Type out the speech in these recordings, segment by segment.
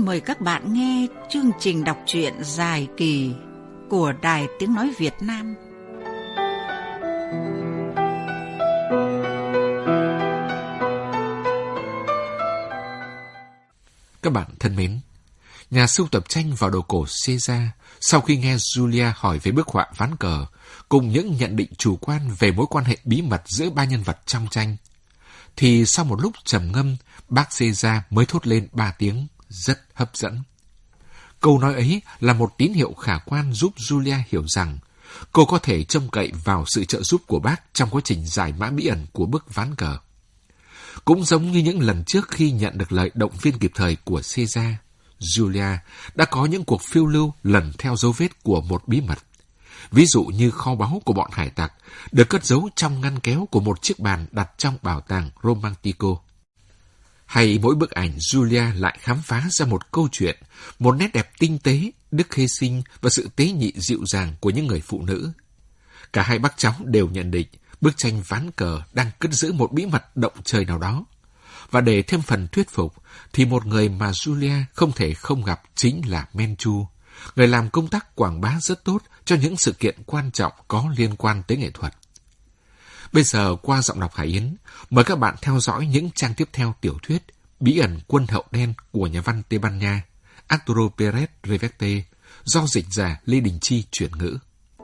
mời các bạn nghe chương trình đọc truyện dài kỳ của Đài Tiếng Nói Việt Nam. Các bạn thân mến, nhà sưu tập tranh và đồ cổ Caesar sau khi nghe Julia hỏi về bức họa ván cờ cùng những nhận định chủ quan về mối quan hệ bí mật giữa ba nhân vật trong tranh, thì sau một lúc trầm ngâm, bác Caesar mới thốt lên 3 tiếng rất hấp dẫn. Câu nói ấy là một tín hiệu khả quan giúp Julia hiểu rằng cô có thể trông cậy vào sự trợ giúp của bác trong quá trình giải mã bí ẩn của bức ván cờ. Cũng giống như những lần trước khi nhận được lời động viên kịp thời của Caesar, Julia đã có những cuộc phiêu lưu lần theo dấu vết của một bí mật. Ví dụ như kho báu của bọn hải tặc được cất giấu trong ngăn kéo của một chiếc bàn đặt trong bảo tàng Romantico. Hay mỗi bức ảnh Julia lại khám phá ra một câu chuyện, một nét đẹp tinh tế, đức hy sinh và sự tế nhị dịu dàng của những người phụ nữ. Cả hai bác cháu đều nhận định bức tranh ván cờ đang cất giữ một bí mật động trời nào đó. Và để thêm phần thuyết phục, thì một người mà Julia không thể không gặp chính là Menchu, người làm công tác quảng bá rất tốt cho những sự kiện quan trọng có liên quan tới nghệ thuật. Bây giờ qua giọng đọc Hải Yến, mời các bạn theo dõi những trang tiếp theo tiểu thuyết Bí ẩn quân hậu đen của nhà văn Tây Ban Nha Arturo Pérez Reverte do dịch giả Lê Đình Chi chuyển ngữ.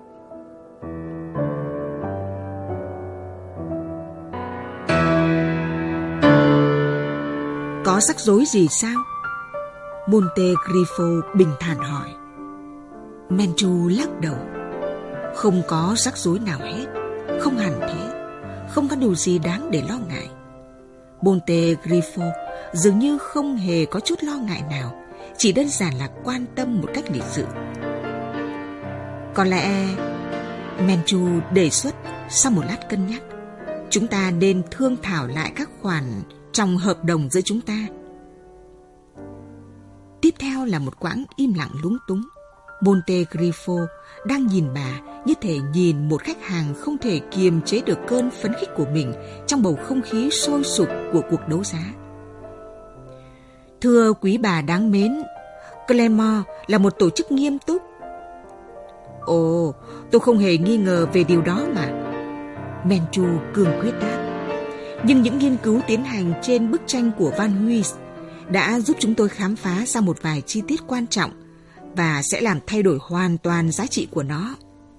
Có rắc rối gì sao? Montecristo bình thản hỏi. Menchu lắc đầu. Không có rắc rối nào hết. Không hẳn thế. Không có điều gì đáng để lo ngại. Montecristo dường như không hề có chút lo ngại nào, chỉ đơn giản là quan tâm một cách lịch sự. Có lẽ, Menchu đề xuất sau một lát cân nhắc, chúng ta nên thương thảo lại các khoản trong hợp đồng giữa chúng ta. Tiếp theo là một quãng im lặng lúng túng. Montecristo đang nhìn bà như thể nhìn một khách hàng không thể kiềm chế được cơn phấn khích của mình trong bầu không khí sôi sục của cuộc đấu giá. Thưa quý bà đáng mến, Clermont là một tổ chức nghiêm túc. Ồ, tôi không hề nghi ngờ về điều đó mà. Menchu cương quyết đáp. Nhưng những nghiên cứu tiến hành trên bức tranh của Van Huyst đã giúp chúng tôi khám phá ra một vài chi tiết quan trọng và sẽ làm thay đổi hoàn toàn giá trị của nó.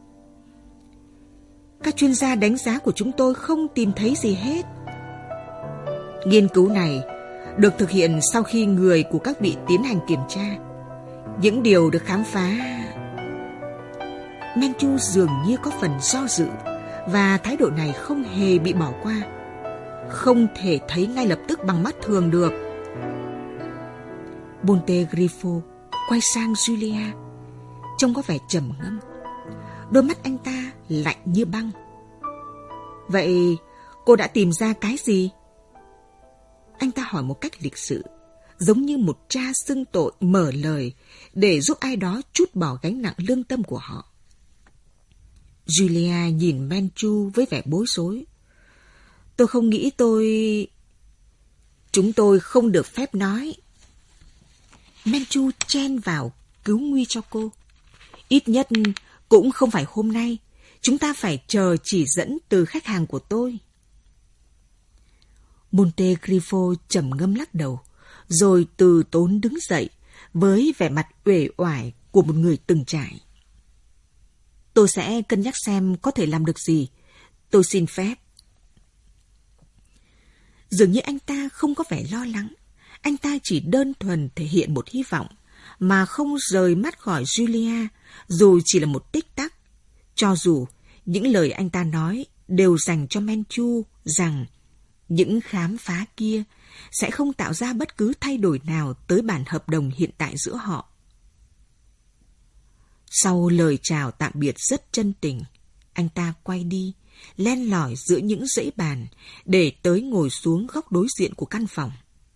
Các chuyên gia đánh giá của chúng tôi không tìm thấy gì hết. Nghiên cứu này được thực hiện sau khi người của các vị tiến hành kiểm tra. Những điều được khám phá... Menchu dường như có phần do dự và thái độ này không hề bị bỏ qua. Không thể thấy ngay lập tức bằng mắt thường được. Montecristo quay sang Julia, trông có vẻ trầm ngâm. Đôi mắt anh ta lạnh như băng. Vậy cô đã tìm ra cái gì? Anh ta hỏi một cách lịch sự, giống như một cha xưng tội mở lời để giúp ai đó trút bỏ gánh nặng lương tâm của họ. Julia nhìn Menchu với vẻ bối rối. Tôi không nghĩ Chúng tôi không được phép nói. Menchu chen vào cứu nguy cho cô. Ít nhất cũng không phải hôm nay. Chúng ta phải chờ chỉ dẫn từ khách hàng của tôi. Montecristo trầm ngâm lắc đầu, rồi từ tốn đứng dậy với vẻ mặt uể oải của một người từng trải. Tôi sẽ cân nhắc xem có thể làm được gì. Tôi xin phép. Dường như anh ta không có vẻ lo lắng. Anh ta chỉ đơn thuần thể hiện một hy vọng mà không rời mắt khỏi Julia dù chỉ là một tích tắc. Cho dù những lời anh ta nói đều dành cho Menchu rằng những khám phá kia sẽ không tạo ra bất cứ thay đổi nào tới bản hợp đồng hiện tại giữa họ. Sau lời chào tạm biệt rất chân tình, anh ta quay đi, len lỏi giữa những dãy bàn để tới ngồi xuống góc đối diện của căn phòng.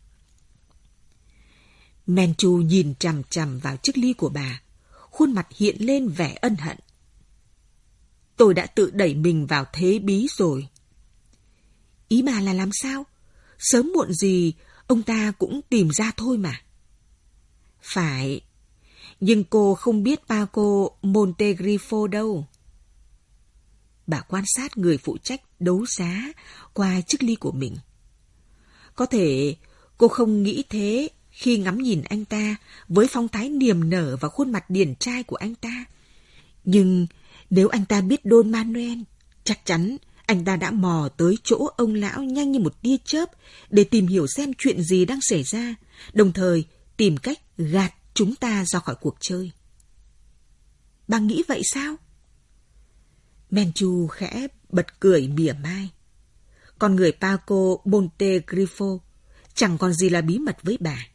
Menchu nhìn chằm chằm vào chiếc ly của bà, khuôn mặt hiện lên vẻ ân hận. Tôi đã tự đẩy mình vào thế bí rồi. Ý bà là làm sao? Sớm muộn gì, ông ta cũng tìm ra thôi mà. Phải, nhưng cô không biết Paco Montegrifo đâu. Bà quan sát người phụ trách đấu giá qua chiếc ly của mình. Có thể cô không nghĩ thế khi ngắm nhìn anh ta với phong thái niềm nở và khuôn mặt điển trai của anh ta. Nhưng nếu anh ta biết Don Manuel, chắc chắn anh ta đã mò tới chỗ ông lão nhanh như một tia chớp để tìm hiểu xem chuyện gì đang xảy ra, đồng thời tìm cách gạt chúng ta ra khỏi cuộc chơi. Bà nghĩ vậy sao? Menchu khẽ bật cười mỉa mai. Con người Paco Montegrifo chẳng còn gì là bí mật với bà.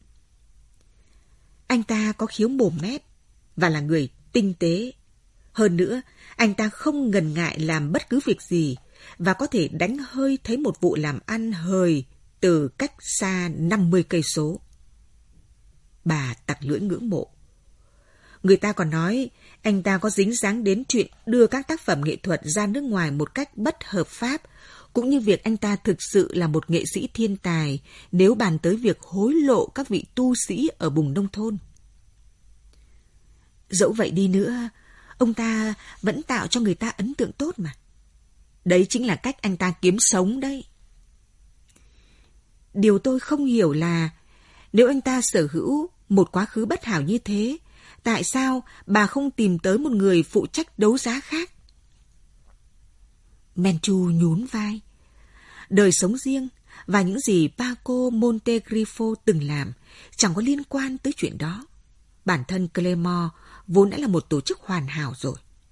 Anh ta có khiếu mồm mép và là người tinh tế. Hơn nữa, anh ta không ngần ngại làm bất cứ việc gì và có thể đánh hơi thấy một vụ làm ăn hời từ cách xa 50 cây số. Bà tặc lưỡi ngưỡng mộ. Người ta còn nói anh ta có dính dáng đến chuyện đưa các tác phẩm nghệ thuật ra nước ngoài một cách bất hợp pháp, cũng như việc anh ta thực sự là một nghệ sĩ thiên tài nếu bàn tới việc hối lộ các vị tu sĩ ở vùng nông thôn. Dẫu vậy đi nữa, ông ta vẫn tạo cho người ta ấn tượng tốt mà. Đấy chính là cách anh ta kiếm sống đấy. Điều tôi không hiểu là nếu anh ta sở hữu một quá khứ bất hảo như thế, tại sao bà không tìm tới một người phụ trách đấu giá khác? Menchu nhún vai. Đời sống riêng và những gì Paco Montegrifo từng làm chẳng có liên quan tới chuyện đó. Bản thân Clément vốn đã là một tổ chức hoàn hảo rồi.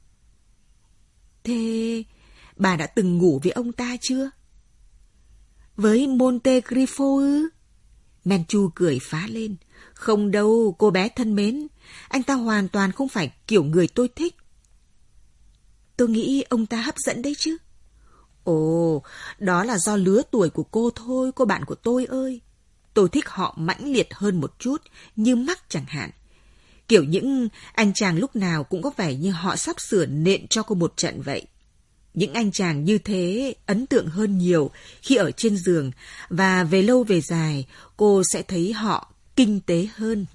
Thế bà đã từng ngủ với ông ta chưa? Với Montegrifo ư? Menchu cười phá lên. Không đâu, cô bé thân mến. Anh ta hoàn toàn không phải kiểu người tôi thích. Tôi nghĩ ông ta hấp dẫn đấy chứ. Ồ, đó là do lứa tuổi của cô thôi, cô bạn của tôi ơi. Tôi thích họ mãnh liệt hơn một chút, như Mark chẳng hạn. Kiểu những anh chàng lúc nào cũng có vẻ như họ sắp sửa nện cho cô một trận vậy. Những anh chàng như thế ấn tượng hơn nhiều khi ở trên giường, và về lâu về dài cô sẽ thấy họ kinh tế hơn.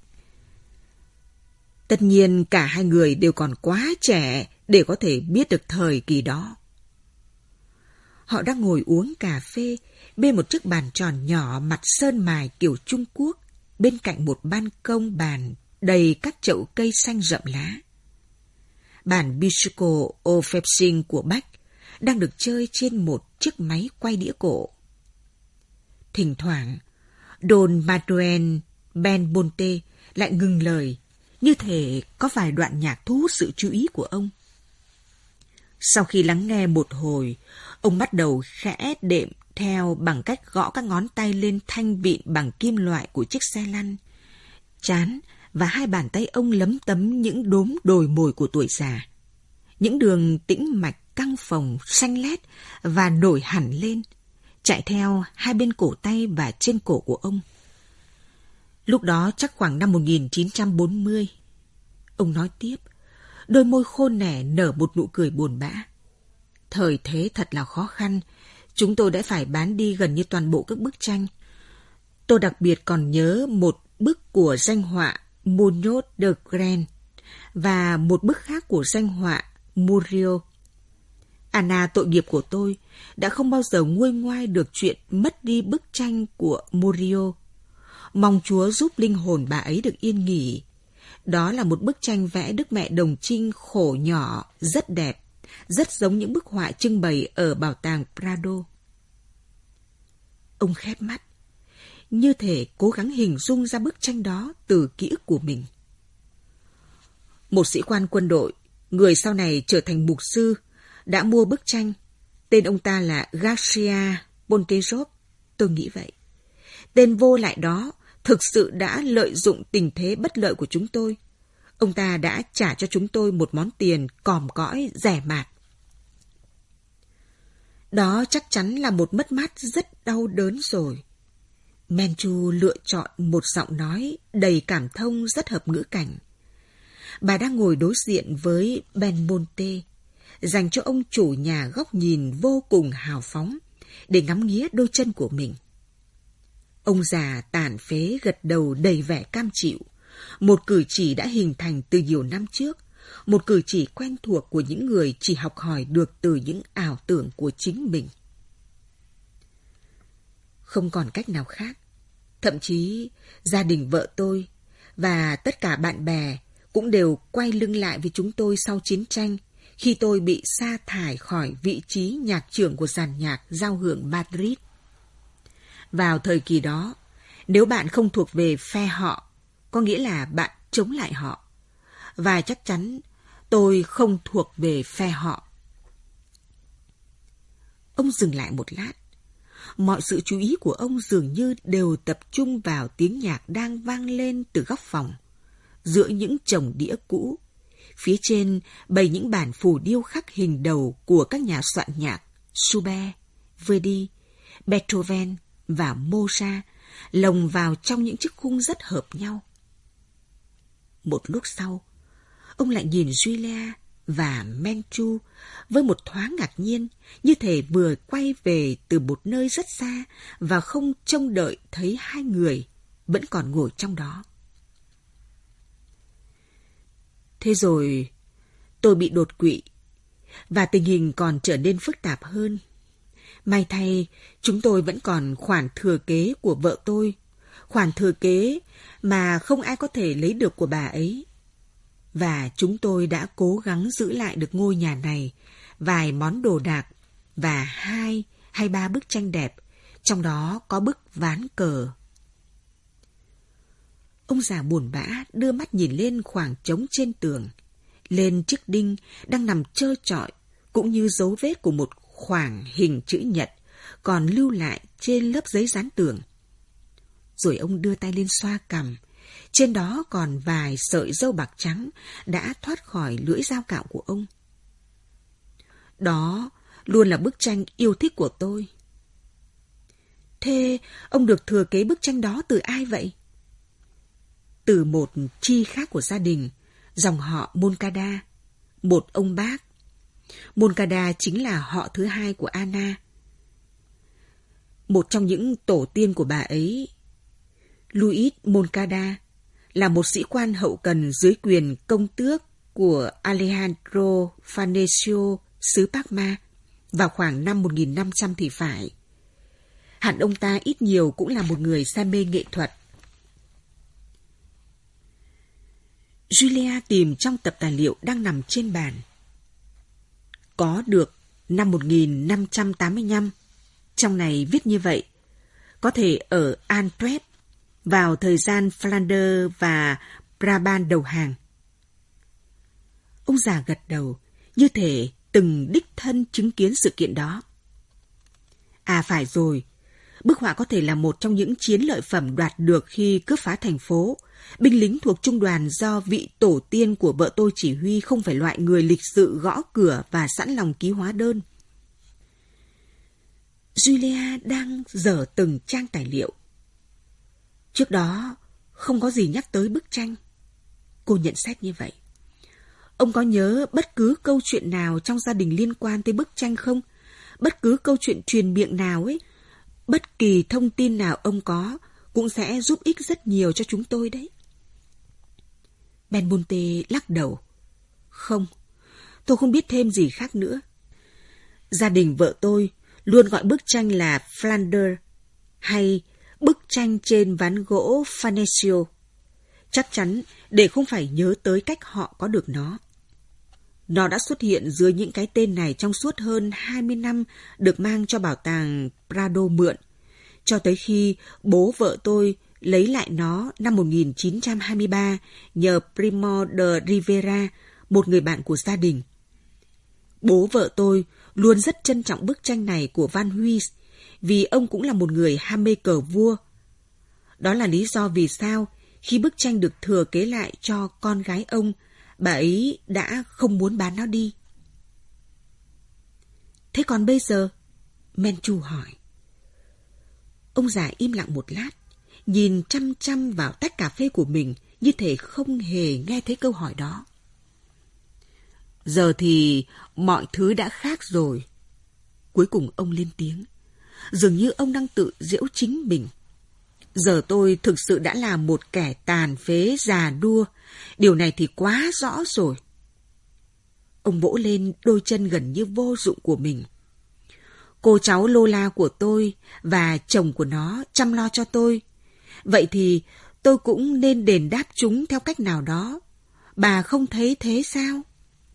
Tất nhiên cả hai người đều còn quá trẻ để có thể biết được thời kỳ đó. Họ đang ngồi uống cà phê bên một chiếc bàn tròn nhỏ mặt sơn mài kiểu Trung Quốc, bên cạnh một ban công bàn đầy các chậu cây xanh rậm lá. Bản Bicycle O'Fepsing của Bach đang được chơi trên một chiếc máy quay đĩa cổ. Thỉnh thoảng, Don Manuel Benmonte lại ngừng lời, như thể có vài đoạn nhạc thu hút sự chú ý của ông. Sau khi lắng nghe một hồi, ông bắt đầu khẽ đệm theo bằng cách gõ các ngón tay lên thanh vịn bằng kim loại của chiếc xe lăn. Trán và hai bàn tay ông lấm tấm những đốm đồi mồi của tuổi già. Những đường tĩnh mạch căng phồng xanh lét và nổi hẳn lên, chạy theo hai bên cổ tay và trên cổ của ông. Lúc đó chắc khoảng năm 1940. Ông nói tiếp, đôi môi khôn nẻ nở một nụ cười buồn bã. Thời thế thật là khó khăn, chúng tôi đã phải bán đi gần như toàn bộ các bức tranh. Tôi đặc biệt còn nhớ một bức của danh họa Muñoz de Gren và một bức khác của danh họa Murillo. Anna tội nghiệp của tôi đã không bao giờ nguôi ngoai được chuyện mất đi bức tranh của Murillo. Mong Chúa giúp linh hồn bà ấy được yên nghỉ. Đó là một bức tranh vẽ Đức Mẹ Đồng Trinh khổ nhỏ, rất đẹp, rất giống những bức họa trưng bày ở bảo tàng Prado. Ông khép mắt, như thể cố gắng hình dung ra bức tranh đó từ ký ức của mình. Một sĩ quan quân đội, người sau này trở thành mục sư, đã mua bức tranh. Tên ông ta là Garcia Pontejos, tôi nghĩ vậy. Tên vô lại đó thực sự đã lợi dụng tình thế bất lợi của chúng tôi. Ông ta đã trả cho chúng tôi một món tiền còm cõi rẻ mạt. Đó chắc chắn là một mất mát rất đau đớn rồi. Menchu lựa chọn một giọng nói đầy cảm thông rất hợp ngữ cảnh. Bà đang ngồi đối diện với Benmonte, dành cho ông chủ nhà góc nhìn vô cùng hào phóng để ngắm nghía đôi chân của mình. Ông già tàn phế gật đầu đầy vẻ cam chịu. Một cử chỉ đã hình thành từ nhiều năm trước. Một cử chỉ quen thuộc của những người chỉ học hỏi được từ những ảo tưởng của chính mình. Không còn cách nào khác. Thậm chí gia đình vợ tôi và tất cả bạn bè cũng đều quay lưng lại với chúng tôi sau chiến tranh, khi tôi bị sa thải khỏi vị trí nhạc trưởng của dàn nhạc giao hưởng Madrid. Vào thời kỳ đó, nếu bạn không thuộc về phe họ, có nghĩa là bạn chống lại họ. Và chắc chắn tôi không thuộc về phe họ. Ông dừng lại một lát. Mọi sự chú ý của ông dường như đều tập trung vào tiếng nhạc đang vang lên từ góc phòng, giữa những chồng đĩa cũ. Phía trên bày những bản phù điêu khắc hình đầu của các nhà soạn nhạc Schubert, Verdi, Beethoven và Mozart lồng vào trong những chiếc khung rất hợp nhau. Một lúc sau, ông lại nhìn Julia và Menchu với một thoáng ngạc nhiên, như thể vừa quay về từ một nơi rất xa và không trông đợi thấy hai người vẫn còn ngồi trong đó. Thế rồi tôi bị đột quỵ và tình hình còn trở nên phức tạp hơn. May thay, chúng tôi vẫn còn khoản thừa kế của vợ tôi, khoản thừa kế mà không ai có thể lấy được của bà ấy. Và chúng tôi đã cố gắng giữ lại được ngôi nhà này, vài món đồ đạc và 2 hay 3 bức tranh đẹp, trong đó có bức ván cờ. Ông già buồn bã đưa mắt nhìn lên khoảng trống trên tường, lên chiếc đinh đang nằm trơ trọi, cũng như dấu vết của một khoảng hình chữ nhật còn lưu lại trên lớp giấy dán tường. Rồi ông đưa tay lên xoa cằm. Trên đó còn vài sợi râu bạc trắng đã thoát khỏi lưỡi dao cạo của ông. Đó luôn là bức tranh yêu thích của tôi. Thế ông được thừa kế bức tranh đó từ ai vậy? Từ một chi khác của gia đình, dòng họ Moncada, một ông bác. Moncada chính là họ thứ hai của Anna. Một trong những tổ tiên của bà ấy, Luis Moncada, là một sĩ quan hậu cần dưới quyền công tước của Alejandro Farnesio xứ Parma vào khoảng năm 1500 thì phải. Hẳn ông ta ít nhiều cũng là một người say mê nghệ thuật. Julia tìm trong tập tài liệu đang nằm trên bàn. Có được năm 1585, trong này viết như vậy, có thể ở Antwerp vào thời gian Flanders và Brabant đầu hàng. Ông già gật đầu, như thể từng đích thân chứng kiến sự kiện đó. À phải rồi, bức họa có thể là một trong những chiến lợi phẩm đoạt được khi cướp phá thành phố. Binh lính thuộc trung đoàn do vị tổ tiên của vợ tôi chỉ huy không phải loại người lịch sự gõ cửa và sẵn lòng ký hóa đơn. Julia đang dở từng trang tài liệu. Trước đó không có gì nhắc tới bức tranh. Cô nhận xét như vậy. Ông có nhớ bất cứ câu chuyện nào trong gia đình liên quan tới bức tranh không? Bất cứ câu chuyện truyền miệng nào ấy, bất kỳ thông tin nào ông có cũng sẽ giúp ích rất nhiều cho chúng tôi đấy. Belmonte lắc đầu. Không, tôi không biết thêm gì khác nữa. Gia đình vợ tôi luôn gọi bức tranh là Flanders hay bức tranh trên ván gỗ Farnesio. Chắc chắn để không phải nhớ tới cách họ có được nó. Nó đã xuất hiện dưới những cái tên này trong suốt hơn 20 năm được mang cho bảo tàng Prado mượn, cho tới khi bố vợ tôi lấy lại nó năm 1923 nhờ Primo de Rivera, một người bạn của gia đình. Bố vợ tôi luôn rất trân trọng bức tranh này của Van Huyst vì ông cũng là một người ham mê cờ vua. Đó là lý do vì sao khi bức tranh được thừa kế lại cho con gái ông, bà ấy đã không muốn bán nó đi. Thế còn bây giờ? Menchu hỏi. Ông già im lặng một lát, nhìn chăm chăm vào tách cà phê của mình như thể không hề nghe thấy câu hỏi đó. Giờ thì mọi thứ đã khác rồi. Cuối cùng ông lên tiếng. Dường như ông đang tự giễu chính mình. Giờ tôi thực sự đã là một kẻ tàn phế già đua. Điều này thì quá rõ rồi. Ông vỗ lên đôi chân gần như vô dụng của mình. Cô cháu Lola của tôi và chồng của nó chăm lo cho tôi. Vậy thì tôi cũng nên đền đáp chúng theo cách nào đó. Bà không thấy thế sao?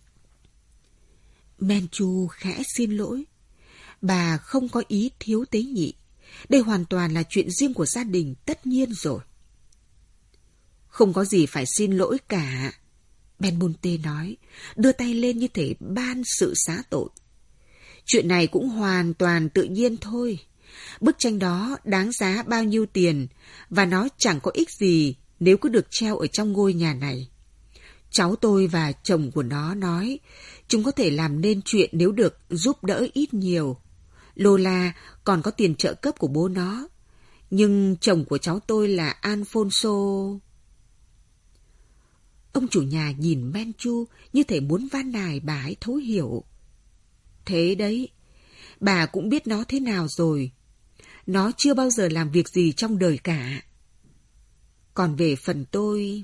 Manchu khẽ xin lỗi. Bà không có ý thiếu tế nhị. Đây hoàn toàn là chuyện riêng của gia đình, tất nhiên rồi. Không có gì phải xin lỗi cả, Belmonte nói, đưa tay lên như thể ban sự xá tội. Chuyện này cũng hoàn toàn tự nhiên thôi. Bức tranh đó đáng giá bao nhiêu tiền và nó chẳng có ích gì nếu cứ được treo ở trong ngôi nhà này. Cháu tôi và chồng của nó nói chúng có thể làm nên chuyện nếu được giúp đỡ ít nhiều. Lola còn có tiền trợ cấp của bố nó. Nhưng chồng của cháu tôi là Alfonso. Ông chủ nhà nhìn Manchu như thể muốn van nài bà ấy thấu hiểu. Thế đấy, bà cũng biết nó thế nào rồi. Nó chưa bao giờ làm việc gì trong đời cả. Còn về phần tôi...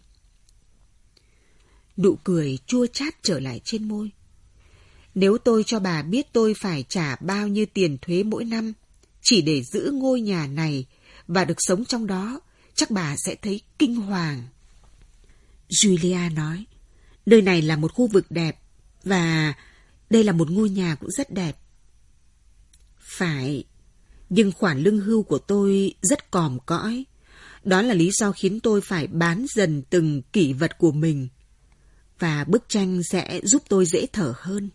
Nụ cười chua chát trở lại trên môi. Nếu tôi cho bà biết tôi phải trả bao nhiêu tiền thuế mỗi năm chỉ để giữ ngôi nhà này và được sống trong đó, chắc bà sẽ thấy kinh hoàng. Julia nói, nơi này là một khu vực đẹp và đây là một ngôi nhà cũng rất đẹp. Phải, nhưng khoản lương hưu của tôi rất còm cõi. Đó là lý do khiến tôi phải bán dần từng kỷ vật của mình. Và bức tranh sẽ giúp tôi dễ thở hơn.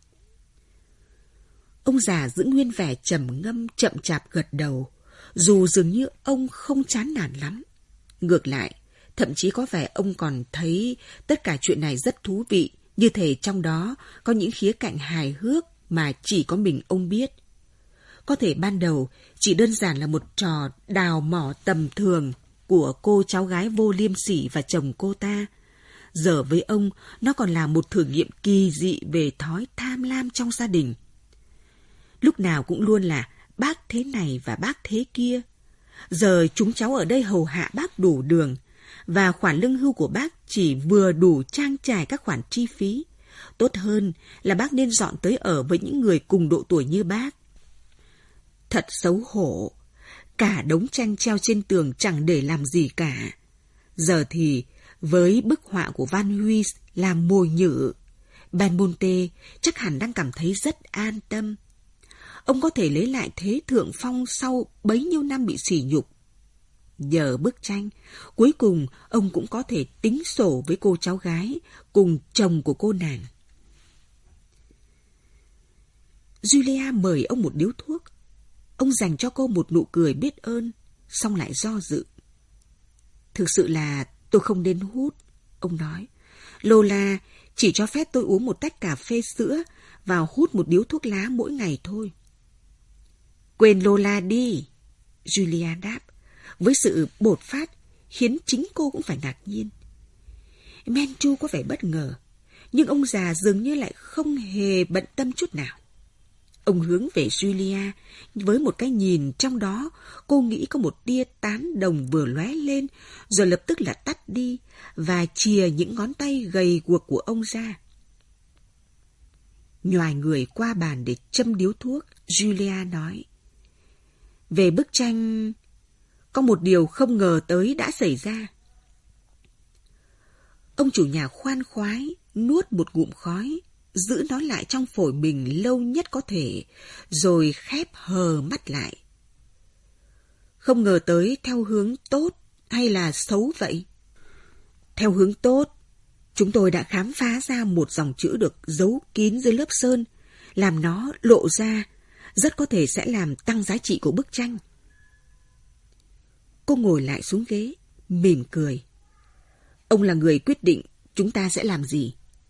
Ông già giữ nguyên vẻ trầm ngâm chậm chạp gật đầu, dù dường như ông không chán nản lắm. Ngược lại, thậm chí có vẻ ông còn thấy tất cả chuyện này rất thú vị, như thể trong đó có những khía cạnh hài hước mà chỉ có mình ông biết. Có thể ban đầu chỉ đơn giản là một trò đào mỏ tầm thường của cô cháu gái vô liêm sỉ và chồng cô ta. Giờ với ông, nó còn là một thử nghiệm kỳ dị về thói tham lam trong gia đình. Lúc nào cũng luôn là bác thế này và bác thế kia. Giờ chúng cháu ở đây hầu hạ bác đủ đường, và khoản lương hưu của bác chỉ vừa đủ trang trải các khoản chi phí. Tốt hơn là bác nên dọn tới ở với những người cùng độ tuổi như bác. Thật xấu hổ, cả đống tranh treo trên tường chẳng để làm gì cả. Giờ thì với bức họa của Van Huynh làm mồi nhử, Belmonte chắc hẳn đang cảm thấy rất an tâm. Ông có thể lấy lại thế thượng phong sau bấy nhiêu năm bị sỉ nhục. Nhờ bức tranh, cuối cùng ông cũng có thể tính sổ với cô cháu gái cùng chồng của cô nàng. Julia mời ông một điếu thuốc. Ông dành cho cô một nụ cười biết ơn, xong lại do dự. Thực sự là tôi không nên hút, ông nói. Lola chỉ cho phép tôi uống một tách cà phê sữa và hút một điếu thuốc lá mỗi ngày thôi. Quên Lola đi, Julia đáp, với sự bột phát khiến chính cô cũng phải ngạc nhiên. Manchu có vẻ bất ngờ, nhưng ông già dường như lại không hề bận tâm chút nào. Ông hướng về Julia với một cái nhìn trong đó cô nghĩ có một tia tán đồng vừa lóe lên rồi lập tức là tắt đi và chìa những ngón tay gầy guộc của ông ra. Nhoài người qua bàn để châm điếu thuốc, Julia nói. Về bức tranh, có một điều không ngờ tới đã xảy ra. Ông chủ nhà khoan khoái nuốt một ngụm khói, giữ nó lại trong phổi mình lâu nhất có thể, rồi khép hờ mắt lại. Không ngờ tới theo hướng tốt hay là xấu vậy? Theo hướng tốt, chúng tôi đã khám phá ra một dòng chữ được giấu kín dưới lớp sơn, làm nó lộ ra, rất có thể sẽ làm tăng giá trị của bức tranh. Cô ngồi lại xuống ghế, mỉm cười. Ông là người quyết định chúng ta sẽ làm gì.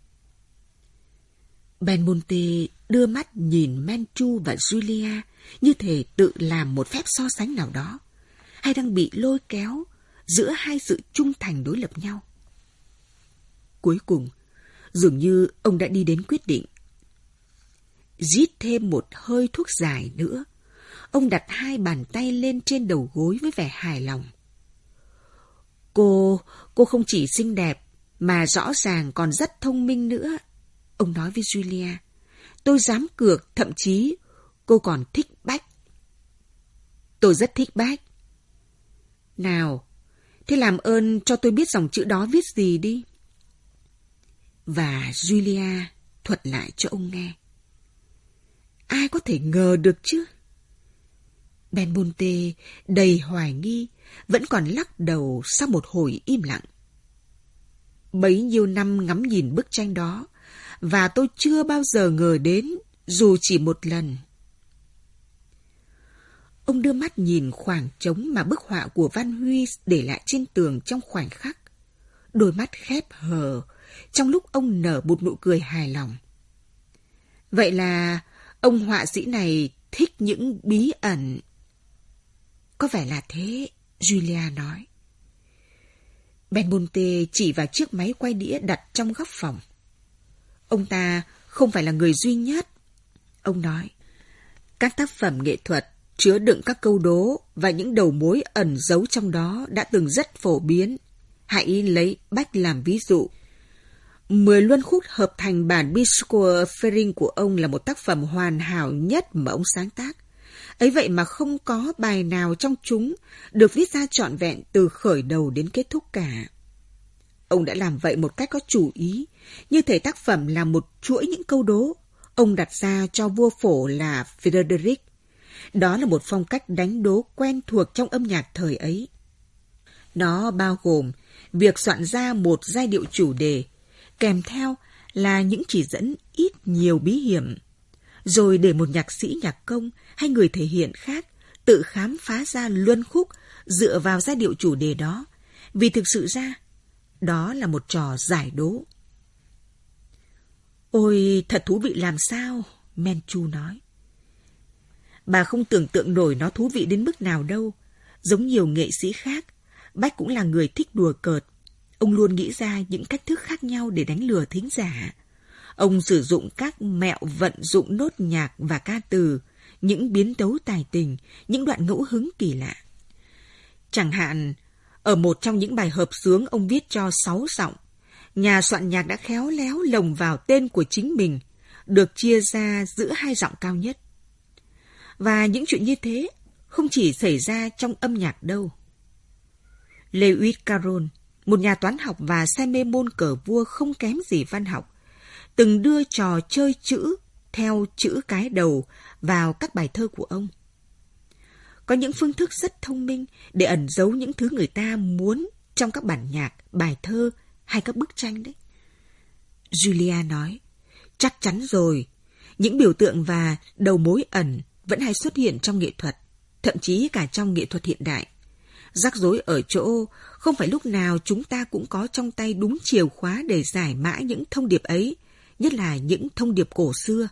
Belmonte đưa mắt nhìn Manchu và Julia như thể tự làm một phép so sánh nào đó, hay đang bị lôi kéo giữa hai sự trung thành đối lập nhau. Cuối cùng, dường như ông đã đi đến quyết định. Rít thêm một hơi thuốc dài nữa, ông đặt hai bàn tay lên trên đầu gối với vẻ hài lòng. Cô không chỉ xinh đẹp, mà rõ ràng còn rất thông minh nữa. Ông nói với Julia. Tôi dám cược, thậm chí cô còn thích Bách. Tôi rất thích Bách. Nào, thế làm ơn cho tôi biết dòng chữ đó viết gì đi. Và Julia thuật lại cho ông nghe. Ai có thể ngờ được chứ? Belmonte đầy hoài nghi, vẫn còn lắc đầu sau một hồi im lặng. Bấy nhiêu năm ngắm nhìn bức tranh đó, và tôi chưa bao giờ ngờ đến, dù chỉ một lần. Ông đưa mắt nhìn khoảng trống mà bức họa của Van Huy để lại trên tường trong khoảnh khắc. Đôi mắt khép hờ, trong lúc ông nở một nụ cười hài lòng. Vậy là ông họa sĩ này thích những bí ẩn. Có vẻ là thế, Julia nói. Belmonte chỉ vào chiếc máy quay đĩa đặt trong góc phòng. Ông ta không phải là người duy nhất. Ông nói, các tác phẩm nghệ thuật chứa đựng các câu đố và những đầu mối ẩn giấu trong đó đã từng rất phổ biến. Hãy lấy Bách làm ví dụ. 10 luân khúc hợp thành bản Bisquer Fering của ông là một tác phẩm hoàn hảo nhất mà ông sáng tác. Ấy vậy mà không có bài nào trong chúng được viết ra trọn vẹn từ khởi đầu đến kết thúc cả. Ông đã làm vậy một cách có chủ ý, như thể tác phẩm là một chuỗi những câu đố ông đặt ra cho vua phổ là Frederick. Đó là một phong cách đánh đố quen thuộc trong âm nhạc thời ấy. Nó bao gồm việc soạn ra một giai điệu chủ đề, kèm theo là những chỉ dẫn ít nhiều bí hiểm, rồi để một nhạc sĩ, nhạc công hay người thể hiện khác tự khám phá ra luân khúc dựa vào giai điệu chủ đề đó, vì thực sự ra, đó là một trò giải đố. Ôi, thật thú vị làm sao, Menchu nói. Bà không tưởng tượng nổi nó thú vị đến mức nào đâu. Giống nhiều nghệ sĩ khác, Bách cũng là người thích đùa cợt. Ông luôn nghĩ ra những cách thức khác nhau để đánh lừa thính giả. Ông sử dụng các mẹo vận dụng nốt nhạc và ca từ, những biến tấu tài tình, những đoạn ngẫu hứng kỳ lạ. Chẳng hạn, ở một trong những bài hợp xướng ông viết cho 6 giọng, nhà soạn nhạc đã khéo léo lồng vào tên của chính mình, được chia ra giữa 2 giọng cao nhất. Và những chuyện như thế không chỉ xảy ra trong âm nhạc đâu. Lewis Carroll, một nhà toán học và say mê môn cờ vua không kém gì văn học, từng đưa trò chơi chữ theo chữ cái đầu vào các bài thơ của ông. Có những phương thức rất thông minh để ẩn giấu những thứ người ta muốn trong các bản nhạc, bài thơ hay các bức tranh đấy. Julia nói, chắc chắn rồi, những biểu tượng và đầu mối ẩn vẫn hay xuất hiện trong nghệ thuật, thậm chí cả trong nghệ thuật hiện đại. Rắc rối ở chỗ, không phải lúc nào chúng ta cũng có trong tay đúng chìa khóa để giải mã những thông điệp ấy, nhất là những thông điệp cổ xưa.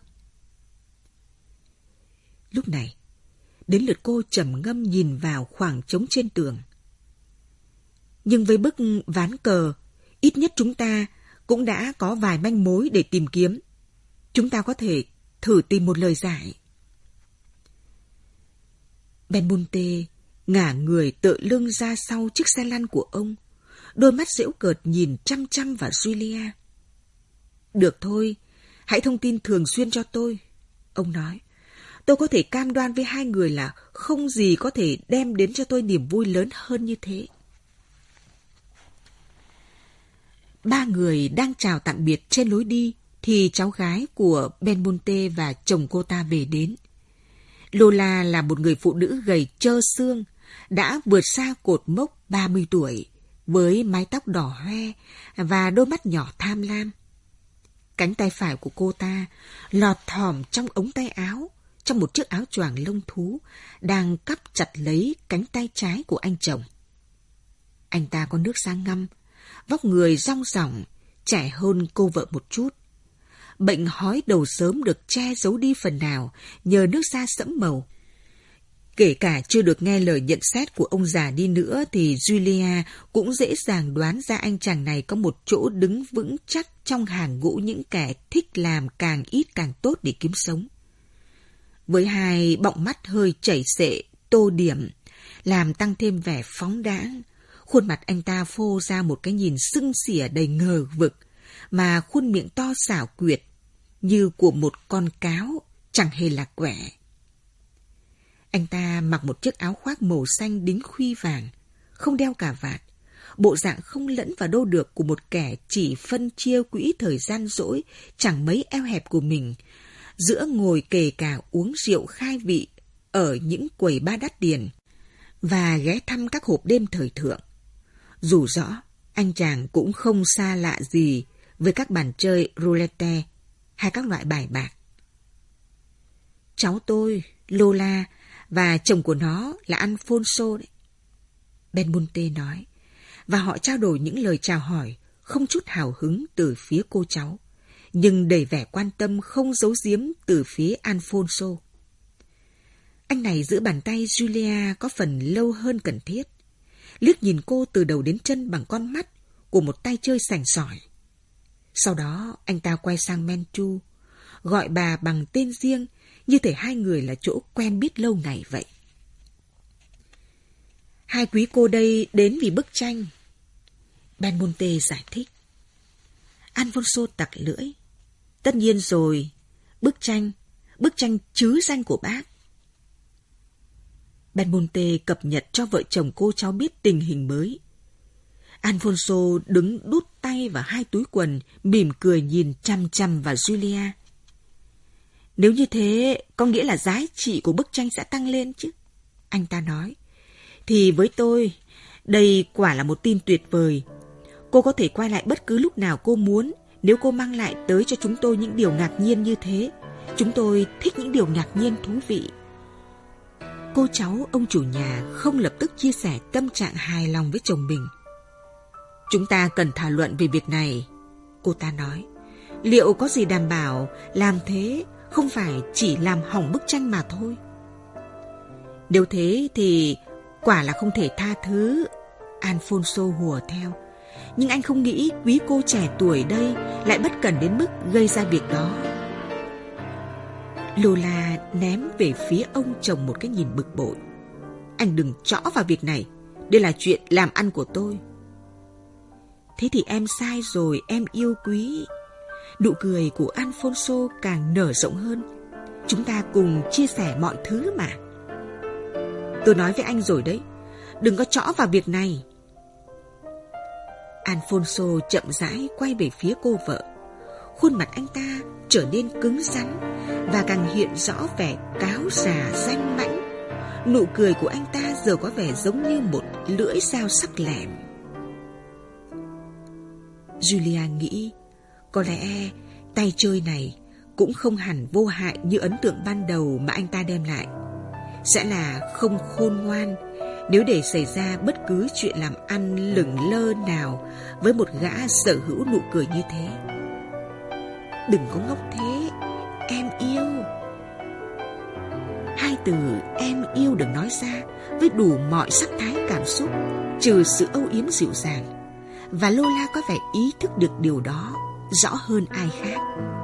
Lúc này, đến lượt cô trầm ngâm nhìn vào khoảng trống trên tường. Nhưng với bức ván cờ, ít nhất chúng ta cũng đã có vài manh mối để tìm kiếm. Chúng ta có thể thử tìm một lời giải. Belmonte ngả người tựa lưng ra sau chiếc xe lăn của ông, đôi mắt giễu cợt nhìn chăm chăm vào Julia. Được thôi, hãy thông tin thường xuyên cho tôi, ông nói. Tôi có thể cam đoan với hai người là không gì có thể đem đến cho tôi niềm vui lớn hơn như thế. Ba người đang chào tạm biệt trên lối đi thì cháu gái của Belmonte và chồng cô ta về đến. Lola là một người phụ nữ gầy trơ xương, đã vượt xa cột mốc 30 tuổi, với mái tóc đỏ hoe và đôi mắt nhỏ tham lam. Cánh tay phải của cô ta lọt thỏm trong ống tay áo, trong một chiếc áo choàng lông thú, đang cắp chặt lấy cánh tay trái của anh chồng. Anh ta có nước da ngăm, vóc người rong ròng, trẻ hơn cô vợ một chút. Bệnh hói đầu sớm được che giấu đi phần nào nhờ nước da sẫm màu. Kể cả chưa được nghe lời nhận xét của ông già đi nữa thì Julia cũng dễ dàng đoán ra anh chàng này có một chỗ đứng vững chắc trong hàng ngũ những kẻ thích làm càng ít càng tốt để kiếm sống. Với hai bọng mắt hơi chảy xệ, tô điểm, làm tăng thêm vẻ phóng đãng, Khuôn mặt anh ta phô ra một cái nhìn sưng xỉa đầy ngờ vực, mà khuôn miệng to xảo quyệt, như của một con cáo, chẳng hề là quẻ. Anh ta mặc một chiếc áo khoác màu xanh đính khuy vàng, không đeo cà vạt, bộ dạng không lẫn vào đâu được của một kẻ chỉ phân chia quỹ thời gian rỗi chẳng mấy eo hẹp của mình, giữa ngồi kề cả uống rượu khai vị ở những quầy bar đắt tiền và ghé thăm các hộp đêm thời thượng. Dù rõ, anh chàng cũng không xa lạ gì với các bàn chơi roulette hay các loại bài bạc. Cháu tôi, Lola, và chồng của nó là Alfonso đấy, Belmonte nói, và họ trao đổi những lời chào hỏi không chút hào hứng từ phía cô cháu, nhưng đầy vẻ quan tâm không giấu giếm từ phía Alfonso. Anh này giữ bàn tay Julia có phần lâu hơn cần thiết, liếc nhìn cô từ đầu đến chân bằng con mắt của một tay chơi sành sỏi. Sau đó anh ta quay sang Menchu, gọi bà bằng tên riêng, như thể hai người là chỗ quen biết lâu ngày vậy. Hai quý cô đây đến vì bức tranh, Belmonte giải thích. Alfonso tặc lưỡi. Tất nhiên rồi, bức tranh trứ danh của bác. Belmonte cập nhật cho vợ chồng cô cháu biết tình hình mới. Alfonso đứng đút tay vào hai túi quần, mỉm cười nhìn chằm chằm vào Julia. Nếu như thế, có nghĩa là giá trị của bức tranh sẽ tăng lên chứ, anh ta nói. Thì với tôi, đây quả là một tin tuyệt vời. Cô có thể quay lại bất cứ lúc nào cô muốn, nếu cô mang lại tới cho chúng tôi những điều ngạc nhiên như thế. Chúng tôi thích những điều ngạc nhiên thú vị. Cô cháu ông chủ nhà không lập tức chia sẻ tâm trạng hài lòng với chồng mình. Chúng ta cần thảo luận về việc này, cô ta nói. Liệu có gì đảm bảo làm thế không phải chỉ làm hỏng bức tranh mà thôi? Nếu thế thì quả là không thể tha thứ, Alfonso hùa theo. Nhưng anh không nghĩ quý cô trẻ tuổi đây lại bất cẩn đến mức gây ra việc đó. Lola ném về phía ông chồng một cái nhìn bực bội. Anh đừng trõ vào việc này, đây là chuyện làm ăn của tôi. Thế thì em sai rồi, em yêu quý. Nụ cười của Alfonso càng nở rộng hơn. Chúng ta cùng chia sẻ mọi thứ mà. Tôi nói với anh rồi đấy, đừng có trõ vào việc này. Alfonso chậm rãi quay về phía cô vợ. Khuôn mặt anh ta trở nên cứng rắn và càng hiện rõ vẻ cáo già danh mãnh. Nụ cười của anh ta giờ có vẻ giống như một lưỡi dao sắc lẹm. Julia nghĩ có lẽ tay chơi này cũng không hẳn vô hại như ấn tượng ban đầu mà anh ta đem lại. Sẽ là không khôn ngoan nếu để xảy ra bất cứ chuyện làm ăn lửng lơ nào với một gã sở hữu nụ cười như thế. Đừng có ngốc thế, em yêu. Hai từ em yêu được nói ra với đủ mọi sắc thái cảm xúc, trừ sự âu yếm dịu dàng. Và Lola có vẻ ý thức được điều đó rõ hơn ai khác.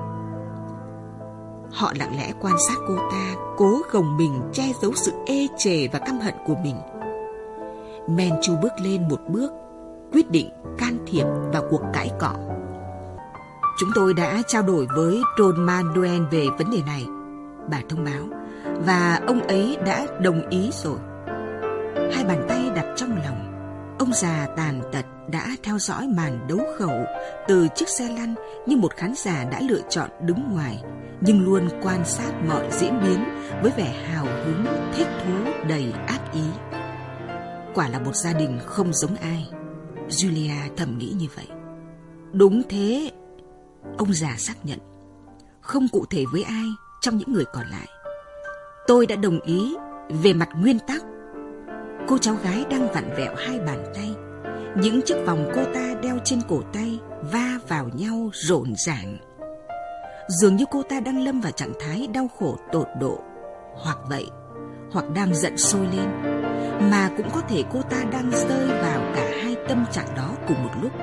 Họ lặng lẽ quan sát cô ta cố gồng mình che giấu sự ê chề và căm hận của mình. Menchu bước lên một bước, quyết định can thiệp vào cuộc cãi cọ. Chúng tôi đã trao đổi với Don Manuel về vấn đề này, bà thông báo, và ông ấy đã đồng ý rồi. Hai bàn tay đặt trong lòng, ông già tàn tật đã theo dõi màn đấu khẩu từ chiếc xe lăn như một khán giả đã lựa chọn đứng ngoài, nhưng luôn quan sát mọi diễn biến với vẻ hào hứng, thích thú, đầy ác ý. Quả là một gia đình không giống ai, Julia thầm nghĩ như vậy. Đúng thế, ông già xác nhận, không cụ thể với ai trong những người còn lại. Tôi đã đồng ý về mặt nguyên tắc. Cô cháu gái đang vặn vẹo hai bàn tay. Những chiếc vòng cô ta đeo trên cổ tay va vào nhau rộn ràng. Dường như cô ta đang lâm vào trạng thái đau khổ tột độ. Hoặc vậy, hoặc đang giận sôi lên. Mà cũng có thể cô ta đang rơi vào cả hai tâm trạng đó cùng một lúc.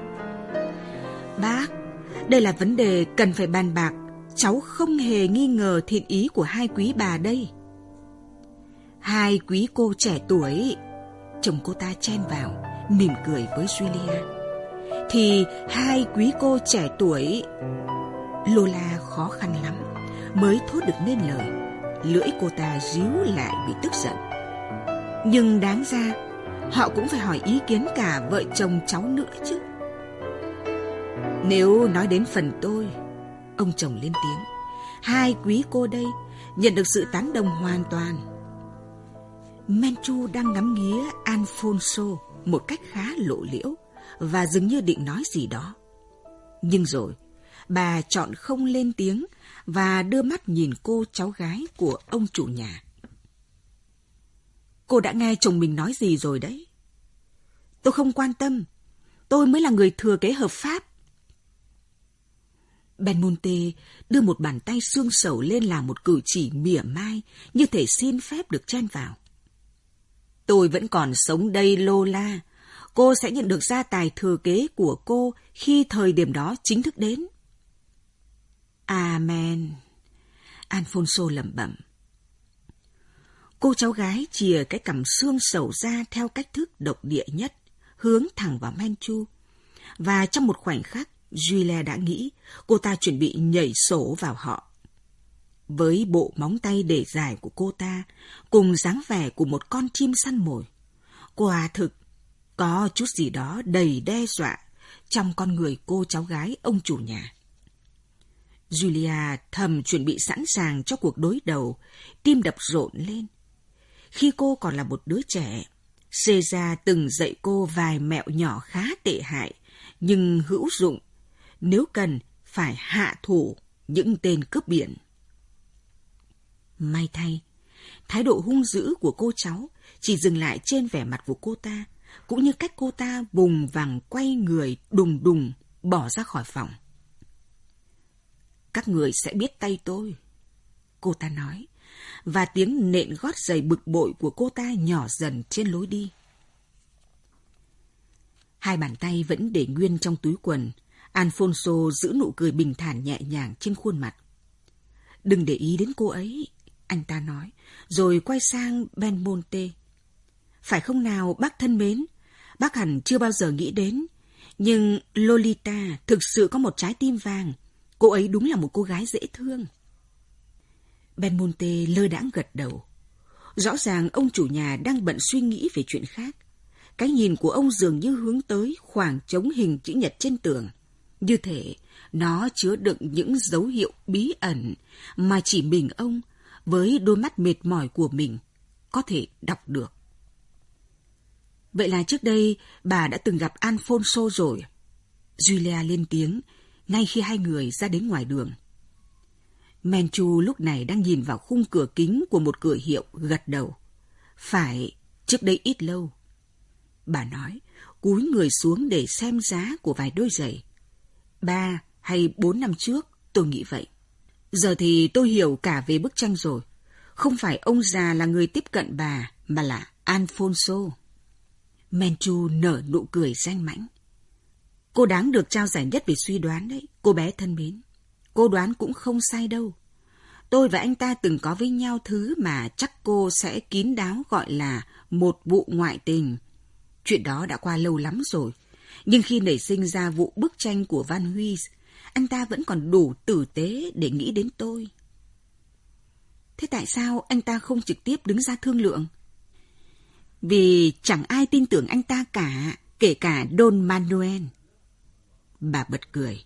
Bác, đây là vấn đề cần phải bàn bạc. Cháu không hề nghi ngờ thiện ý của hai quý bà đây. Hai quý cô trẻ tuổi, chồng cô ta chen vào, mỉm cười với Julia. Thì hai quý cô trẻ tuổi... Lola khó khăn lắm mới thốt được nên lời. Lưỡi cô ta ríu lại vì tức giận. Nhưng đáng ra họ cũng phải hỏi ý kiến cả vợ chồng cháu nữa chứ. Nếu nói đến phần tôi, ông chồng lên tiếng, hai quý cô đây nhận được sự tán đồng hoàn toàn. Menchu đang ngắm nghía Alfonso một cách khá lộ liễu và dường như định nói gì đó. Nhưng rồi bà chọn không lên tiếng và đưa mắt nhìn cô cháu gái của ông chủ nhà. Cô đã nghe chồng mình nói gì rồi đấy. Tôi không quan tâm. Tôi mới là người thừa kế hợp pháp. Belmonte đưa một bàn tay xương sầu lên làm một cử chỉ mỉa mai, như thể xin phép được chen vào. Tôi vẫn còn sống đây, Lola. Cô sẽ nhận được gia tài thừa kế của cô khi thời điểm đó chính thức đến. Amen. Alfonso lẩm bẩm. Cô cháu gái chìa cái cằm xương sầu ra theo cách thức độc địa nhất, hướng thẳng vào Menchu. Và trong một khoảnh khắc, Julia đã nghĩ cô ta chuẩn bị nhảy sổ vào họ. Với bộ móng tay để dài của cô ta, cùng dáng vẻ của một con chim săn mồi, quả thực có chút gì đó đầy đe dọa trong con người cô cháu gái ông chủ nhà. Julia thầm chuẩn bị sẵn sàng cho cuộc đối đầu, tim đập rộn lên. Khi cô còn là một đứa trẻ, Caesar từng dạy cô vài mẹo nhỏ khá tệ hại, nhưng hữu dụng, nếu cần phải hạ thủ những tên cướp biển. May thay, thái độ hung dữ của cô cháu chỉ dừng lại trên vẻ mặt của cô ta, cũng như cách cô ta vùng vằng quay người đùng đùng bỏ ra khỏi phòng. Các người sẽ biết tay tôi, cô ta nói, và tiếng nện gót giày bực bội của cô ta nhỏ dần trên lối đi. Hai bàn tay vẫn để nguyên trong túi quần, Alfonso giữ nụ cười bình thản nhẹ nhàng trên khuôn mặt. Đừng để ý đến cô ấy, anh ta nói, rồi quay sang Belmonte. Phải không nào bác thân mến, bác hẳn chưa bao giờ nghĩ đến, nhưng Lolita thực sự có một trái tim vàng. Cô ấy đúng là một cô gái dễ thương. Belmonte lơ đãng gật đầu. Rõ ràng ông chủ nhà đang bận suy nghĩ về chuyện khác. Cái nhìn của ông dường như hướng tới khoảng trống hình chữ nhật trên tường. Như thể nó chứa đựng những dấu hiệu bí ẩn mà chỉ mình ông, với đôi mắt mệt mỏi của mình, có thể đọc được. Vậy là trước đây bà đã từng gặp Alfonso rồi. Julia lên tiếng ngay khi hai người ra đến ngoài đường. Menchu lúc này đang nhìn vào khung cửa kính của một cửa hiệu, gật đầu. Phải, trước đây ít lâu. Bà nói, cúi người xuống để xem giá của vài đôi giày. 3 hay 4 năm trước, tôi nghĩ vậy. Giờ thì tôi hiểu cả về bức tranh rồi. Không phải ông già là người tiếp cận bà, mà là Alfonso. Menchu nở nụ cười danh mãnh. Cô đáng được trao giải nhất về suy đoán đấy, cô bé thân mến. Cô đoán cũng không sai đâu. Tôi và anh ta từng có với nhau thứ mà chắc cô sẽ kín đáo gọi là một vụ ngoại tình. Chuyện đó đã qua lâu lắm rồi. Nhưng khi nảy sinh ra vụ bức tranh của Van Huy, anh ta vẫn còn đủ tử tế để nghĩ đến tôi. Thế tại sao anh ta không trực tiếp đứng ra thương lượng? Vì chẳng ai tin tưởng anh ta cả, kể cả Don Manuel. Bà bật cười.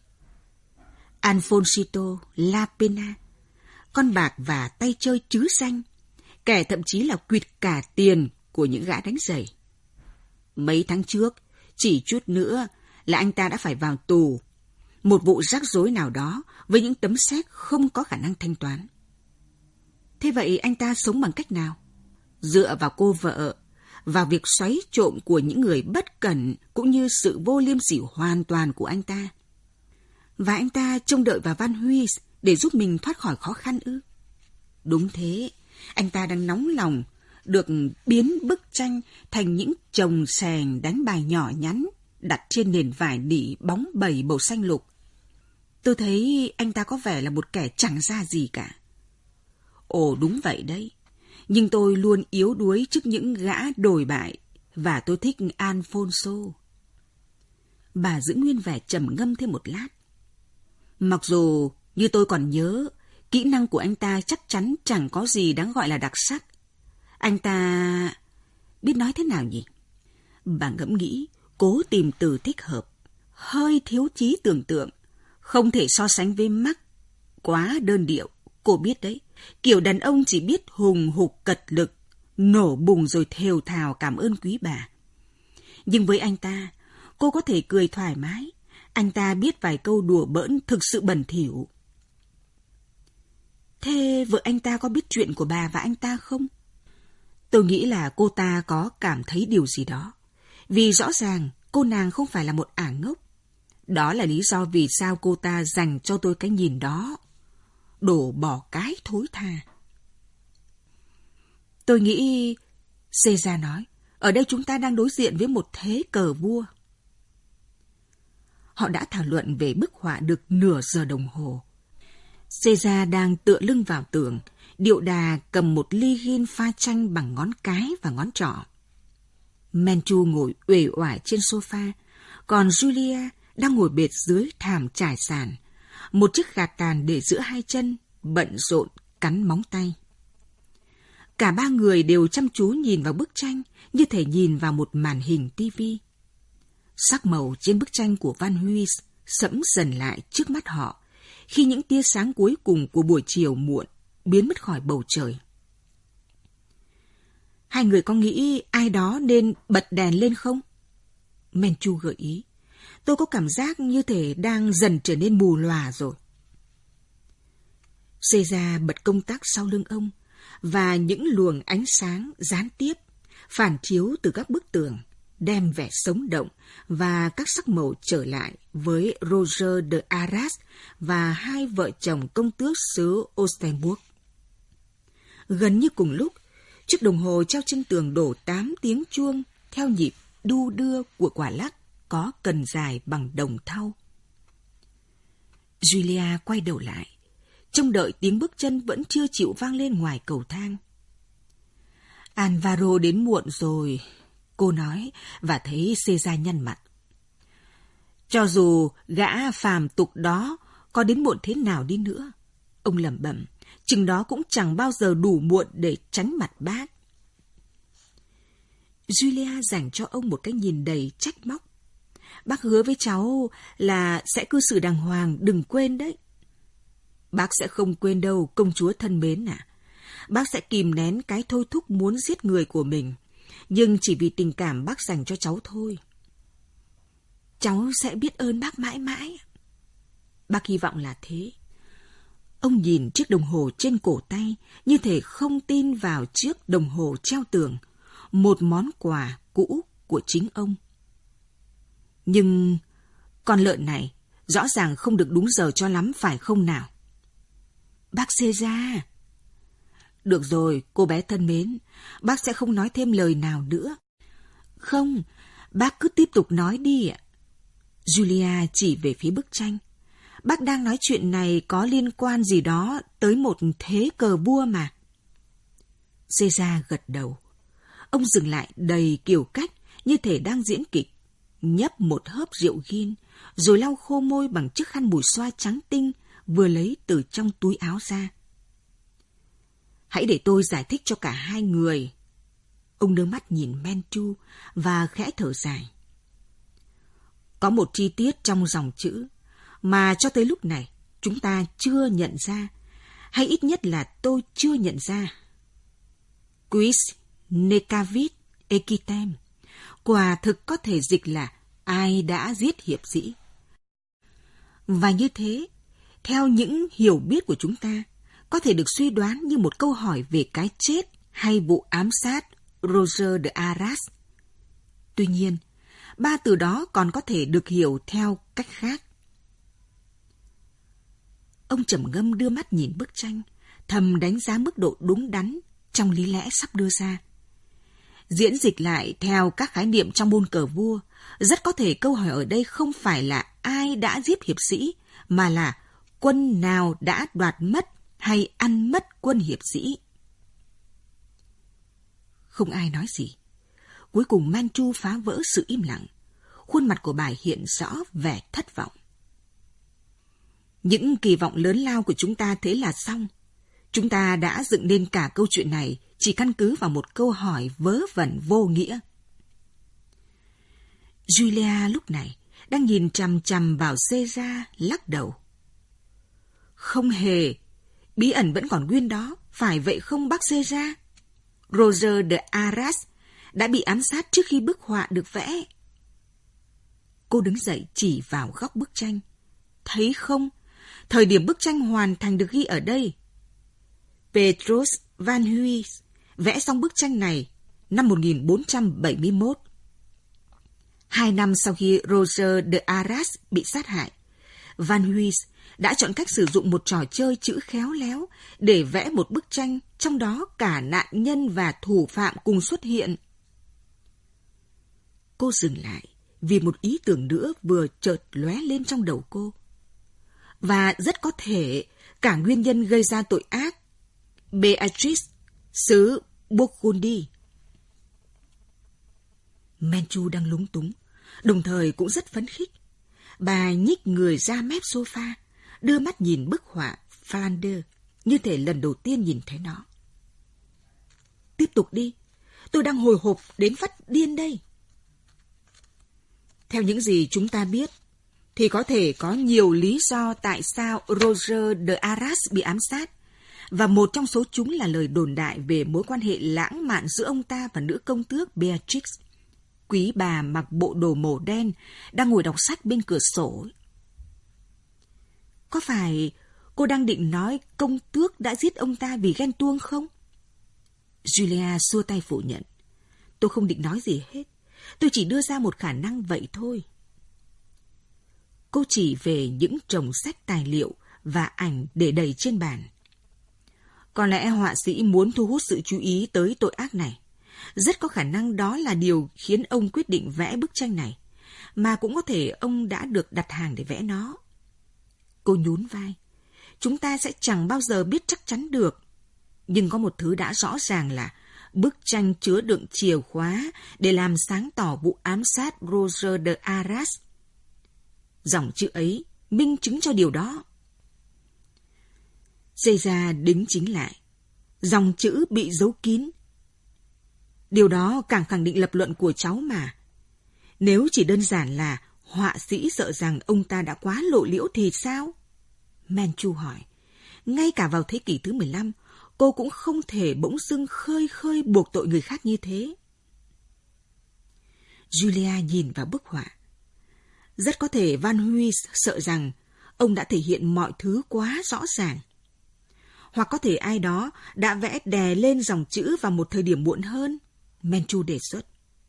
Alfonsito La Pena, con bạc và tay chơi trứ danh, kẻ thậm chí là quỵt cả tiền của những gã đánh giày. Mấy tháng trước, chỉ chút nữa là anh ta đã phải vào tù. Một vụ rắc rối nào đó với những tấm séc không có khả năng thanh toán. Thế vậy anh ta sống bằng cách nào? Dựa vào cô vợ, vào việc xoáy trộm của những người bất cẩn cũng như sự vô liêm sỉ hoàn toàn của anh ta. Và anh ta trông đợi vào Van Huy để giúp mình thoát khỏi khó khăn ư? Đúng thế, anh ta đang nóng lòng được biến bức tranh thành những chồng sèn đánh bài nhỏ nhắn đặt trên nền vải nỉ bóng bẩy màu xanh lục. Tôi thấy anh ta có vẻ là một kẻ chẳng ra gì cả. Ồ đúng vậy đấy, nhưng tôi luôn yếu đuối trước những gã đồi bại và tôi thích Alfonso. Bà giữ nguyên vẻ trầm ngâm thêm một lát. Mặc dù như tôi còn nhớ, kỹ năng của anh ta chắc chắn chẳng có gì đáng gọi là đặc sắc. Anh ta biết nói thế nào nhỉ? Bà ngẫm nghĩ, cố tìm từ thích hợp. Hơi thiếu trí tưởng tượng, không thể so sánh với Mark. Quá đơn điệu, cô biết đấy. Kiểu đàn ông chỉ biết hùng hục cật lực, nổ bùng rồi thều thào cảm ơn quý bà. Nhưng với anh ta, cô có thể cười thoải mái. Anh ta biết vài câu đùa bỡn thực sự bẩn thỉu. Thế vợ anh ta có biết chuyện của bà và anh ta không? Tôi nghĩ là cô ta có cảm thấy điều gì đó. Vì rõ ràng cô nàng không phải là một ả ngốc. Đó là lý do vì sao cô ta dành cho tôi cái nhìn đó. Đổ bỏ cái thối tha. Tôi nghĩ, Caesar nói, ở đây chúng ta đang đối diện với một thế cờ vua. Họ đã thảo luận về bức họa được nửa giờ đồng hồ. Caesar đang tựa lưng vào tường, điệu đà cầm một ly gin pha chanh bằng ngón cái và ngón trỏ. Manchu ngồi uể oải trên sofa, còn Julia đang ngồi bệt dưới thảm trải sàn, một chiếc gạt tàn để giữa hai chân, bận rộn cắn móng tay. Cả ba người đều chăm chú nhìn vào bức tranh, như thể nhìn vào một màn hình tivi. Sắc màu trên bức tranh của Van Huyss sẫm dần lại trước mắt họ, khi những tia sáng cuối cùng của buổi chiều muộn biến mất khỏi bầu trời. Hai người có nghĩ ai đó nên bật đèn lên không? Manchu gợi ý. Tôi có cảm giác như thể đang dần trở nên mù lòa rồi. Caesar bật công tắc sau lưng ông, và những luồng ánh sáng gián tiếp, phản chiếu từ các bức tường, đem vẻ sống động và các sắc màu trở lại với Roger de Arras và hai vợ chồng công tước xứ Oldenburg. Gần như cùng lúc, chiếc đồng hồ treo trên tường đổ 8 tiếng chuông theo nhịp đu đưa của quả lắc có cần dài bằng đồng thau. Julia quay đầu lại, trông đợi tiếng bước chân vẫn chưa chịu vang lên ngoài cầu thang. Alvaro đến muộn rồi, cô nói, và thấy Caesar nhăn mặt. Cho dù gã phàm tục đó có đến muộn thế nào đi nữa, ông lẩm bẩm, chừng đó cũng chẳng bao giờ đủ muộn để tránh mặt bác. Julia dành cho ông một cái nhìn đầy trách móc. Bác hứa với cháu là sẽ cư xử đàng hoàng, đừng quên đấy. Bác sẽ không quên đâu, công chúa thân mến ạ. Bác sẽ kìm nén cái thôi thúc muốn giết người của mình, nhưng chỉ vì tình cảm bác dành cho cháu thôi. Cháu sẽ biết ơn bác mãi mãi. Bác hy vọng là thế. Ông nhìn chiếc đồng hồ trên cổ tay, như thể không tin vào chiếc đồng hồ treo tường, một món quà cũ của chính ông. Nhưng con lợn này rõ ràng không được đúng giờ cho lắm, phải không nào? Bác Caesar. Được rồi, cô bé thân mến, bác sẽ không nói thêm lời nào nữa. Không, bác cứ tiếp tục nói đi ạ. Julia chỉ về phía bức tranh. Bác đang nói chuyện này có liên quan gì đó tới một thế cờ vua mà. Caesar gật đầu. Ông dừng lại đầy kiểu cách, như thể đang diễn kịch, nhấp một hớp rượu gin, rồi lau khô môi bằng chiếc khăn mùi xoa trắng tinh vừa lấy từ trong túi áo ra. Hãy để tôi giải thích cho cả hai người. Ông đưa mắt nhìn Manchu và khẽ thở dài. Có một chi tiết trong dòng chữ mà cho tới lúc này chúng ta chưa nhận ra, hay ít nhất là tôi chưa nhận ra. Quis necavit equitem, quả thực có thể dịch là ai đã giết hiệp sĩ. Và như thế, theo những hiểu biết của chúng ta, có thể được suy đoán như một câu hỏi về cái chết hay vụ ám sát Roger de Arras. Tuy nhiên, ba từ đó còn có thể được hiểu theo cách khác. Ông trầm ngâm đưa mắt nhìn bức tranh, thầm đánh giá mức độ đúng đắn trong lý lẽ sắp đưa ra. Diễn dịch lại theo các khái niệm trong môn cờ vua, rất có thể câu hỏi ở đây không phải là ai đã giết hiệp sĩ, mà là quân nào đã đoạt mất hay ăn mất quân hiệp sĩ. Không ai nói gì. Cuối cùng Manchu phá vỡ sự im lặng. Khuôn mặt của bà hiện rõ vẻ thất vọng. Những kỳ vọng lớn lao của chúng ta thế là xong. Chúng ta đã dựng nên cả câu chuyện này chỉ căn cứ vào một câu hỏi vớ vẩn vô nghĩa. Julia lúc này đang nhìn chằm chằm vào Caesar, lắc đầu. Không hề, bí ẩn vẫn còn nguyên đó, phải vậy không bác Caesar? Roger de Arras đã bị ám sát trước khi bức họa được vẽ. Cô đứng dậy chỉ vào góc bức tranh. Thấy không, thời điểm bức tranh hoàn thành được ghi ở đây. Petrus Van Huynh vẽ xong bức tranh này năm 1471. 2 năm sau khi Roger de Arras bị sát hại, Van Huynh đã chọn cách sử dụng một trò chơi chữ khéo léo để vẽ một bức tranh, trong đó cả nạn nhân và thủ phạm cùng xuất hiện. Cô dừng lại vì một ý tưởng nữa vừa chợt lóe lên trong đầu cô. Và rất có thể cả nguyên nhân gây ra tội ác, Beatrice, xứ Burgundy. Manchu đang lúng túng, đồng thời cũng rất phấn khích. Bà nhích người ra mép sofa, đưa mắt nhìn bức họa Flanders như thể lần đầu tiên nhìn thấy nó. Tiếp tục đi, tôi đang hồi hộp đến phát điên đây. Theo những gì chúng ta biết, thì có thể có nhiều lý do tại sao Roger de Arras bị ám sát, và một trong số chúng là lời đồn đại về mối quan hệ lãng mạn giữa ông ta và nữ công tước Beatrix. Quý bà mặc bộ đồ màu đen đang ngồi đọc sách bên cửa sổ. Có phải cô đang định nói công tước đã giết ông ta vì ghen tuông không? Julia xua tay phủ nhận. Tôi không định nói gì hết. Tôi chỉ đưa ra một khả năng vậy thôi. Cô chỉ về những chồng sách tài liệu và ảnh để đầy trên bàn. Có lẽ họa sĩ muốn thu hút sự chú ý tới tội ác này. Rất có khả năng đó là điều khiến ông quyết định vẽ bức tranh này, mà cũng có thể ông đã được đặt hàng để vẽ nó. Cô nhún vai. Chúng ta sẽ chẳng bao giờ biết chắc chắn được. Nhưng có một thứ đã rõ ràng là bức tranh chứa đựng chìa khóa để làm sáng tỏ vụ ám sát Roger de Arras. Dòng chữ ấy minh chứng cho điều đó. Caesar đính chính lại. Dòng chữ bị giấu kín. Điều đó càng khẳng định lập luận của cháu mà. Nếu chỉ đơn giản là họa sĩ sợ rằng ông ta đã quá lộ liễu thì sao? Manchu hỏi. Ngay cả vào thế kỷ thứ 15, cô cũng không thể bỗng dưng khơi buộc tội người khác như thế. Julia nhìn vào bức họa. Rất có thể Van Huynh sợ rằng ông đã thể hiện mọi thứ quá rõ ràng. Hoặc có thể ai đó đã vẽ đè lên dòng chữ vào một thời điểm muộn hơn, Manchu đề xuất.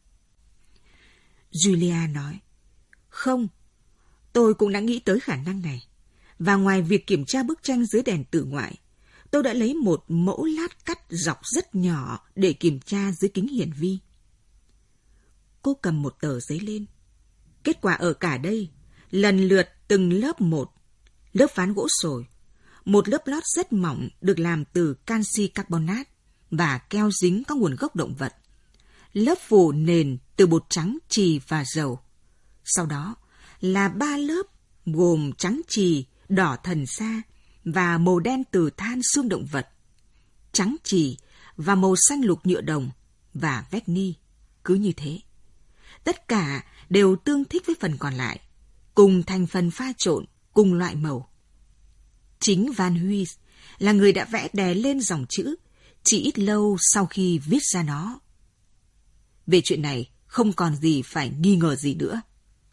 Julia nói, không, tôi cũng đã nghĩ tới khả năng này. Và ngoài việc kiểm tra bức tranh dưới đèn tử ngoại, tôi đã lấy một mẫu lát cắt dọc rất nhỏ để kiểm tra dưới kính hiển vi. Cô cầm một tờ giấy lên. Kết quả ở cả đây, lần lượt từng lớp một. Lớp ván gỗ sồi, một lớp lót rất mỏng được làm từ canxi carbonate và keo dính có nguồn gốc động vật. Lớp phủ nền từ bột trắng, chì và dầu. Sau đó là 3 lớp gồm trắng chì, đỏ thần sa và màu đen từ than xương động vật, trắng chì và màu xanh lục nhựa đồng và verni. Cứ như thế, tất cả đều tương thích với phần còn lại, cùng thành phần pha trộn, cùng loại màu. Chính Van Huynh là người đã vẽ đè lên dòng chữ chỉ ít lâu sau khi viết ra nó. Về chuyện này không còn gì phải nghi ngờ gì nữa.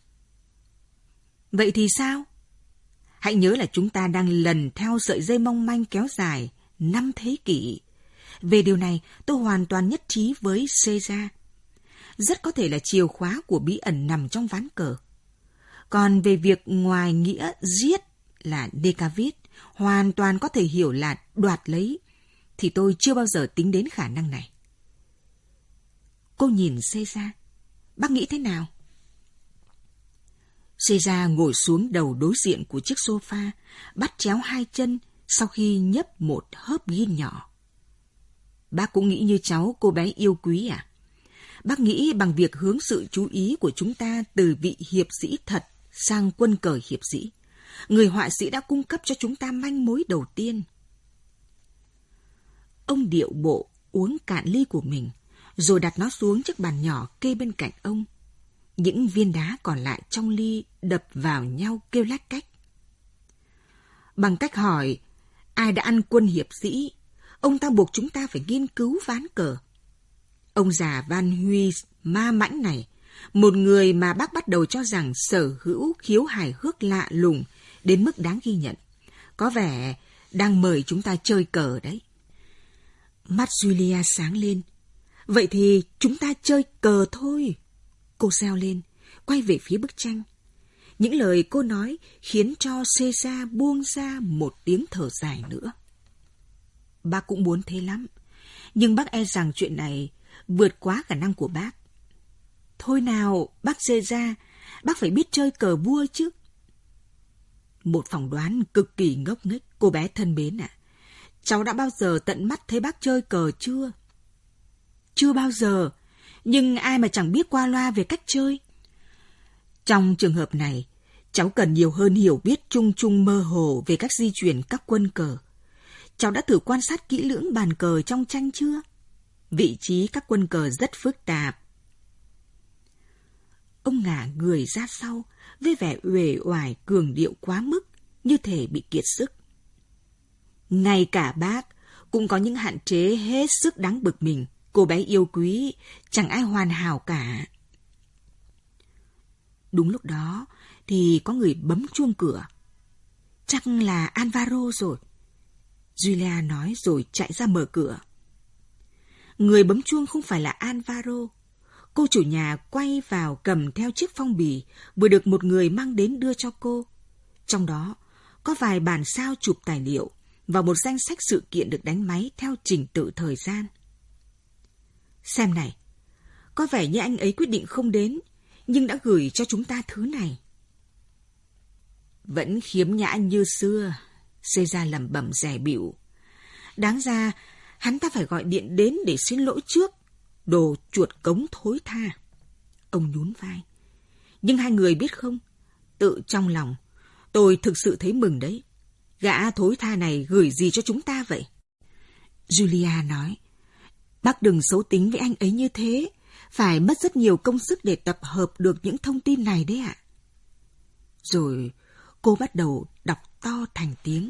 Vậy thì sao? Hãy nhớ là chúng ta đang lần theo sợi dây mong manh kéo dài 5 thế kỷ. Về điều này tôi hoàn toàn nhất trí với Caesar. Rất có thể là chìa khóa của bí ẩn nằm trong ván cờ. Còn về việc ngoài nghĩa giết là Decavit hoàn toàn có thể hiểu là đoạt lấy, thì tôi chưa bao giờ tính đến khả năng này. Cô nhìn Caesar. Bác nghĩ thế nào? Caesar ngồi xuống đầu đối diện của chiếc sofa, bắt chéo 2 chân sau khi nhấp một hớp gin nhỏ. Bác cũng nghĩ như cháu, cô bé yêu quý à? Bác nghĩ bằng việc hướng sự chú ý của chúng ta từ vị hiệp sĩ thật sang quân cờ hiệp sĩ, người họa sĩ đã cung cấp cho chúng ta manh mối đầu tiên. Ông điệu bộ uống cạn ly của mình, rồi đặt nó xuống chiếc bàn nhỏ kê bên cạnh ông. Những viên đá còn lại trong ly đập vào nhau kêu lách cách. Bằng cách hỏi ai đã ăn quân hiệp sĩ, ông ta buộc chúng ta phải nghiên cứu ván cờ. Ông già Van Huy ma mãnh này, một người mà bác bắt đầu cho rằng sở hữu khiếu hài hước lạ lùng đến mức đáng ghi nhận, có vẻ đang mời chúng ta chơi cờ đấy. Mắt Julia sáng lên. Vậy thì chúng ta chơi cờ thôi. Cô reo lên, quay về phía bức tranh. Những lời cô nói khiến cho Caesar buông ra một tiếng thở dài nữa. Bác cũng muốn thế lắm, nhưng bác e rằng chuyện này vượt quá khả năng của bác. Thôi nào, bác Caesar, bác phải biết chơi cờ vua chứ. Một phỏng đoán cực kỳ ngốc nghếch, cô bé thân mến ạ. Cháu đã bao giờ tận mắt thấy bác chơi cờ chưa? Chưa bao giờ, nhưng ai mà chẳng biết qua loa về cách chơi. Trong trường hợp này, cháu cần nhiều hơn hiểu biết chung chung mơ hồ về cách di chuyển các quân cờ. Cháu đã thử quan sát kỹ lưỡng bàn cờ trong tranh chưa? Vị trí các quân cờ rất phức tạp. Ông ngả người ra sau, với vẻ uể oải cường điệu quá mức, như thể bị kiệt sức. Ngay cả bác cũng có những hạn chế hết sức đáng bực mình. Cô bé yêu quý, chẳng ai hoàn hảo cả. Đúng lúc đó thì có người bấm chuông cửa. Chắc là Alvaro rồi. Julia nói rồi chạy ra mở cửa. Người bấm chuông không phải là Alvaro. Cô chủ nhà quay vào cầm theo chiếc phong bì vừa được một người mang đến đưa cho cô. Trong đó có vài bản sao chụp tài liệu và một danh sách sự kiện được đánh máy theo trình tự thời gian. Xem này, có vẻ như anh ấy quyết định không đến, nhưng đã gửi cho chúng ta thứ này. Vẫn khiếm nhã như xưa, Caesar lẩm bẩm dè bỉu. Đáng ra, hắn ta phải gọi điện đến để xin lỗi trước, đồ chuột cống thối tha. Ông nhún vai. Nhưng hai người biết không, tự trong lòng, tôi thực sự thấy mừng đấy. Gã thối tha này gửi gì cho chúng ta vậy? Julia nói. Bác đừng xấu tính với anh ấy như thế. Phải mất rất nhiều công sức để tập hợp được những thông tin này đấy ạ. Rồi cô bắt đầu đọc to thành tiếng.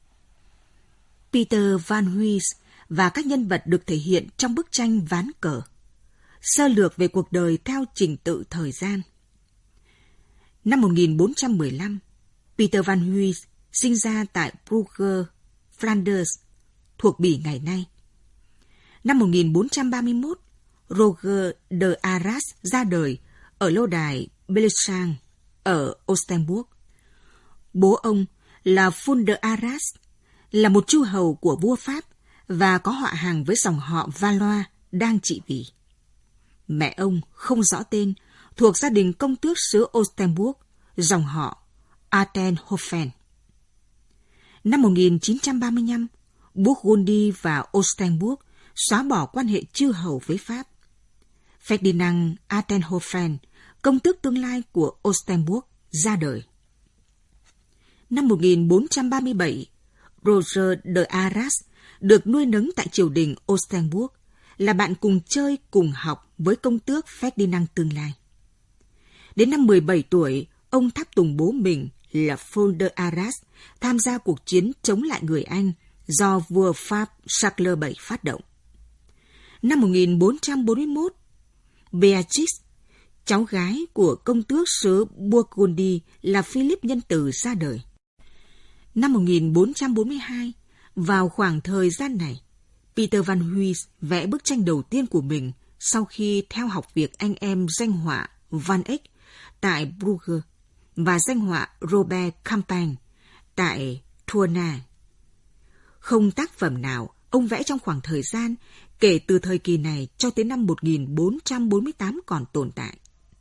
Peter Van Huy và các nhân vật được thể hiện trong bức tranh ván cờ. Sơ lược về cuộc đời theo trình tự thời gian. Năm 1415, Peter Van Huy sinh ra tại Brugge, Flanders, thuộc Bỉ ngày nay. Năm 1431, Roger de Arras ra đời ở lâu đài Belchang ở Oldenburg. Bố ông là Phun de Arras, là một chư hầu của vua Pháp và có họ hàng với dòng họ Valois đang trị vì. Mẹ ông không rõ tên, thuộc gia đình công tước xứ Oldenburg, dòng họ Altenhofen. Năm 1935, Burgundy và Oldenburg xóa bỏ quan hệ chư hầu với Pháp. Ferdinand Altenhofen, công tước tương lai của Oldenburg, ra đời. Năm 1437, Roger de Arras được nuôi nấng tại triều đình Oldenburg, là bạn cùng chơi cùng học với công tước Ferdinand tương lai. Đến năm 17 tuổi, ông tháp tùng bố mình là Phun de Arras tham gia cuộc chiến chống lại người Anh do vua Pháp Charles VII phát động. Năm 1441, Beatrix, cháu gái của công tước xứ Burgundy là Philip Nhân Từ ra đời. Năm 1442, vào khoảng thời gian này, Peter Van Huy vẽ bức tranh đầu tiên của mình sau khi theo học việc anh em danh họa Van Eyck tại Brugge và danh họa Robert Campagne tại Tournai. Không tác phẩm nào ông vẽ trong khoảng thời gian kể từ thời kỳ này cho tới năm 1448 còn tồn tại.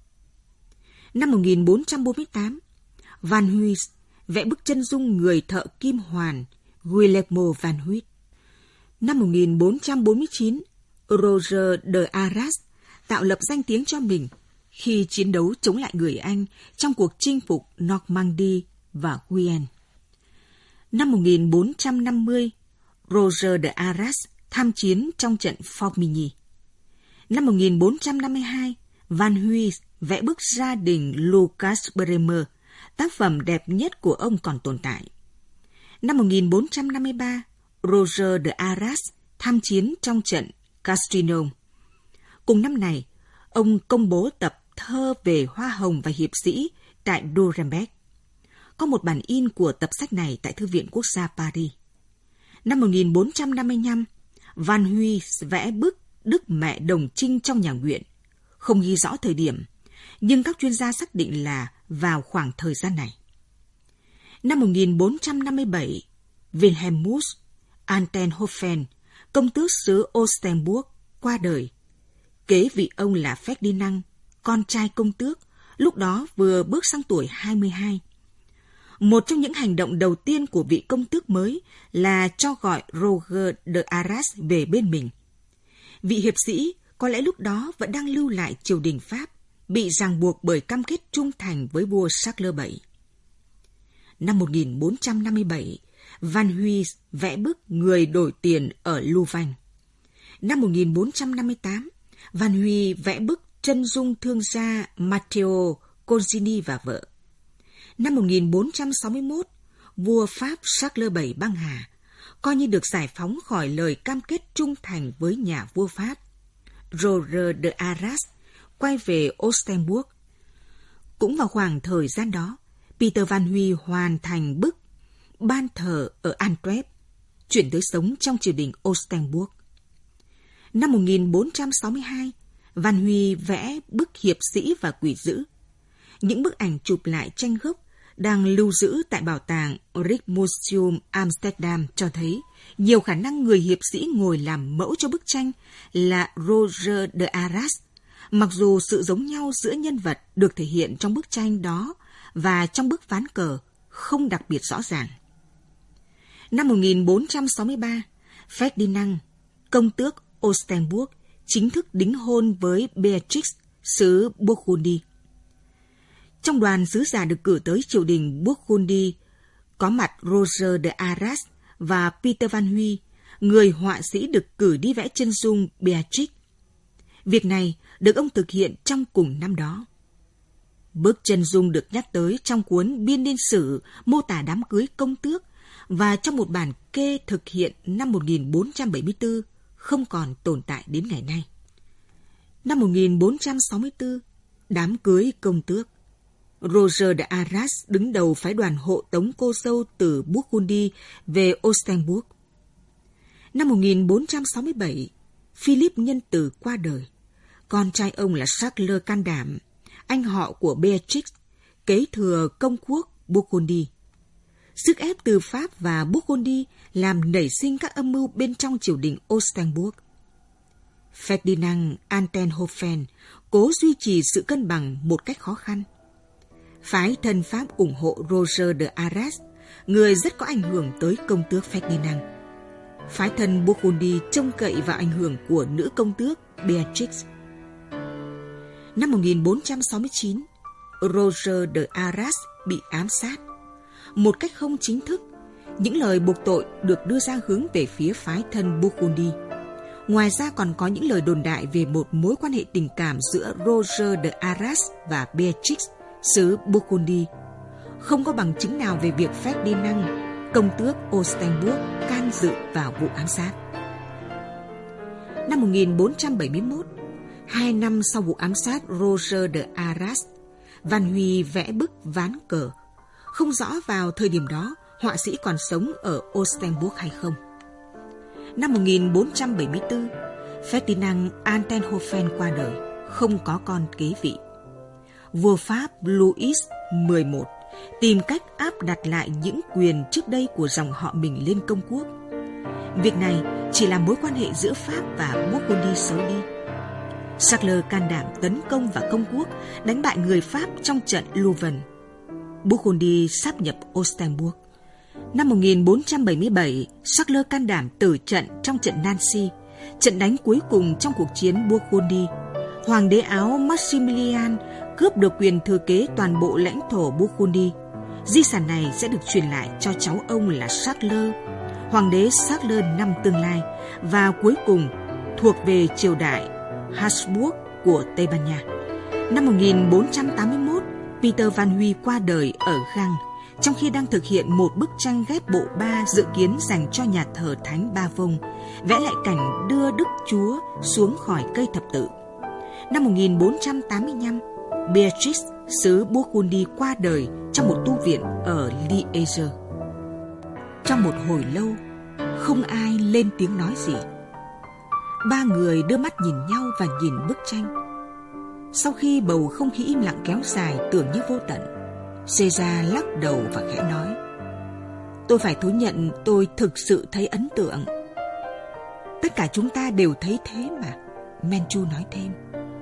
Năm 1448, Van Huy vẽ bức chân dung người thợ kim hoàn Guillermo Van Huyt. Năm 1449, Roger de Arras tạo lập danh tiếng cho mình khi chiến đấu chống lại người Anh trong cuộc chinh phục Normandy và Guyenne. Năm 1450, Roger de Arras tham chiến trong trận Formigny. Năm 1452, Van Huy vẽ bức gia đình Lucas Bremer, tác phẩm đẹp nhất của ông còn tồn tại. Năm 1453, Roger de Arras tham chiến trong trận Castrinum. Cùng năm này, ông công bố tập thơ về hoa hồng và hiệp sĩ tại Nuremberg. Có một bản in của tập sách này tại Thư viện Quốc gia Paris. Năm 1455, Van Huy vẽ bức Đức Mẹ Đồng Trinh trong nhà nguyện. Không ghi rõ thời điểm, nhưng các chuyên gia xác định là vào khoảng thời gian này. Năm 1457, Wilhelmus Altenhofen, công tước xứ Oldenburg, qua đời. Kế vị ông là Ferdinand, con trai công tước, lúc đó vừa bước sang tuổi 22. Một trong những hành động đầu tiên của vị công tước mới là cho gọi Roger de Arras về bên mình. Vị hiệp sĩ có lẽ lúc đó vẫn đang lưu lại triều đình Pháp, bị ràng buộc bởi cam kết trung thành với vua Charles VII. Năm 1457, Van Huy vẽ bức Người đổi tiền ở Louvain. Năm 1458, Van Huy vẽ bức Chân dung thương gia Matteo Concini và vợ. Năm 1461, vua Pháp Charles VII băng hà, coi như được giải phóng khỏi lời cam kết trung thành với nhà vua Pháp. Roger de Arras quay về Oldenburg. Cũng vào khoảng thời gian đó, Peter Van Huy hoàn thành bức Ban thờ ở Antwerp, chuyển tới sống trong triều đình Oldenburg. Năm 1462, Van Huy vẽ bức Hiệp sĩ và Quỷ dữ. Những bức ảnh chụp lại tranh gốc đang lưu giữ tại bảo tàng Rijksmuseum Amsterdam cho thấy nhiều khả năng người hiệp sĩ ngồi làm mẫu cho bức tranh là Roger de Arras, mặc dù sự giống nhau giữa nhân vật được thể hiện trong bức tranh đó và trong bức ván cờ không đặc biệt rõ ràng. Năm 1463, Ferdinand, công tước Oldenburg, chính thức đính hôn với Beatrix, xứ Burgundy. Trong đoàn sứ giả được cử tới triều đình Burgundy có mặt Roger de Arras và Peter Van Huy, người họa sĩ được cử đi vẽ chân dung Beatrix. Việc này được ông thực hiện trong cùng năm đó. Bức chân dung được nhắc tới trong cuốn Biên niên sử mô tả đám cưới công tước và trong một bản kê thực hiện năm 1474 không còn tồn tại đến ngày nay. Năm 1464, đám cưới công tước. Roger de Arras đứng đầu phái đoàn hộ tống cô dâu từ Burgundy về Oldenburg. Năm 1467, Philip Nhân Từ qua đời. Con trai ông là Charles Can Đảm, anh họ của Beatrix, kế thừa công quốc Burgundy. Sức ép từ Pháp và Burgundy làm nảy sinh các âm mưu bên trong triều đình Oldenburg. Ferdinand Altenhofen cố duy trì sự cân bằng một cách khó khăn. Phái thân Pháp ủng hộ Roger de Arras, người rất có ảnh hưởng tới công tước Ferdinand. Phái thân Burgundy trông cậy vào ảnh hưởng của nữ công tước Beatrix. Năm 1469, Roger de Arras bị ám sát. Một cách không chính thức, những lời buộc tội được đưa ra hướng về phía phái thân Burgundy. Ngoài ra còn có những lời đồn đại về một mối quan hệ tình cảm giữa Roger de Arras và Beatrix, xứ Burgundy. Không có bằng chứng nào về việc Ferdinand, công tước Oldenburg, can dự vào vụ ám sát. Năm 1471, 2 năm sau vụ ám sát Roger de Arras, Van Huy vẽ bức ván cờ. Không rõ vào thời điểm đó họa sĩ còn sống ở Oldenburg hay không. Năm 1474, Ferdinand Altenhofen qua đời, không có con kế vị. Vua Pháp Louis XI tìm cách áp đặt lại những quyền trước đây của dòng họ mình lên công quốc. Việc này chỉ làm mối quan hệ giữa Pháp và Burgundy xấu đi. Charles can đảm tấn công vào công quốc, đánh bại người Pháp trong trận Louvain. Burgundy sáp nhập Oldenburg. Năm 1477, Charles can đảm tử trận trong trận Nancy, trận đánh cuối cùng trong cuộc chiến Burgundy. Hoàng đế Áo Maximilian cướp được quyền thừa kế toàn bộ lãnh thổ Burgundy. Di sản này sẽ được truyền lại cho cháu ông là Charles, Hoàng đế Charles năm tương lai, và cuối cùng thuộc về triều đại Habsburg của Tây Ban Nha. Năm 1481, Peter Van Huy qua đời ở Gand, trong khi đang thực hiện một bức tranh ghép bộ ba dự kiến dành cho nhà thờ Thánh Ba Vông, vẽ lại cảnh đưa Đức Chúa xuống khỏi cây thập tự. Năm 1485, Beatrice, xứ Burgundy qua đời trong một tu viện ở Liège. Trong một hồi lâu, không ai lên tiếng nói gì. Ba người đưa mắt nhìn nhau và nhìn bức tranh. Sau khi bầu không khí im lặng kéo dài tưởng như vô tận, Caesar lắc đầu và khẽ nói: "Tôi phải thú nhận tôi thực sự thấy ấn tượng." "Tất cả chúng ta đều thấy thế mà," Menchu nói thêm.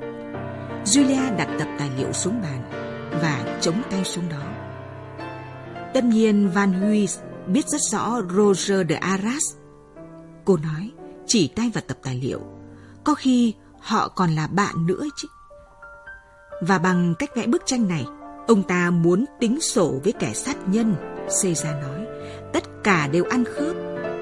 Julia đặt tập tài liệu xuống bàn và chống tay xuống đó. "Tất nhiên Van Huy biết rất rõ Roger de Arras," cô nói, chỉ tay vào tập tài liệu. "Có khi họ còn là bạn nữa chứ. Và bằng cách vẽ bức tranh này, ông ta muốn tính sổ với kẻ sát nhân," Caesar nói. "Tất cả đều ăn khớp."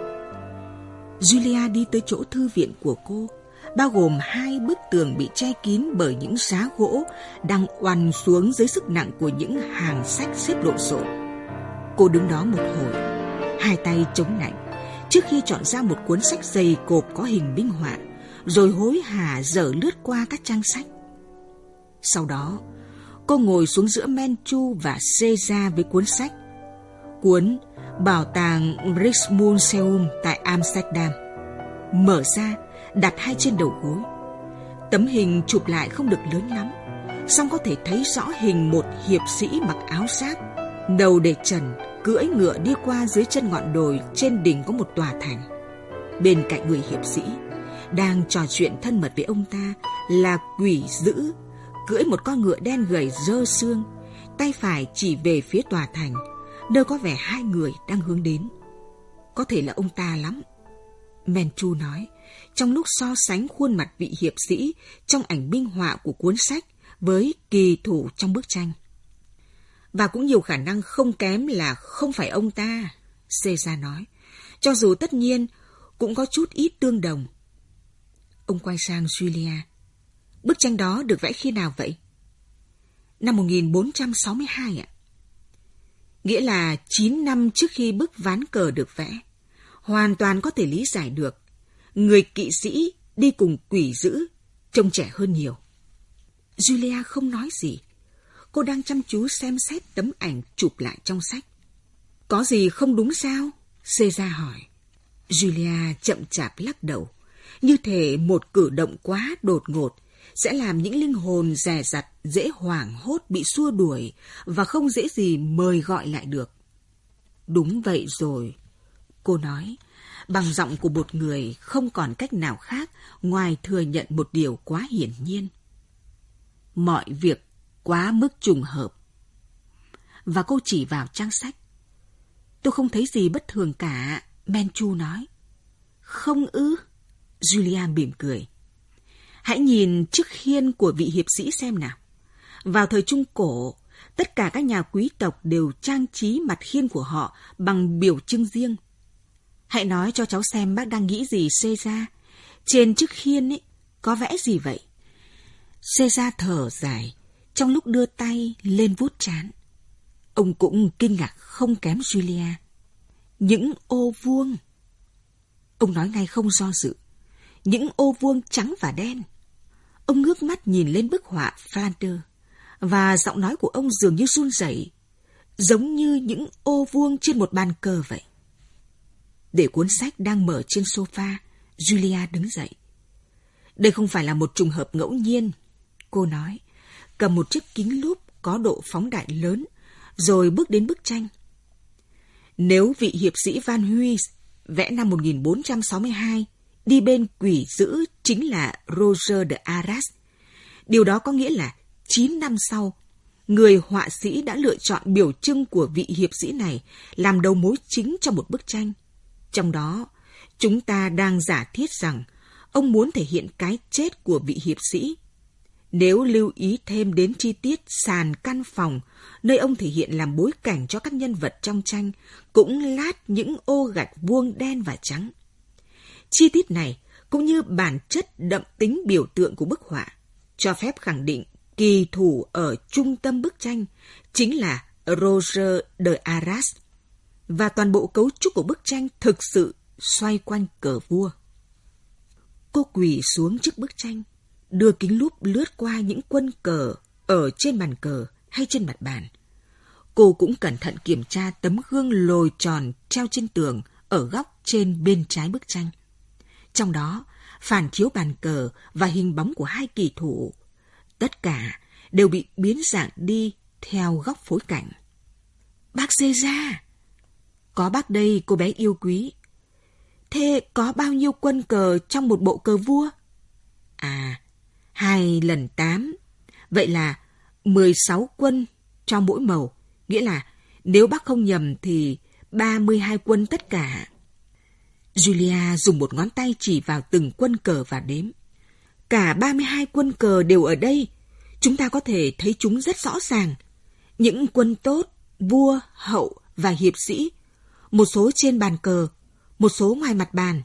Julia đi tới chỗ thư viện của cô, bao gồm 2 bức tường bị che kín bởi những giá gỗ đang oằn xuống dưới sức nặng của những hàng sách xếp lộn xộn. Cô đứng đó một hồi, hai tay chống nạnh, trước khi chọn ra một cuốn sách dày cộp có hình minh họa, rồi hối hả dở lướt qua các trang sách. Sau đó, cô ngồi xuống giữa Menchu và Caesar với cuốn sách, cuốn Bảo tàng Rijksmuseum tại Amsterdam. Mở ra, đặt hai trên đầu gối. Tấm hình chụp lại không được lớn lắm, song có thể thấy rõ hình một hiệp sĩ mặc áo giáp, đầu để trần, cưỡi ngựa đi qua dưới chân ngọn đồi trên đỉnh có một tòa thành. Bên cạnh người hiệp sĩ, đang trò chuyện thân mật với ông ta là quỷ dữ, cưỡi một con ngựa đen gầy rơ xương, tay phải chỉ về phía tòa thành, nơi có vẻ 2 người đang hướng đến. "Có thể là ông ta lắm," Menchu nói, trong lúc so sánh khuôn mặt vị hiệp sĩ trong ảnh minh họa của cuốn sách với kỳ thủ trong bức tranh. "Và cũng nhiều khả năng không kém là không phải ông ta," Caesar nói, "cho dù tất nhiên cũng có chút ít tương đồng." Ông quay sang Julia. "Bức tranh đó được vẽ khi nào vậy?" "Năm 1462 ạ." "Nghĩa là 9 năm trước khi bức ván cờ được vẽ. Hoàn toàn có thể lý giải được. Người kỵ sĩ đi cùng quỷ dữ trông trẻ hơn nhiều." Julia không nói gì. Cô đang chăm chú xem xét tấm ảnh chụp lại trong sách. "Có gì không đúng sao?" Caesar hỏi. Julia chậm chạp lắc đầu, như thể một cử động quá đột ngột sẽ làm những linh hồn dè dặt, dễ hoảng hốt bị xua đuổi và không dễ gì mời gọi lại được. "Đúng vậy rồi," cô nói, bằng giọng của một người không còn cách nào khác ngoài thừa nhận một điều quá hiển nhiên. "Mọi việc quá mức trùng hợp." Và cô chỉ vào trang sách. "Tôi không thấy gì bất thường cả," Menchu nói. "Không ư?" Julia mỉm cười. "Hãy nhìn chiếc khiên của vị hiệp sĩ xem nào. Vào thời Trung Cổ, tất cả các nhà quý tộc đều trang trí mặt khiên của họ bằng biểu trưng riêng. Hãy nói cho cháu xem bác đang nghĩ gì, Caesar. Trên chiếc khiên ấy, có vẽ gì vậy?" Caesar thở dài, trong lúc đưa tay lên vuốt trán. Ông cũng kinh ngạc không kém Julia. "Những ô vuông." Ông nói ngay không do dự. "Những ô vuông trắng và đen." Ông ngước mắt nhìn lên bức họa Flanders, và giọng nói của ông dường như run rẩy, giống như những ô vuông trên một bàn cờ vậy. Để cuốn sách đang mở trên sofa, Julia đứng dậy. "Đây không phải là một trùng hợp ngẫu nhiên," cô nói, cầm một chiếc kính lúp có độ phóng đại lớn, rồi bước đến bức tranh. "Nếu vị hiệp sĩ Van Huy vẽ năm 1462 đi bên quỷ dữ chính là Roger de Arras, điều đó có nghĩa là 9 năm sau, người họa sĩ đã lựa chọn biểu trưng của vị hiệp sĩ này làm đầu mối chính cho một bức tranh. Trong đó, chúng ta đang giả thiết rằng ông muốn thể hiện cái chết của vị hiệp sĩ. Nếu lưu ý thêm đến chi tiết sàn căn phòng, nơi ông thể hiện làm bối cảnh cho các nhân vật trong tranh, cũng lát những ô gạch vuông đen và trắng. Chi tiết này, cũng như bản chất đậm tính biểu tượng của bức họa, cho phép khẳng định kỳ thủ ở trung tâm bức tranh chính là Roger de Arras, và toàn bộ cấu trúc của bức tranh thực sự xoay quanh cờ vua. Cô quỳ xuống trước bức tranh, đưa kính lúp lướt qua những quân cờ ở trên bàn cờ hay trên mặt bàn. Cô cũng cẩn thận kiểm tra tấm gương lồi tròn treo trên tường ở góc trên bên trái bức tranh. Trong đó, phản chiếu bàn cờ và hình bóng của hai kỳ thủ. Tất cả đều bị biến dạng đi theo góc phối cảnh. Bác Caesar! Có bác đây, cô bé yêu quý. Thế có bao nhiêu quân cờ trong một bộ cờ vua? 2 lần 8. Vậy là 16 quân cho mỗi màu. Nghĩa là nếu bác không nhầm thì 32 quân tất cả. Julia dùng một ngón tay chỉ vào từng quân cờ và đếm. Cả 32 quân cờ đều ở đây. Chúng ta có thể thấy chúng rất rõ ràng. Những quân tốt, vua, hậu và hiệp sĩ. Một số trên bàn cờ, một số ngoài mặt bàn.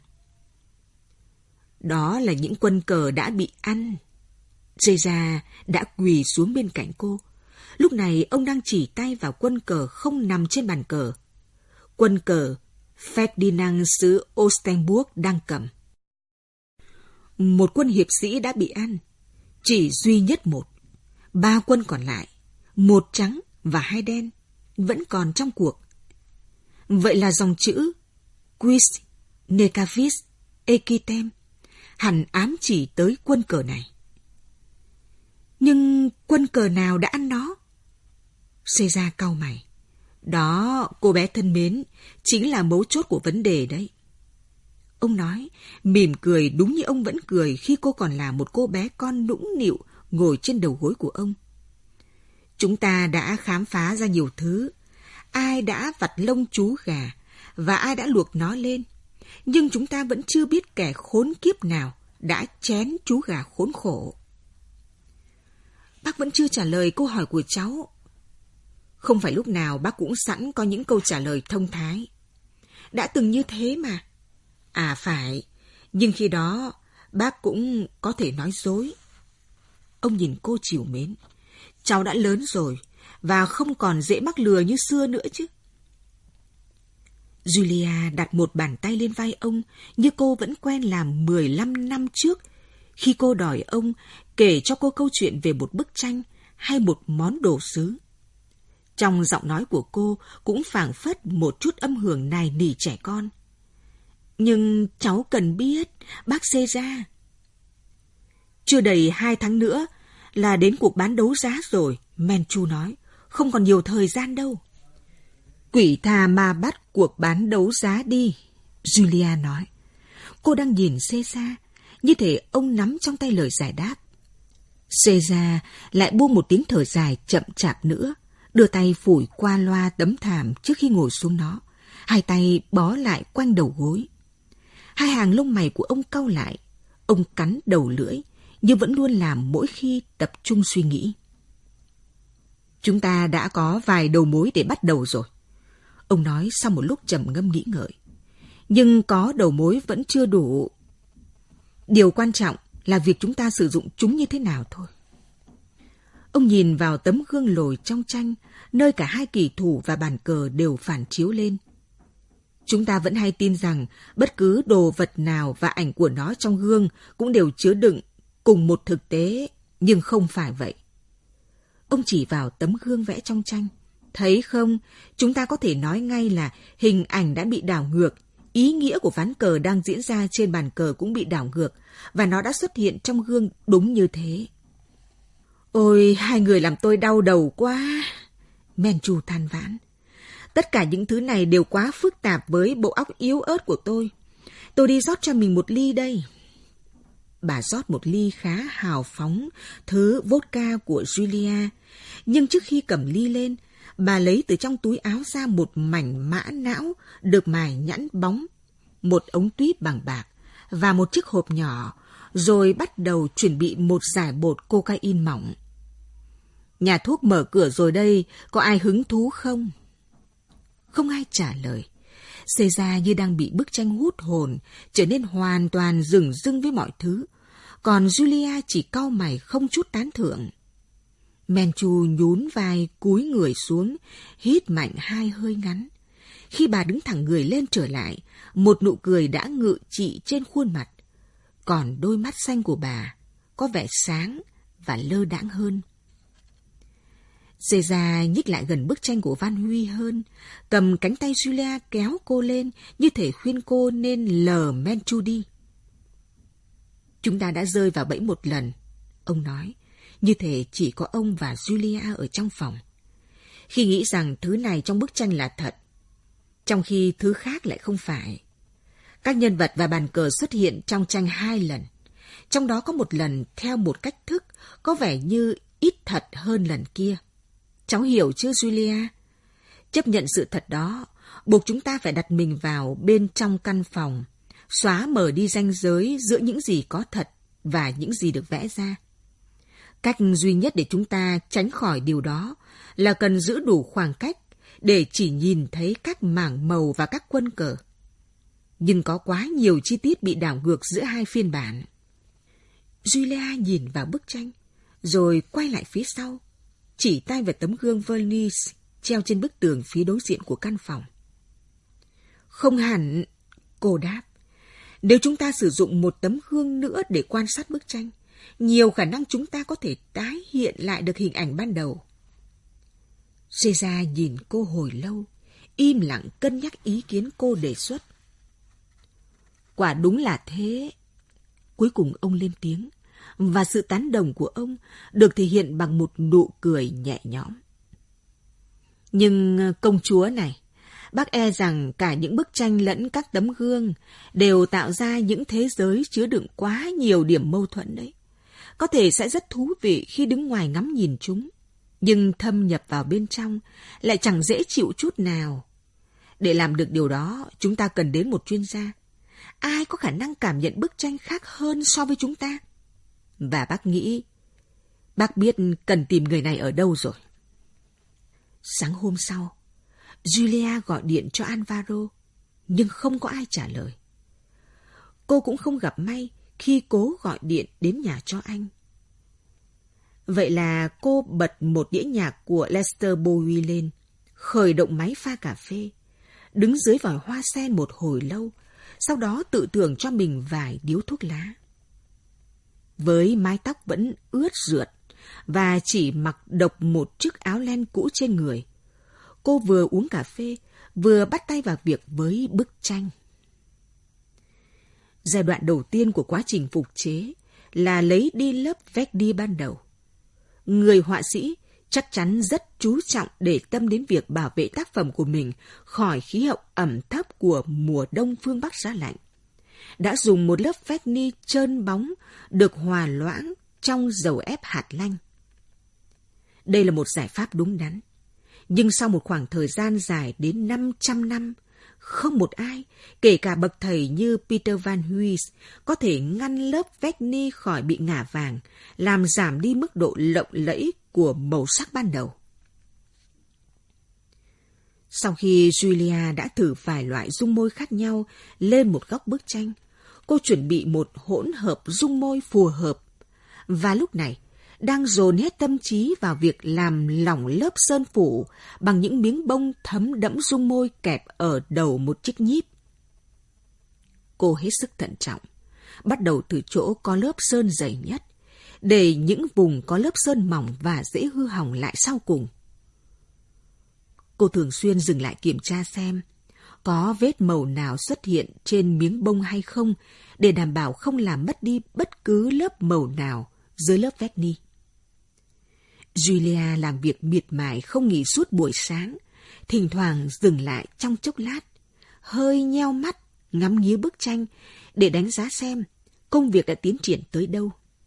Đó là những quân cờ đã bị ăn. Caesar đã quỳ xuống bên cạnh cô. Lúc này ông đang chỉ tay vào quân cờ không nằm trên bàn cờ. Quân cờ Ferdinand xứ Oldenburg đang cầm. Một quân hiệp sĩ đã bị ăn. Chỉ duy nhất một. 3 quân còn lại, 1 trắng và 2 đen, vẫn còn trong cuộc. Vậy là dòng chữ Quis Necavis Equitem hẳn ám chỉ tới quân cờ này. Nhưng quân cờ nào đã ăn nó? Caesar cau mày. Đó, cô bé thân mến, chính là mấu chốt của vấn đề đấy. Ông nói, mỉm cười đúng như ông vẫn cười khi cô còn là một cô bé con nũng nịu ngồi trên đầu gối của ông. Chúng ta đã khám phá ra nhiều thứ. Ai đã vặt lông chú gà và ai đã luộc nó lên. Nhưng chúng ta vẫn chưa biết kẻ khốn kiếp nào đã chén chú gà khốn khổ. Bác vẫn chưa trả lời câu hỏi của cháu. Không phải lúc nào bác cũng sẵn có những câu trả lời thông thái. Đã từng như thế mà. Phải, nhưng khi đó bác cũng có thể nói dối. Ông nhìn cô trìu mến. Cháu đã lớn rồi và không còn dễ mắc lừa như xưa nữa chứ. Julia đặt một bàn tay lên vai ông như cô vẫn quen làm 15 năm trước, khi cô đòi ông kể cho cô câu chuyện về một bức tranh hay một món đồ sứ. Trong giọng nói của cô cũng phảng phất một chút âm hưởng nài nỉ trẻ con. Nhưng cháu cần biết, bác Caesar. Chưa đầy 2 tháng nữa là đến cuộc bán đấu giá rồi, Menchu nói. Không còn nhiều thời gian đâu. Quỷ tha ma bắt cuộc bán đấu giá đi, Julia nói. Cô đang nhìn Caesar, như thể ông nắm trong tay lời giải đáp. Caesar lại buông một tiếng thở dài chậm chạp nữa, đưa tay phủi qua loa tấm thảm trước khi ngồi xuống nó. Hai tay bó lại quanh đầu gối. Hai hàng lông mày của ông cau lại. Ông cắn đầu lưỡi, nhưng vẫn luôn làm mỗi khi tập trung suy nghĩ. Chúng ta đã có vài đầu mối để bắt đầu rồi. Ông nói sau một lúc trầm ngâm nghĩ ngợi. Nhưng có đầu mối vẫn chưa đủ. Điều quan trọng là việc chúng ta sử dụng chúng như thế nào thôi. Ông nhìn vào tấm gương lồi trong tranh, nơi cả hai kỳ thủ và bàn cờ đều phản chiếu lên. Chúng ta vẫn hay tin rằng bất cứ đồ vật nào và ảnh của nó trong gương cũng đều chứa đựng cùng một thực tế, nhưng không phải vậy. Ông chỉ vào tấm gương vẽ trong tranh. Thấy không, chúng ta có thể nói ngay là hình ảnh đã bị đảo ngược. Ý nghĩa của ván cờ đang diễn ra trên bàn cờ cũng bị đảo ngược, và nó đã xuất hiện trong gương đúng như thế. Ôi, hai người làm tôi đau đầu quá, Menchu than vãn. Tất cả những thứ này đều quá phức tạp với bộ óc yếu ớt của tôi. Tôi đi rót cho mình một ly đây. Bà rót một ly khá hào phóng, thứ vodka của Julia. Nhưng trước khi cầm ly lên, bà lấy từ trong túi áo ra một mảnh mã não được mài nhẵn bóng, một ống tuýp bằng bạc và một chiếc hộp nhỏ rồi bắt đầu chuẩn bị một giải bột cocaine mỏng. Nhà thuốc mở cửa rồi đây, có ai hứng thú không? Không ai trả lời. Caesar như đang bị bức tranh hút hồn, trở nên hoàn toàn dửng dưng với mọi thứ. Còn Julia chỉ cau mày không chút tán thưởng. Menchu nhún vai cúi người xuống, hít mạnh 2 hơi ngắn. Khi bà đứng thẳng người lên trở lại, một nụ cười đã ngự trị trên khuôn mặt. Còn đôi mắt xanh của bà có vẻ sáng và lơ đãng hơn. Caesar nhích lại gần bức tranh của Van Huy hơn, cầm cánh tay Julia kéo cô lên như thể khuyên cô nên lờ Menchu đi. Chúng ta đã rơi vào bẫy một lần, ông nói, như thể chỉ có ông và Julia ở trong phòng. Khi nghĩ rằng thứ này trong bức tranh là thật, trong khi thứ khác lại không phải. Các nhân vật và bàn cờ xuất hiện trong tranh 2 lần, trong đó có một lần theo một cách thức có vẻ như ít thật hơn lần kia. Cháu hiểu chứ Julia? Chấp nhận sự thật đó buộc chúng ta phải đặt mình vào bên trong căn phòng, xóa mờ đi ranh giới giữa những gì có thật và những gì được vẽ ra. Cách duy nhất để chúng ta tránh khỏi điều đó là cần giữ đủ khoảng cách để chỉ nhìn thấy các mảng màu và các quân cờ. Nhưng có quá nhiều chi tiết bị đảo ngược giữa hai phiên bản. Julia nhìn vào bức tranh, rồi quay lại phía sau, chỉ tay vào tấm gương vernis treo trên bức tường phía đối diện của căn phòng. Không hẳn, cô đáp. Nếu chúng ta sử dụng một tấm gương nữa để quan sát bức tranh, nhiều khả năng chúng ta có thể tái hiện lại được hình ảnh ban đầu. Caesar nhìn cô hồi lâu, im lặng cân nhắc ý kiến cô đề xuất. Quả đúng là thế. Cuối cùng ông lên tiếng, và sự tán đồng của ông được thể hiện bằng một nụ cười nhẹ nhõm. Nhưng công chúa này, bác e rằng cả những bức tranh lẫn các tấm gương đều tạo ra những thế giới chứa đựng quá nhiều điểm mâu thuẫn đấy. Có thể sẽ rất thú vị khi đứng ngoài ngắm nhìn chúng, nhưng thâm nhập vào bên trong lại chẳng dễ chịu chút nào. Để làm được điều đó, chúng ta cần đến một chuyên gia. Ai có khả năng cảm nhận bức tranh khác hơn so với chúng ta? Và bác nghĩ, bác biết cần tìm người này ở đâu rồi. Sáng hôm sau, Julia gọi điện cho Alvaro, nhưng không có ai trả lời. Cô cũng không gặp may khi cố gọi điện đến nhà cho anh. Vậy là cô bật một đĩa nhạc của Lester Bowie lên, khởi động máy pha cà phê, đứng dưới vòi hoa sen một hồi lâu, sau đó tự thưởng cho mình vài điếu thuốc lá. Với mái tóc vẫn ướt rượt và chỉ mặc độc một chiếc áo len cũ trên người, cô vừa uống cà phê, vừa bắt tay vào việc với bức tranh. Giai đoạn đầu tiên của quá trình phục chế là lấy đi lớp vét đi ban đầu. Người họa sĩ chắc chắn rất chú trọng để tâm đến việc bảo vệ tác phẩm của mình khỏi khí hậu ẩm thấp của mùa đông phương Bắc giá lạnh. Đã dùng một lớp vét ni trơn bóng được hòa loãng trong dầu ép hạt lanh. Đây là một giải pháp đúng đắn. Nhưng sau một khoảng thời gian dài đến 500 năm, không một ai, kể cả bậc thầy như Peter Van Huy, có thể ngăn lớp vét ni khỏi bị ngả vàng, làm giảm đi mức độ lộng lẫy của màu sắc ban đầu. Sau khi Julia đã thử vài loại dung môi khác nhau lên một góc bức tranh, cô chuẩn bị một hỗn hợp dung môi phù hợp. Và lúc này, đang dồn hết tâm trí vào việc làm lỏng lớp sơn phủ bằng những miếng bông thấm đẫm dung môi kẹp ở đầu một chiếc nhíp. Cô hết sức thận trọng, bắt đầu từ chỗ có lớp sơn dày nhất, để những vùng có lớp sơn mỏng và dễ hư hỏng lại sau cùng. Cô thường xuyên dừng lại kiểm tra xem có vết màu nào xuất hiện trên miếng bông hay không, để đảm bảo không làm mất đi bất cứ lớp màu nào dưới lớp vét ni. Julia làm việc miệt mài không nghỉ suốt buổi sáng, thỉnh thoảng dừng lại trong chốc lát, hơi nheo mắt ngắm nghía bức tranh để đánh giá xem công việc đã tiến triển tới đâu.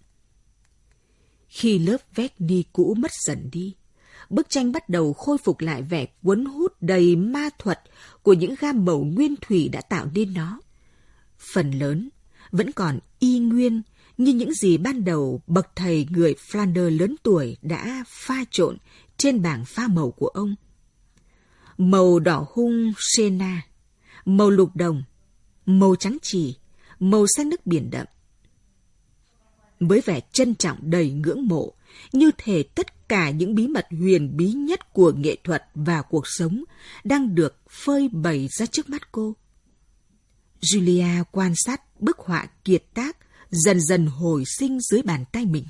Khi lớp vét ni cũ mất dần đi, bức tranh bắt đầu khôi phục lại vẻ cuốn hút đầy ma thuật của những gam màu nguyên thủy đã tạo nên nó. Phần lớn vẫn còn y nguyên như những gì ban đầu bậc thầy người Flanders lớn tuổi đã pha trộn trên bảng pha màu của ông. Màu đỏ hung Sienna, màu lục đồng, màu trắng chì, màu xanh nước biển đậm. Với vẻ trân trọng đầy ngưỡng mộ, như thể tất cả những bí mật huyền bí nhất của nghệ thuật và cuộc sống đang được phơi bày ra trước mắt cô. Julia quan sát bức họa kiệt tác dần dần hồi sinh dưới bàn tay mình.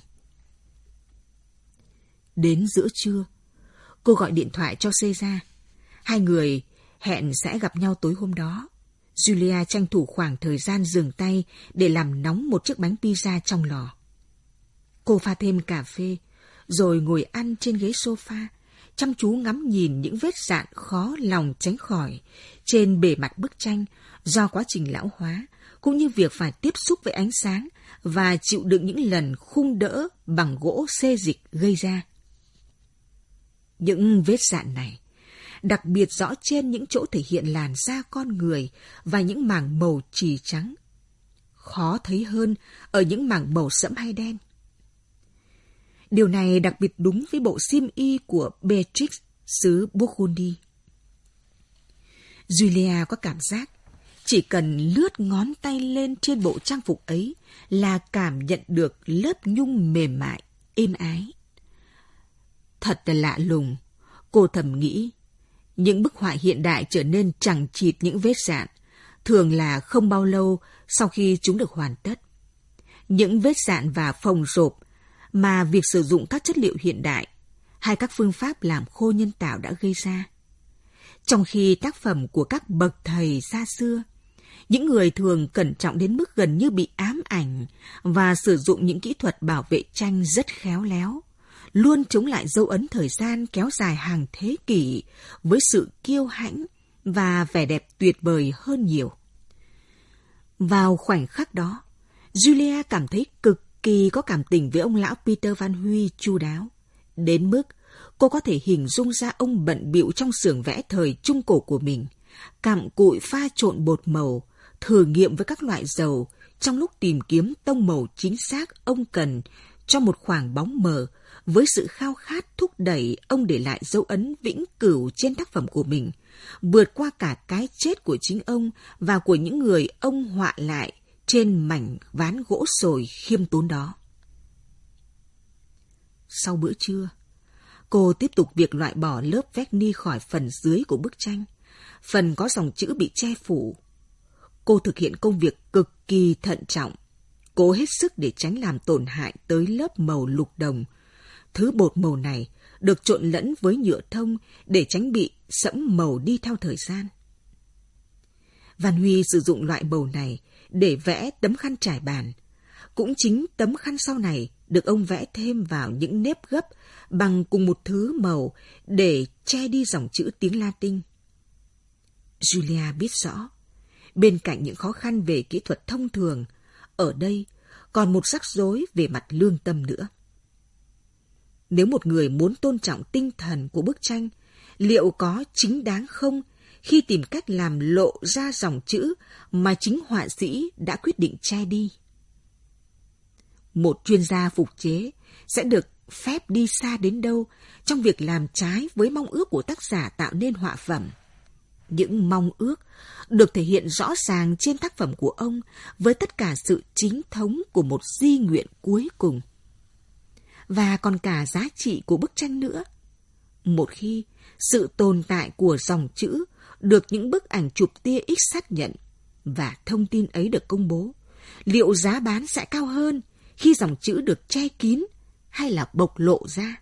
Đến giữa trưa, cô gọi điện thoại cho Caesar. Hai người hẹn sẽ gặp nhau tối hôm đó. Julia tranh thủ khoảng thời gian dừng tay để làm nóng một chiếc bánh pizza trong lò. Cô pha thêm cà phê, rồi ngồi ăn trên ghế sofa, chăm chú ngắm nhìn những vết rạn khó lòng tránh khỏi trên bề mặt bức tranh do quá trình lão hóa, cũng như việc phải tiếp xúc với ánh sáng và chịu đựng những lần khung đỡ bằng gỗ xê dịch gây ra. Những vết rạn này đặc biệt rõ trên những chỗ thể hiện làn da con người và những mảng màu chì trắng. Khó thấy hơn ở những mảng màu sẫm hay đen. Điều này đặc biệt đúng với bộ xiêm y của Beatrix xứ Burgundy. Julia có cảm giác chỉ cần lướt ngón tay lên trên bộ trang phục ấy là cảm nhận được lớp nhung mềm mại, êm ái. Thật là lạ lùng, cô thầm nghĩ. Những bức họa hiện đại trở nên chằng chịt những vết rạn, thường là không bao lâu sau khi chúng được hoàn tất. Những vết rạn và phồng rộp mà việc sử dụng các chất liệu hiện đại hay các phương pháp làm khô nhân tạo đã gây ra. Trong khi tác phẩm của các bậc thầy xa xưa, những người thường cẩn trọng đến mức gần như bị ám ảnh và sử dụng những kỹ thuật bảo vệ tranh rất khéo léo, luôn chống lại dấu ấn thời gian kéo dài hàng thế kỷ với sự kiêu hãnh và vẻ đẹp tuyệt vời hơn nhiều. Vào khoảnh khắc đó, Julia cảm thấy cực kỳ có cảm tình với ông lão Peter Van Huy chu đáo, đến mức cô có thể hình dung ra ông bận bịu trong xưởng vẽ thời Trung Cổ của mình, cặm cụi pha trộn bột màu, thử nghiệm với các loại dầu trong lúc tìm kiếm tông màu chính xác ông cần cho một khoảng bóng mờ, với sự khao khát thúc đẩy ông để lại dấu ấn vĩnh cửu trên tác phẩm của mình, vượt qua cả cái chết của chính ông và của những người ông họa lại trên mảnh ván gỗ sồi khiêm tốn đó. Sau bữa trưa, cô tiếp tục việc loại bỏ lớp vernis khỏi phần dưới của bức tranh, phần có dòng chữ bị che phủ. Cô thực hiện công việc cực kỳ thận trọng, cố hết sức để tránh làm tổn hại tới lớp màu lục đồng. Thứ bột màu này được trộn lẫn với nhựa thông để tránh bị sẫm màu đi theo thời gian. Van Huy sử dụng loại màu này để vẽ tấm khăn trải bàn. Cũng chính tấm khăn sau này được ông vẽ thêm vào những nếp gấp bằng cùng một thứ màu để che đi dòng chữ tiếng Latin. Julia biết rõ, bên cạnh những khó khăn về kỹ thuật thông thường, ở đây còn một rắc rối về mặt lương tâm nữa. Nếu một người muốn tôn trọng tinh thần của bức tranh, liệu có chính đáng không khi tìm cách làm lộ ra dòng chữ mà chính họa sĩ đã quyết định che đi? Một chuyên gia phục chế sẽ được phép đi xa đến đâu trong việc làm trái với mong ước của tác giả tạo nên họa phẩm. Những mong ước được thể hiện rõ ràng trên tác phẩm của ông với tất cả sự chính thống của một di nguyện cuối cùng. Và còn cả giá trị của bức tranh nữa. Một khi sự tồn tại của dòng chữ được những bức ảnh chụp tia X xác nhận và thông tin ấy được công bố, liệu giá bán sẽ cao hơn khi dòng chữ được che kín hay là bộc lộ ra?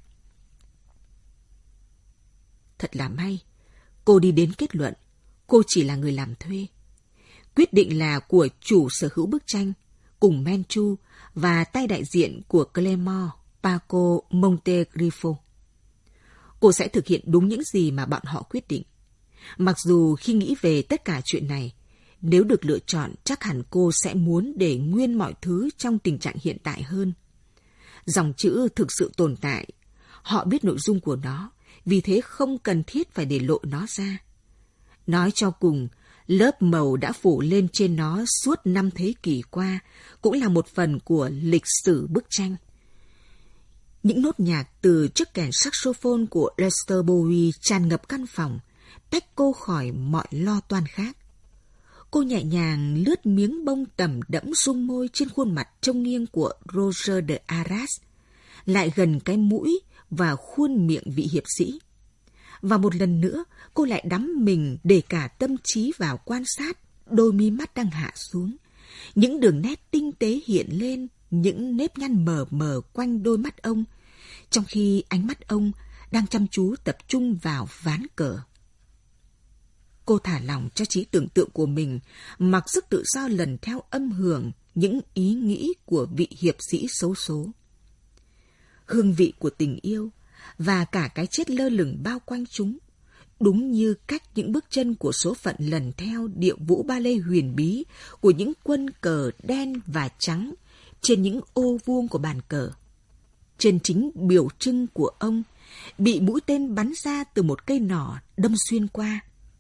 Thật là may, cô đi đến kết luận cô chỉ là người làm thuê. Quyết định là của chủ sở hữu bức tranh cùng Menchu và tay đại diện của Clément Paco Montegrifo. Cô sẽ thực hiện đúng những gì mà bọn họ quyết định. Mặc dù khi nghĩ về tất cả chuyện này, nếu được lựa chọn chắc hẳn cô sẽ muốn để nguyên mọi thứ trong tình trạng hiện tại hơn. Dòng chữ thực sự tồn tại, họ biết nội dung của nó, vì thế không cần thiết phải để lộ nó ra. Nói cho cùng Lớp màu đã phủ lên trên nó suốt 5 thế kỷ qua, cũng là một phần của lịch sử bức tranh. Những nốt nhạc từ chiếc kèn saxophone của Lester Bowie tràn ngập căn phòng, tách cô khỏi mọi lo toan khác. Cô nhẹ nhàng lướt miếng bông tẩm đẫm rung môi trên khuôn mặt trông nghiêng của Roger de Arras, lại gần cái mũi và khuôn miệng vị hiệp sĩ. Và một lần nữa, cô lại đắm mình để cả tâm trí vào quan sát đôi mí mắt đang hạ xuống. Những đường nét tinh tế hiện lên, những nếp nhăn mờ mờ quanh đôi mắt ông, trong khi ánh mắt ông đang chăm chú tập trung vào ván cờ. Cô thả lỏng cho trí tưởng tượng của mình, mặc sức tự do lần theo âm hưởng những ý nghĩ của vị hiệp sĩ xấu số. Hương vị của tình yêu và cả cái chết lơ lửng bao quanh chúng, đúng như cách những bước chân của số phận lần theo điệu vũ ba lê huyền bí của những quân cờ đen và trắng trên những ô vuông của bàn cờ. Trên chính biểu trưng của ông, bị mũi tên bắn ra từ một cây nỏ đâm xuyên qua.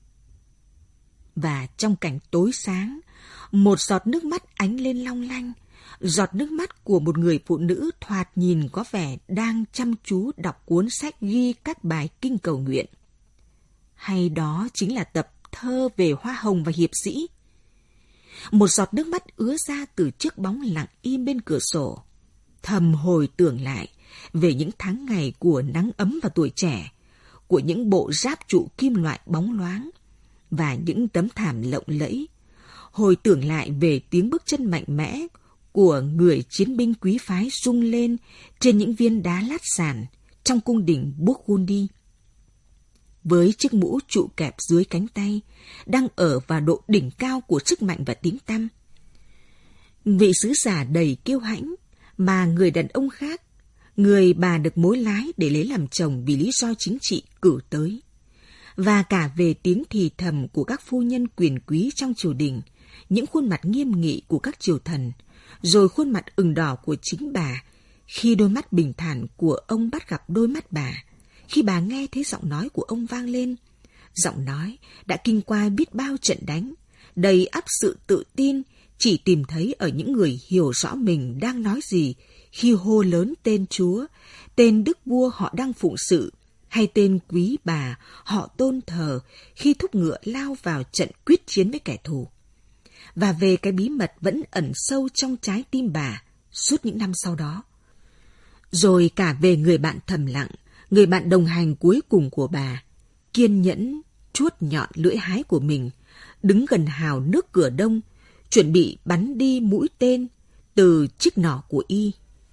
Và trong cảnh tối sáng, một giọt nước mắt ánh lên long lanh, giọt nước mắt của một người phụ nữ thoạt nhìn có vẻ đang chăm chú đọc cuốn sách ghi các bài kinh cầu nguyện. Hay đó chính là tập thơ về hoa hồng và hiệp sĩ. Một giọt nước mắt ứa ra từ chiếc bóng lặng im bên cửa sổ, thầm hồi tưởng lại về những tháng ngày của nắng ấm và tuổi trẻ, của những bộ giáp trụ kim loại bóng loáng và những tấm thảm lộng lẫy, hồi tưởng lại về tiếng bước chân mạnh mẽ của người chiến binh quý phái rung lên trên những viên đá lát sàn trong cung đình Burgundy. Với chiếc mũ trụ kẹp dưới cánh tay, đang ở vào độ đỉnh cao của sức mạnh và tiếng tăm. Vị sứ giả đầy kiêu hãnh mà người đàn ông khác, người bà được mối lái để lấy làm chồng vì lý do chính trị cử tới. Và cả về tiếng thì thầm của các phu nhân quyền quý trong triều đình, những khuôn mặt nghiêm nghị của các triều thần, rồi khuôn mặt ửng đỏ của chính bà, khi đôi mắt bình thản của ông bắt gặp đôi mắt bà, khi bà nghe thấy giọng nói của ông vang lên. Giọng nói đã kinh qua biết bao trận đánh, đầy ắp sự tự tin, chỉ tìm thấy ở những người hiểu rõ mình đang nói gì khi hô lớn tên Chúa, tên đức vua họ đang phụng sự, hay tên quý bà họ tôn thờ khi thúc ngựa lao vào trận quyết chiến với kẻ thù. Và về cái bí mật vẫn ẩn sâu trong trái tim bà suốt những năm sau đó. Rồi cả về người bạn thầm lặng, người bạn đồng hành cuối cùng của bà, kiên nhẫn chuốt nhọn lưỡi hái của mình, đứng gần hào nước cửa đông, chuẩn bị bắn đi mũi tên từ chiếc nỏ của y.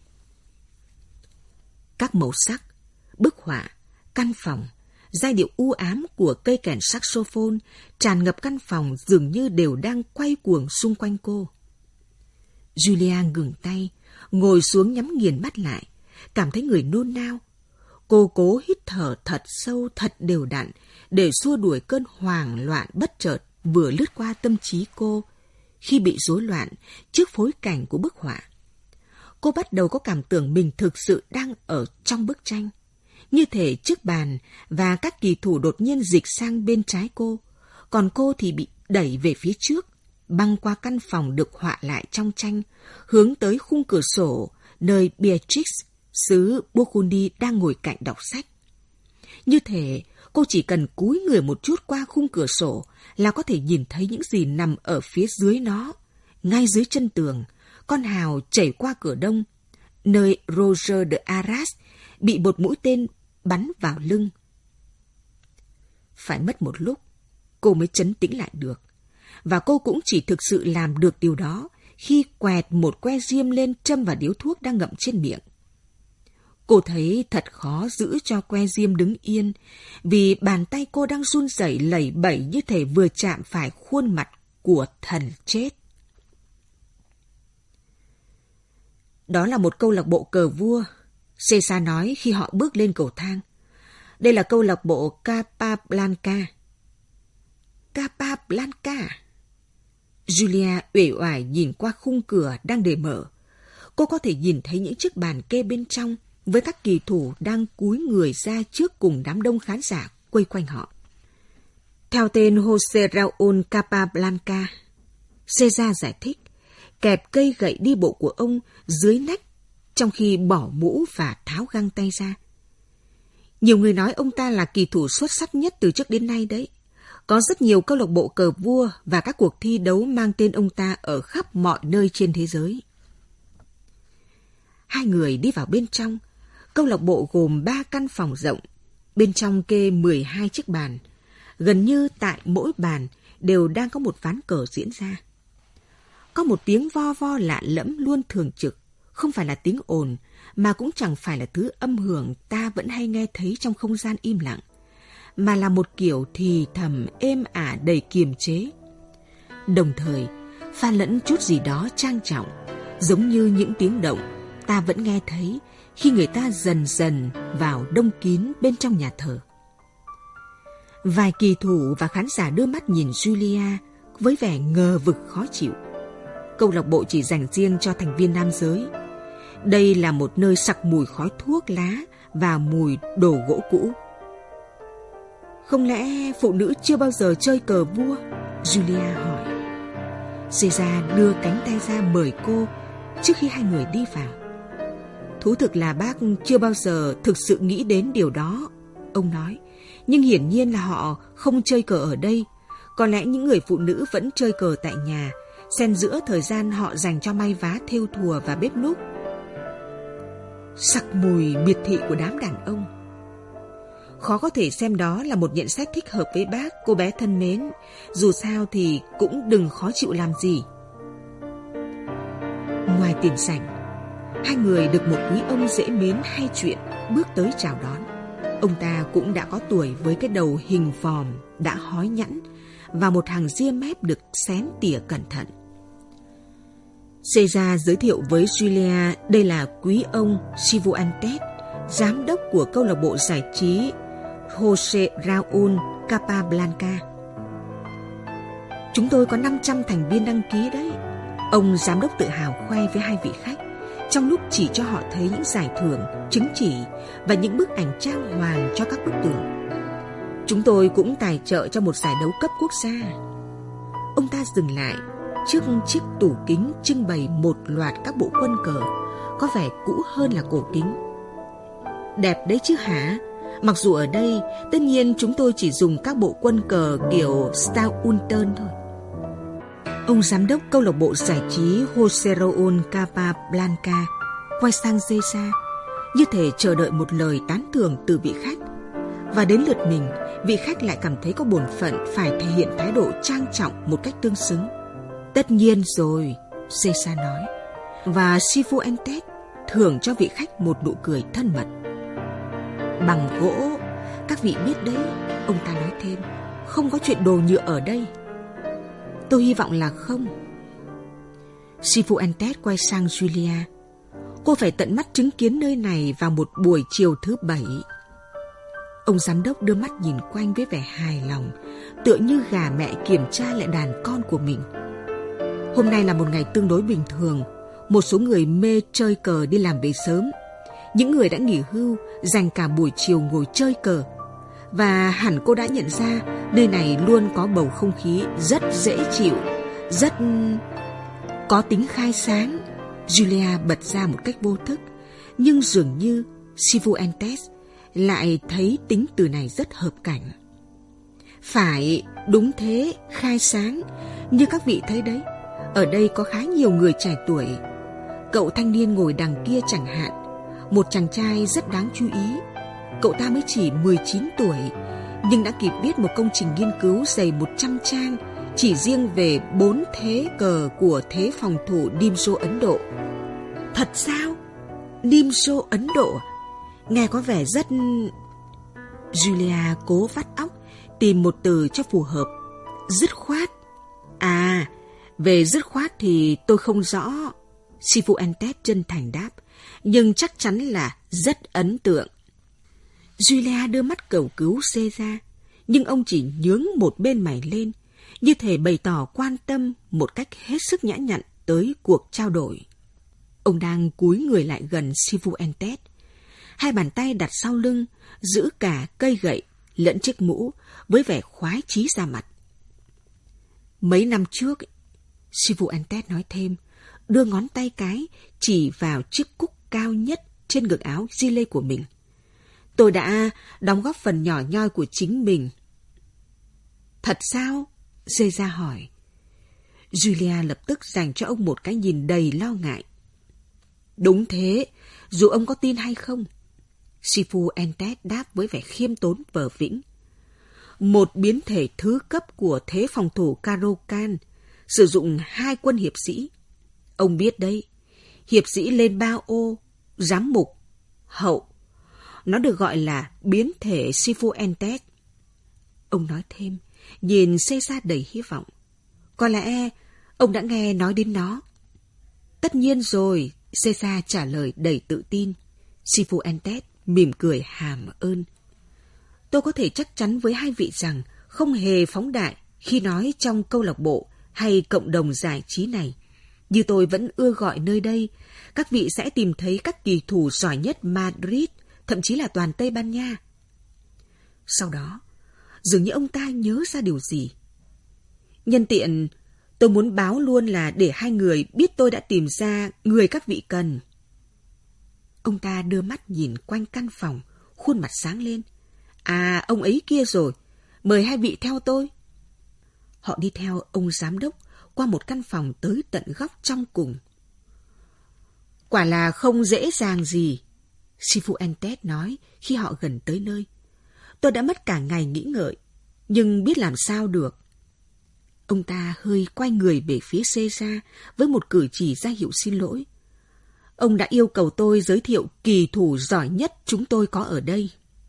Các màu sắc, bức họa, căn phòng, giai điệu u ám của cây kèn saxophone tràn ngập căn phòng dường như đều đang quay cuồng xung quanh cô. Julia ngừng tay, ngồi xuống nhắm nghiền mắt lại, cảm thấy người nôn nao. Cô cố hít thở thật sâu, thật đều đặn để xua đuổi cơn hoảng loạn bất chợt vừa lướt qua tâm trí cô khi bị rối loạn trước phối cảnh của bức họa. Cô bắt đầu có cảm tưởng mình thực sự đang ở trong bức tranh. Như thể chiếc bàn và các kỳ thủ đột nhiên dịch sang bên trái cô, còn cô thì bị đẩy về phía trước, băng qua căn phòng được họa lại trong tranh, hướng tới khung cửa sổ nơi Beatrix, xứ Burgundy đang ngồi cạnh đọc sách. Như thể cô chỉ cần cúi người một chút qua khung cửa sổ là có thể nhìn thấy những gì nằm ở phía dưới nó, ngay dưới chân tường, con hào chảy qua cửa đông, nơi Roger de Arras bị một mũi tên bắn vào lưng. Phải mất một lúc, cô mới trấn tĩnh lại được. Và cô cũng chỉ thực sự làm được điều đó khi quẹt một que diêm lên châm vào điếu thuốc đang ngậm trên miệng. Cô thấy thật khó giữ cho que diêm đứng yên, vì bàn tay cô đang run rẩy lẩy bẩy như thể vừa chạm phải khuôn mặt của thần chết. Đó là một câu lạc bộ cờ vua, Caesar nói khi họ bước lên cầu thang. Đây là câu lạc bộ Capablanca. Capablanca. Julia uể oải nhìn qua khung cửa đang để mở. Cô có thể nhìn thấy những chiếc bàn kê bên trong với các kỳ thủ đang cúi người ra trước cùng đám đông khán giả quây quanh họ. Theo tên José Raúl Capablanca, Caesar giải thích, kẹp cây gậy đi bộ của ông dưới nách trong khi bỏ mũ và tháo găng tay ra. Nhiều người nói ông ta là kỳ thủ xuất sắc nhất từ trước đến nay đấy. Có rất nhiều câu lạc bộ cờ vua và các cuộc thi đấu mang tên ông ta ở khắp mọi nơi trên thế giới. Hai người đi vào bên trong. Câu lạc bộ gồm 3 căn phòng rộng. Bên trong kê 12 chiếc bàn. Gần như tại mỗi bàn đều đang có một ván cờ diễn ra. Có một tiếng vo vo lạ lẫm luôn thường trực, không phải là tiếng ồn, mà cũng chẳng phải là thứ âm hưởng ta vẫn hay nghe thấy trong không gian im lặng, mà là một kiểu thì thầm êm ả đầy kiềm chế. Đồng thời, pha lẫn chút gì đó trang trọng, giống như những tiếng động ta vẫn nghe thấy khi người ta dần dần vào đông kín bên trong nhà thờ. Vài kỳ thủ và khán giả đưa mắt nhìn Julia với vẻ ngờ vực khó chịu. Câu lạc bộ chỉ dành riêng cho thành viên nam giới. Đây là một nơi sặc mùi khói thuốc lá và mùi đồ gỗ cũ. Không lẽ phụ nữ chưa bao giờ chơi cờ vua? Julia hỏi. Caesar đưa cánh tay ra mời cô trước khi hai người đi vào. Thú thực là bác chưa bao giờ thực sự nghĩ đến điều đó, ông nói. Nhưng hiển nhiên là họ không chơi cờ ở đây. Có lẽ những người phụ nữ vẫn chơi cờ tại nhà, xen giữa thời gian họ dành cho may vá, thêu thùa và bếp núc. Sặc mùi miệt thị của đám đàn ông. Khó có thể xem đó là một nhận xét thích hợp với bác, cô bé thân mến. Dù sao thì cũng đừng khó chịu làm gì. Ngoài tiền sảnh, hai người được một quý ông dễ mến hay chuyện bước tới chào đón. Ông ta cũng đã có tuổi với cái đầu hình vòm đã hói nhẵn và một hàng ria mép được xén tỉa cẩn thận. Caesar giới thiệu với Julia đây là quý ông Cifuentes, giám đốc của câu lạc bộ giải trí José Raúl Capablanca. Chúng tôi có 500 thành viên đăng ký đấy. Ông giám đốc tự hào khoe với hai vị khách, trong lúc chỉ cho họ thấy những giải thưởng, chứng chỉ và những bức ảnh trang hoàng cho các bức tường. Chúng tôi cũng tài trợ cho một giải đấu cấp quốc gia. Ông ta dừng lại trước chiếc tủ kính trưng bày một loạt các bộ quân cờ, có vẻ cũ hơn là cổ kính. Đẹp đấy chứ hả? Mặc dù ở đây, tất nhiên chúng tôi chỉ dùng các bộ quân cờ kiểu Staunton thôi. Ông giám đốc câu lạc bộ giải trí José Raúl Capablanca quay sang Caesar, như thể chờ đợi một lời tán thưởng từ vị khách. Và đến lượt mình, vị khách lại cảm thấy có bổn phận phải thể hiện thái độ trang trọng một cách tương xứng. Tất nhiên rồi, Caesar nói. Và Cifuentes thưởng cho vị khách một nụ cười thân mật. Bằng gỗ, các vị biết đấy, ông ta nói thêm, không có chuyện đồ nhựa ở đây. Tôi hy vọng là không. Cifuentes quay sang Julia. Cô phải tận mắt chứng kiến nơi này vào một buổi chiều thứ Bảy. Ông giám đốc đưa mắt nhìn quanh với vẻ hài lòng, tựa như gà mẹ kiểm tra lại đàn con của mình. Hôm nay là một ngày tương đối bình thường. Một số người mê chơi cờ đi làm về sớm. Những người đã nghỉ hưu dành cả buổi chiều ngồi chơi cờ. Và hẳn cô đã nhận ra nơi này luôn có bầu không khí rất dễ chịu, rất có tính khai sáng. Julia bật ra một cách vô thức, nhưng dường như Cifuentes lại thấy tính từ này rất hợp cảnh. Phải, đúng thế, khai sáng. Như các vị thấy đấy, ở đây có khá nhiều người trẻ tuổi. Cậu thanh niên ngồi đằng kia chẳng hạn, một chàng trai rất đáng chú ý. Cậu ta mới chỉ 19 tuổi, nhưng đã kịp viết một công trình nghiên cứu dày 100 trang chỉ riêng về 4 thế cờ của thế phòng thủ Dimso Ấn Độ. Thật sao? Dimso Ấn Độ? Nghe có vẻ rất... Julia cố vắt óc tìm một từ cho phù hợp. Dứt khoát. À, về dứt khoát thì tôi không rõ. Cifuentes chân thành đáp, nhưng chắc chắn là rất ấn tượng. Julia đưa mắt cầu cứu Caesar, nhưng ông chỉ nhướng một bên mày lên, như thể bày tỏ quan tâm một cách hết sức nhã nhặn tới cuộc trao đổi. Ông đang cúi người lại gần Cifuentes, hai bàn tay đặt sau lưng, giữ cả cây gậy lẫn chiếc mũ với vẻ khoái chí ra mặt. Mấy năm trước, Sifu Antet nói thêm, đưa ngón tay cái chỉ vào chiếc cúc cao nhất trên ngực áo gilet của mình. Tôi đã đóng góp phần nhỏ nhoi của chính mình. Thật sao? Caesar hỏi. Julia lập tức dành cho ông một cái nhìn đầy lo ngại. Đúng thế, dù ông có tin hay không. Sifu Antet đáp với vẻ khiêm tốn vờ vĩnh. Một biến thể thứ cấp của thế phòng thủ Caro-Can sử dụng 2 quân hiệp sĩ. Ông biết đấy, hiệp sĩ lên 3 ô, giám mục, hậu. Nó được gọi là biến thể Sifu Antet. Ông nói thêm, nhìn Caesar đầy hy vọng. Có lẽ ông đã nghe nói đến nó. Tất nhiên rồi, Caesar trả lời đầy tự tin. Sifu Antet mỉm cười hàm ơn. Tôi có thể chắc chắn với hai vị rằng không hề phóng đại khi nói trong câu lạc bộ hay cộng đồng giải trí này. Như tôi vẫn ưa gọi nơi đây, các vị sẽ tìm thấy các kỳ thủ giỏi nhất Madrid, thậm chí là toàn Tây Ban Nha. Sau đó, dường như ông ta nhớ ra điều gì. Nhân tiện, tôi muốn báo luôn là để hai người biết tôi đã tìm ra người các vị cần. Ông ta đưa mắt nhìn quanh căn phòng, khuôn mặt sáng lên. À, ông ấy kia rồi, mời hai vị theo tôi. Họ đi theo ông giám đốc qua một căn phòng tới tận góc trong cùng. Quả là không dễ dàng gì, Sifu Antet nói khi họ gần tới nơi. Tôi đã mất cả ngày nghĩ ngợi, nhưng biết làm sao được. Ông ta hơi quay người về phía Caesar với một cử chỉ ra hiệu xin lỗi. Ông đã yêu cầu tôi giới thiệu kỳ thủ giỏi nhất chúng tôi có ở đây.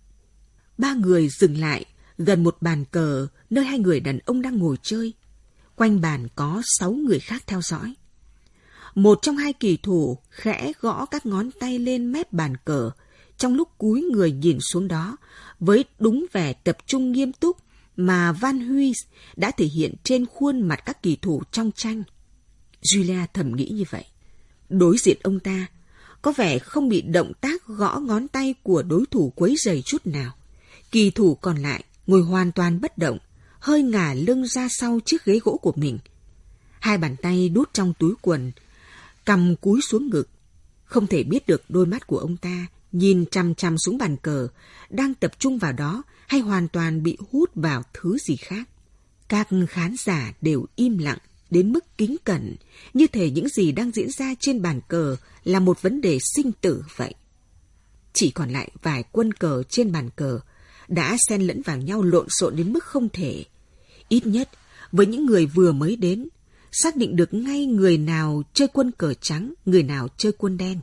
3 người dừng lại gần một bàn cờ nơi 2 người đàn ông đang ngồi chơi. Quanh bàn có 6 người khác theo dõi. Một trong 2 kỳ thủ khẽ gõ các ngón tay lên mép bàn cờ trong lúc cúi người nhìn xuống đó với đúng vẻ tập trung nghiêm túc mà Van Huy đã thể hiện trên khuôn mặt các kỳ thủ trong tranh. Julia thầm nghĩ như vậy. Đối diện ông ta, có vẻ không bị động tác gõ ngón tay của đối thủ quấy rầy chút nào. Kỳ thủ còn lại ngồi hoàn toàn bất động, hơi ngả lưng ra sau chiếc ghế gỗ của mình. 2 bàn tay đút trong túi quần, cằm cúi xuống ngực. Không thể biết được đôi mắt của ông ta nhìn chằm chằm xuống bàn cờ, đang tập trung vào đó hay hoàn toàn bị hút vào thứ gì khác. Các khán giả đều im lặng đến mức kính cẩn, như thể những gì đang diễn ra trên bàn cờ là một vấn đề sinh tử vậy. Chỉ còn lại vài quân cờ trên bàn cờ đã xen lẫn vào nhau lộn xộn đến mức không thể. Ít nhất với những người vừa mới đến, xác định được ngay người nào chơi quân cờ trắng, người nào chơi quân đen.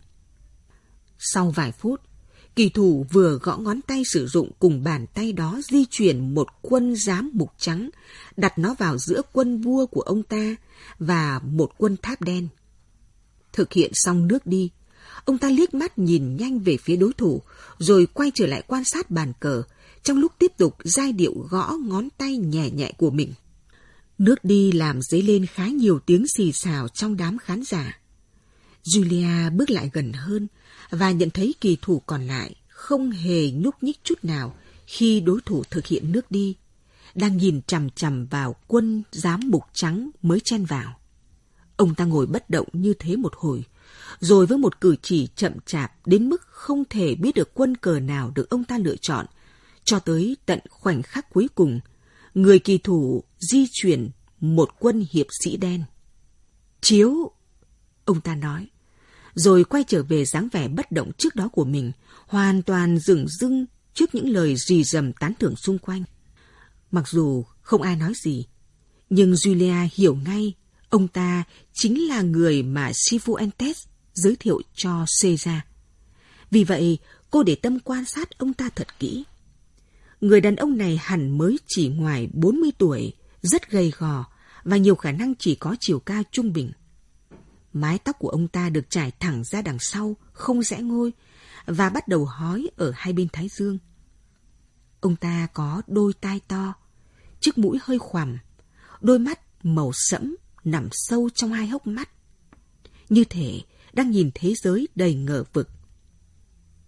Sau vài phút, kỳ thủ vừa gõ ngón tay sử dụng cùng bàn tay đó di chuyển một quân giám mục trắng, đặt nó vào giữa quân vua của ông ta và một quân tháp đen. Thực hiện xong nước đi, ông ta liếc mắt nhìn nhanh về phía đối thủ, rồi quay trở lại quan sát bàn cờ, trong lúc tiếp tục giai điệu gõ ngón tay nhẹ nhẹ của mình. Nước đi làm dấy lên khá nhiều tiếng xì xào trong đám khán giả. Julia bước lại gần hơn và nhận thấy kỳ thủ còn lại không hề nhúc nhích chút nào khi đối thủ thực hiện nước đi, đang nhìn chằm chằm vào quân giám mục trắng mới chen vào. Ông ta ngồi bất động như thế một hồi, rồi với một cử chỉ chậm chạp đến mức không thể biết được quân cờ nào được ông ta lựa chọn, cho tới tận khoảnh khắc cuối cùng, người kỳ thủ di chuyển một quân hiệp sĩ đen. Chiếu, ông ta nói, rồi quay trở về dáng vẻ bất động trước đó của mình, hoàn toàn dửng dưng trước những lời rì rầm tán thưởng xung quanh. Mặc dù không ai nói gì, nhưng Julia hiểu ngay ông ta chính là người mà Sifu Antet giới thiệu cho Caesar. Vì vậy, cô để tâm quan sát ông ta thật kỹ. Người đàn ông này hẳn mới chỉ ngoài 40 tuổi, rất gầy gò và nhiều khả năng chỉ có chiều cao trung bình. Mái tóc của ông ta được trải thẳng ra đằng sau, không rẽ ngôi, và bắt đầu hói ở hai bên thái dương. Ông ta có đôi tai to, chiếc mũi hơi khoằm, đôi mắt màu sẫm nằm sâu trong hai hốc mắt, như thể đang nhìn thế giới đầy ngờ vực.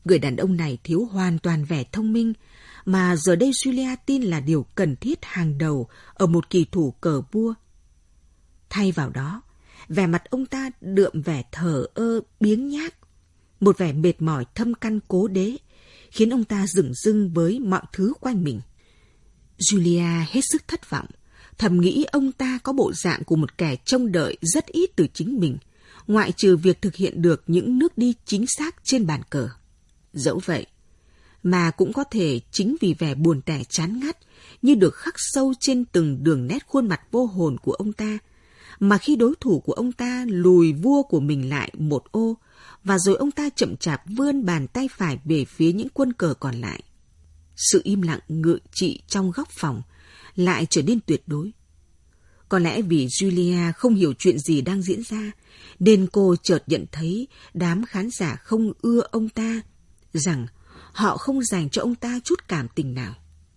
Người đàn ông này thiếu hoàn toàn vẻ thông minh, mà giờ đây Julia tin là điều cần thiết hàng đầu ở một kỳ thủ cờ vua. Thay vào đó, vẻ mặt ông ta đượm vẻ thờ ơ biếng nhác, một vẻ mệt mỏi thâm căn cố đế, khiến ông ta dửng dưng với mọi thứ quanh mình. Julia hết sức thất vọng, thầm nghĩ ông ta có bộ dạng của một kẻ trông đợi rất ít từ chính mình, ngoại trừ việc thực hiện được những nước đi chính xác trên bàn cờ. Dẫu vậy, mà cũng có thể chính vì vẻ buồn tẻ chán ngắt như được khắc sâu trên từng đường nét khuôn mặt vô hồn của ông ta, mà khi đối thủ của ông ta lùi vua của mình lại một ô, và rồi ông ta chậm chạp vươn bàn tay phải về phía những quân cờ còn lại. Sự im lặng ngự trị trong góc phòng lại trở nên tuyệt đối. Có lẽ vì Julia không hiểu chuyện gì đang diễn ra, nên cô chợt nhận thấy đám khán giả không ưa ông ta, rằng họ không dành cho ông ta chút cảm tình nào.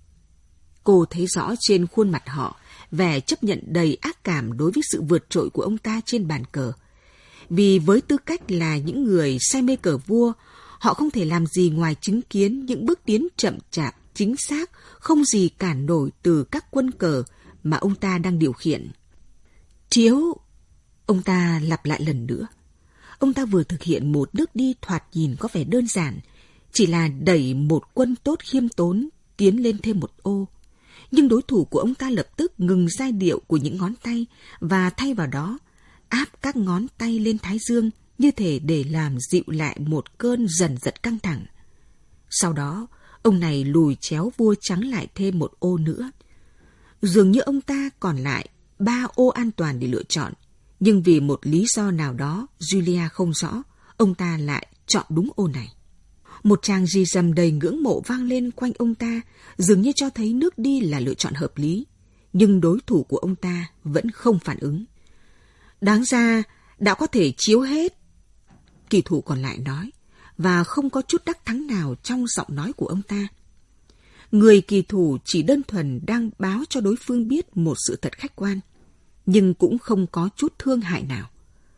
Cô thấy rõ trên khuôn mặt họ vẻ chấp nhận đầy ác cảm đối với sự vượt trội của ông ta trên bàn cờ. Vì với tư cách là những người say mê cờ vua, họ không thể làm gì ngoài chứng kiến những bước tiến chậm chạp, chính xác, không gì cản nổi từ các quân cờ mà ông ta đang điều khiển. Chiếu, ông ta lặp lại lần nữa. Ông ta vừa thực hiện một nước đi thoạt nhìn có vẻ đơn giản, chỉ là đẩy một quân tốt khiêm tốn tiến lên thêm một ô. Nhưng đối thủ của ông ta lập tức ngừng giai điệu của những ngón tay và thay vào đó áp các ngón tay lên thái dương, như thể để làm dịu lại một cơn dần dần căng thẳng. Sau đó, ông này lùi chéo vua trắng lại thêm một ô nữa. Dường như ông ta còn lại 3 ô an toàn để lựa chọn, nhưng vì một lý do nào đó Julia không rõ, ông ta lại chọn đúng ô này. Một tràng rì rầm đầy ngưỡng mộ vang lên quanh ông ta, dường như cho thấy nước đi là lựa chọn hợp lý, nhưng đối thủ của ông ta vẫn không phản ứng. Đáng ra đã có thể chiếu hết, kỳ thủ còn lại nói, và không có chút đắc thắng nào trong giọng nói của ông ta. Người kỳ thủ chỉ đơn thuần đang báo cho đối phương biết một sự thật khách quan, nhưng cũng không có chút thương hại nào.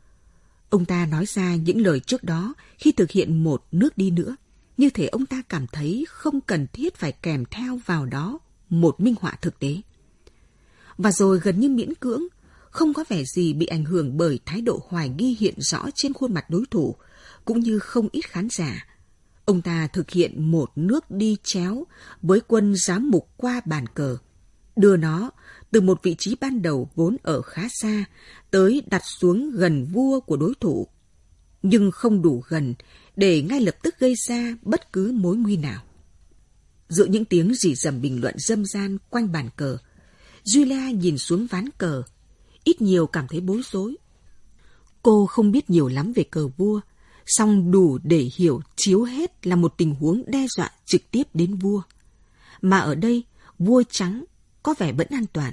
Ông ta nói ra những lời trước đó khi thực hiện một nước đi nữa, như thể ông ta cảm thấy không cần thiết phải kèm theo vào đó một minh họa thực tế. Và rồi gần như miễn cưỡng, không có vẻ gì bị ảnh hưởng bởi thái độ hoài nghi hiện rõ trên khuôn mặt đối thủ, cũng như không ít khán giả. Ông ta thực hiện một nước đi chéo với quân giám mục qua bàn cờ, đưa nó từ một vị trí ban đầu vốn ở khá xa tới đặt xuống gần vua của đối thủ, nhưng không đủ gần để ngay lập tức gây ra bất cứ mối nguy nào. Giữa những tiếng rì rầm bình luận râm ran quanh bàn cờ, Julia nhìn xuống ván cờ, ít nhiều cảm thấy bối rối. Cô không biết nhiều lắm về cờ vua, song đủ để hiểu chiếu hết là một tình huống đe dọa trực tiếp đến vua. Mà ở đây, vua trắng có vẻ vẫn an toàn.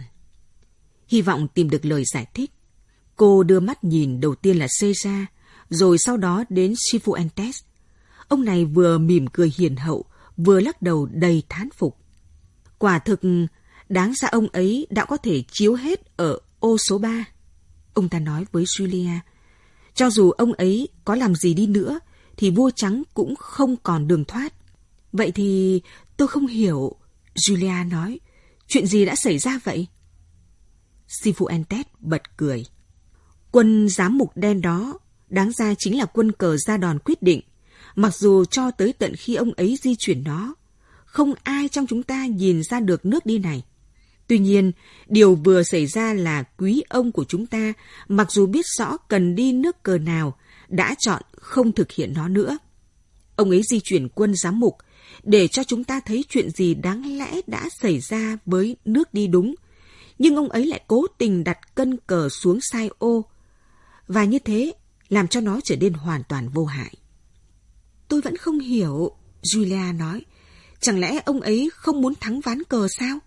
Hy vọng tìm được lời giải thích, cô đưa mắt nhìn đầu tiên là Caesar, rồi sau đó đến Cifuentes. Ông này vừa mỉm cười hiền hậu, vừa lắc đầu đầy thán phục. Quả thực, đáng ra ông ấy đã có thể chiếu hết ở ô số 3. Ông ta nói với Julia, cho dù ông ấy có làm gì đi nữa, thì vua trắng cũng không còn đường thoát. Vậy thì tôi không hiểu, Julia nói, chuyện gì đã xảy ra vậy? Cifuentes bật cười. Quân giám mục đen đó đáng ra chính là quân cờ ra đòn quyết định, mặc dù cho tới tận khi ông ấy di chuyển nó, không ai trong chúng ta nhìn ra được nước đi này. Tuy nhiên, điều vừa xảy ra là quý ông của chúng ta, mặc dù biết rõ cần đi nước cờ nào, đã chọn không thực hiện nó nữa. Ông ấy di chuyển quân giám mục để cho chúng ta thấy chuyện gì đáng lẽ đã xảy ra với nước đi đúng, nhưng ông ấy lại cố tình đặt cân cờ xuống sai ô, và như thế làm cho nó trở nên hoàn toàn vô hại. Tôi vẫn không hiểu, Julia nói. Chẳng lẽ ông ấy không muốn thắng ván cờ sao?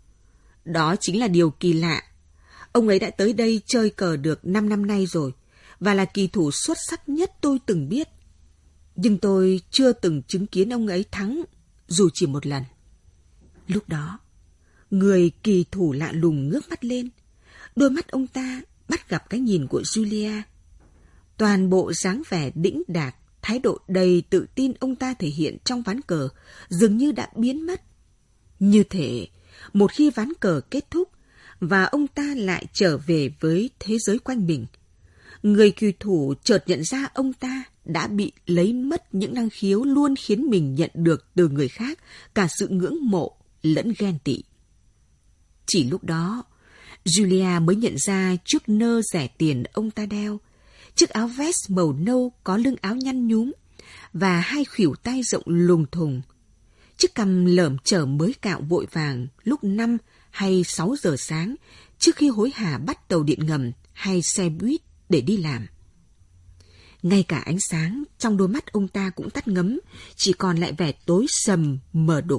Đó chính là điều kỳ lạ. Ông ấy đã tới đây chơi cờ được 5 năm nay rồi, và là kỳ thủ xuất sắc nhất tôi từng biết. Nhưng tôi chưa từng chứng kiến ông ấy thắng, dù chỉ một lần. Lúc đó, người kỳ thủ lạ lùng ngước mắt lên. Đôi mắt ông ta bắt gặp cái nhìn của Julia. Toàn bộ dáng vẻ đĩnh đạc, thái độ đầy tự tin ông ta thể hiện trong ván cờ dường như đã biến mất. Như thể một khi ván cờ kết thúc và ông ta lại trở về với thế giới quanh mình, người kỳ thủ chợt nhận ra ông ta đã bị lấy mất những năng khiếu luôn khiến mình nhận được từ người khác cả sự ngưỡng mộ lẫn ghen tị. Chỉ lúc đó, Julia mới nhận ra chiếc nơ rẻ tiền ông ta đeo, chiếc áo vest màu nâu có lưng áo nhăn nhúm và hai khuỷu tay rộng lùng thùng, chiếc cằm lởm chởm mới cạo vội vàng lúc 5 hay 6 giờ sáng trước khi hối hả bắt tàu điện ngầm hay xe buýt để đi làm. Ngay cả ánh sáng trong đôi mắt ông ta cũng tắt ngấm, chỉ còn lại vẻ tối sầm mờ đục.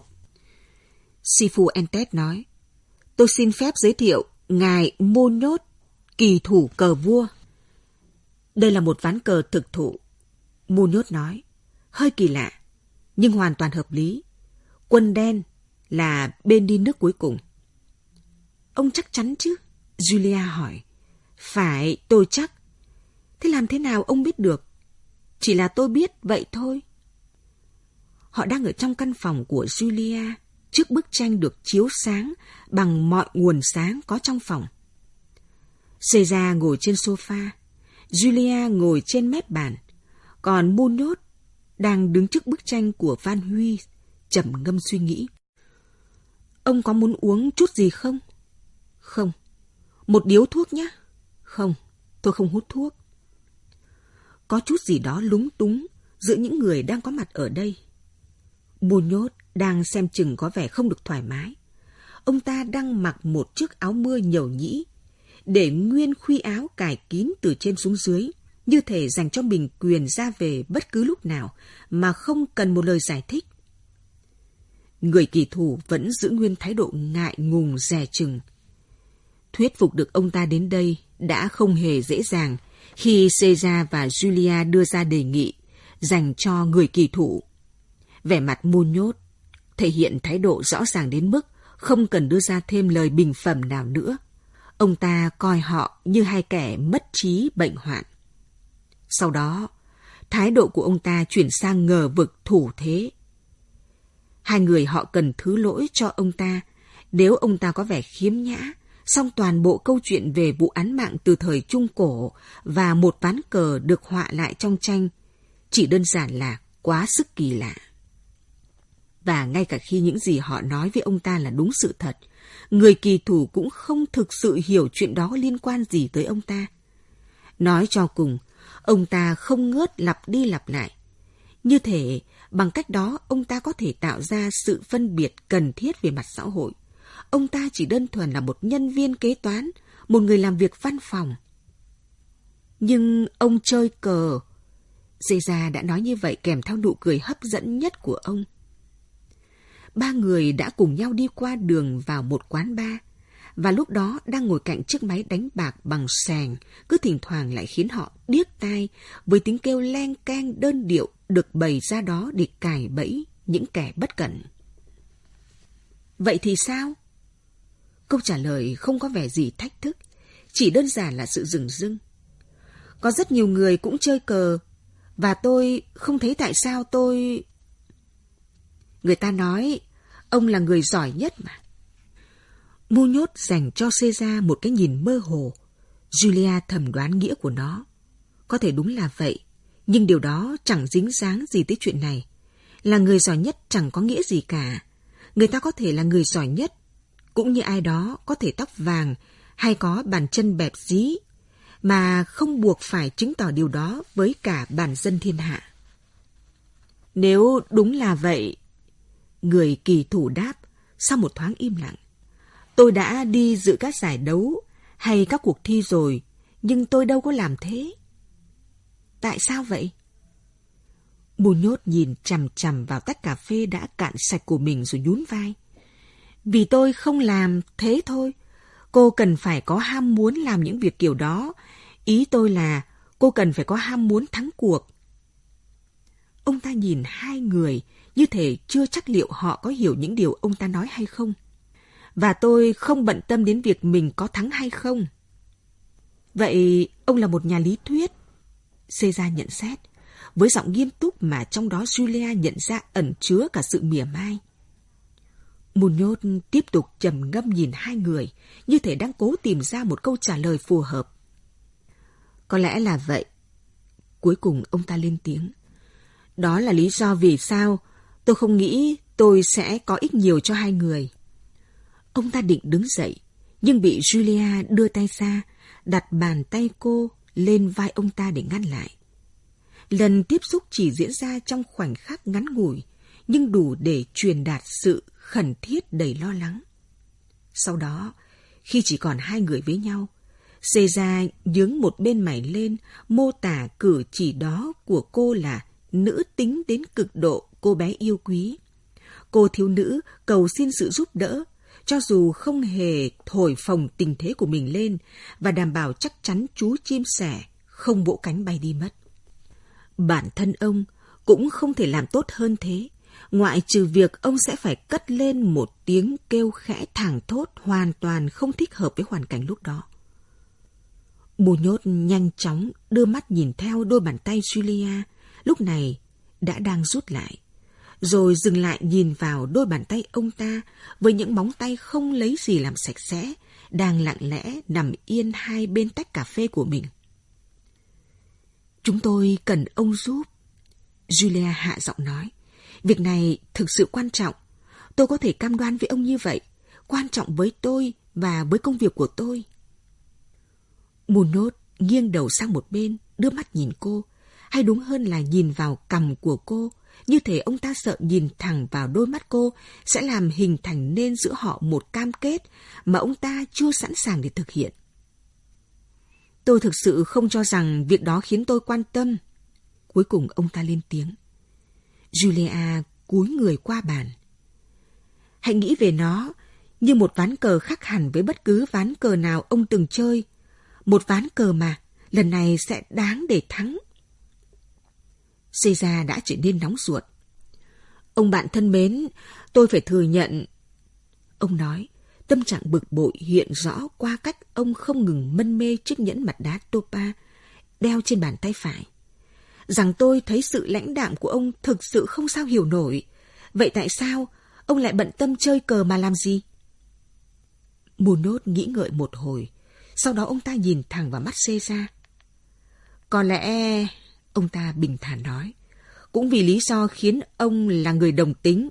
Sifu Entet nói, tôi xin phép giới thiệu ngài Munoz, kỳ thủ cờ vua. Đây là một ván cờ thực thụ, Munoz nói, hơi kỳ lạ, nhưng hoàn toàn hợp lý. Quân đen là bên đi nước cuối cùng. Ông chắc chắn chứ? Julia hỏi. Phải, tôi chắc. Thế làm thế nào ông biết được? Chỉ là tôi biết vậy thôi. Họ đang ở trong căn phòng của Julia, trước bức tranh được chiếu sáng bằng mọi nguồn sáng có trong phòng. Caesar ngồi trên sofa, Julia ngồi trên mép bàn, còn Munoz đang đứng trước bức tranh của Van Huy, trầm ngâm suy nghĩ. Ông có muốn uống chút gì không? Không. Một điếu thuốc nhé? Không, tôi không hút thuốc. Có chút gì đó lúng túng giữa những người đang có mặt ở đây. Munoz đang xem chừng có vẻ không được thoải mái. Ông ta đang mặc một chiếc áo mưa nhầu nhĩ, để nguyên khuy áo cài kín từ trên xuống dưới, như thể dành cho mình quyền ra về bất cứ lúc nào mà không cần một lời giải thích. Người kỳ thủ vẫn giữ nguyên thái độ ngại ngùng dè chừng. Thuyết phục được ông ta đến đây đã không hề dễ dàng khi Caesar và Julia đưa ra đề nghị dành cho người kỳ thủ. Vẻ mặt Munoz thể hiện thái độ rõ ràng đến mức không cần đưa ra thêm lời bình phẩm nào nữa. Ông ta coi họ như hai kẻ mất trí bệnh hoạn. Sau đó, thái độ của ông ta chuyển sang ngờ vực thủ thế. Hai người họ cần thứ lỗi cho ông ta nếu ông ta có vẻ khiếm nhã, song toàn bộ câu chuyện về vụ án mạng từ thời Trung Cổ và một ván cờ được họa lại trong tranh chỉ đơn giản là quá sức kỳ lạ. Và ngay cả khi những gì họ nói với ông ta là đúng sự thật, người kỳ thủ cũng không thực sự hiểu chuyện đó liên quan gì tới ông ta. Nói cho cùng, ông ta không ngớt lặp đi lặp lại. Như thể bằng cách đó ông ta có thể tạo ra sự phân biệt cần thiết về mặt xã hội. Ông ta chỉ đơn thuần là một nhân viên kế toán, một người làm việc văn phòng. Nhưng ông chơi cờ. Caesar đã nói như vậy kèm theo nụ cười hấp dẫn nhất của ông. Ba người đã cùng nhau đi qua đường vào một quán bar, và lúc đó đang ngồi cạnh chiếc máy đánh bạc bằng sàng, cứ thỉnh thoảng lại khiến họ điếc tai với tiếng kêu leng keng đơn điệu được bày ra đó để cài bẫy những kẻ bất cẩn. Vậy thì sao? Câu trả lời không có vẻ gì thách thức, chỉ đơn giản là sự dửng dưng. Có rất nhiều người cũng chơi cờ, và tôi không thấy tại sao tôi... Người ta nói ông là người giỏi nhất mà. Munoz dành cho Caesar một cái nhìn mơ hồ. Julia thầm đoán nghĩa của nó. Có thể đúng là vậy, nhưng điều đó chẳng dính dáng gì tới chuyện này. Là người giỏi nhất chẳng có nghĩa gì cả. Người ta có thể là người giỏi nhất, cũng như ai đó có thể tóc vàng hay có bàn chân bẹp dí, mà không buộc phải chứng tỏ điều đó với cả bản dân thiên hạ. Nếu đúng là vậy, người kỳ thủ đáp sau một thoáng im lặng. Tôi đã đi dự các giải đấu hay các cuộc thi rồi, nhưng tôi đâu có làm thế. Tại sao vậy? Munoz nhìn chằm chằm vào tách cà phê đã cạn sạch của mình rồi nhún vai. Vì tôi không làm thế thôi. Cô cần phải có ham muốn làm những việc kiểu đó. Ý tôi là cô cần phải có ham muốn thắng cuộc. Ông ta nhìn hai người như thể chưa chắc liệu họ có hiểu những điều ông ta nói hay không. Và tôi không bận tâm đến việc mình có thắng hay không. Vậy ông là một nhà lý thuyết, Caesar nhận xét. với giọng nghiêm túc mà trong đó Julia nhận ra ẩn chứa cả sự mỉa mai. Muñoz tiếp tục trầm ngâm nhìn hai người, như thể đang cố tìm ra một câu trả lời phù hợp. Có lẽ là vậy. Cuối cùng ông ta lên tiếng. Đó là lý do vì sao tôi không nghĩ tôi sẽ có ích nhiều cho hai người. Ông ta định đứng dậy, nhưng bị Julia đưa tay ra, đặt bàn tay cô lên vai ông ta để ngăn lại. Lần tiếp xúc chỉ diễn ra trong khoảnh khắc ngắn ngủi, nhưng đủ để truyền đạt sự khẩn thiết đầy lo lắng. Sau đó, khi chỉ còn hai người với nhau, César nhướng một bên mày lên, mô tả cử chỉ đó của cô là nữ tính đến cực độ cô bé yêu quý. Cô thiếu nữ cầu xin sự giúp đỡ, cho dù không hề thổi phồng tình thế của mình lên, và đảm bảo chắc chắn chú chim sẻ không vỗ cánh bay đi mất. Bản thân ông cũng không thể làm tốt hơn thế, ngoại trừ việc ông sẽ phải cất lên một tiếng kêu khẽ thảng thốt hoàn toàn không thích hợp với hoàn cảnh lúc đó. Muñoz nhanh chóng đưa mắt nhìn theo đôi bàn tay Julia, lúc này đã đang rút lại, rồi dừng lại nhìn vào đôi bàn tay ông ta với những móng tay không lấy gì làm sạch sẽ, đang lặng lẽ nằm yên hai bên tách cà phê của mình. Chúng tôi cần ông giúp. Julia hạ giọng nói. Việc này thực sự quan trọng. Tôi có thể cam đoan với ông như vậy. Quan trọng với tôi và với công việc của tôi. Muñoz nghiêng đầu sang một bên, đưa mắt nhìn cô, hay đúng hơn là nhìn vào cằm của cô, như thể ông ta sợ nhìn thẳng vào đôi mắt cô sẽ làm hình thành nên giữa họ một cam kết mà ông ta chưa sẵn sàng để thực hiện. Tôi thực sự không cho rằng việc đó khiến tôi quan tâm. Cuối cùng ông ta lên tiếng. Julia cúi người qua bàn. Hãy nghĩ về nó như một ván cờ khác hẳn với bất cứ ván cờ nào ông từng chơi. Một ván cờ mà lần này sẽ đáng để thắng. César đã trở nên nóng ruột. Ông bạn thân mến, tôi phải thừa nhận. Ông nói, tâm trạng bực bội hiện rõ qua cách ông không ngừng mân mê chiếc nhẫn mặt đá topa đeo trên bàn tay phải. Rằng tôi thấy sự lãnh đạm của ông thực sự không sao hiểu nổi. Vậy tại sao ông lại bận tâm chơi cờ mà làm gì? Muñoz nghĩ ngợi một hồi, sau đó ông ta nhìn thẳng vào mắt César. Có lẽ, ông ta bình thản nói, cũng vì lý do khiến ông là người đồng tính.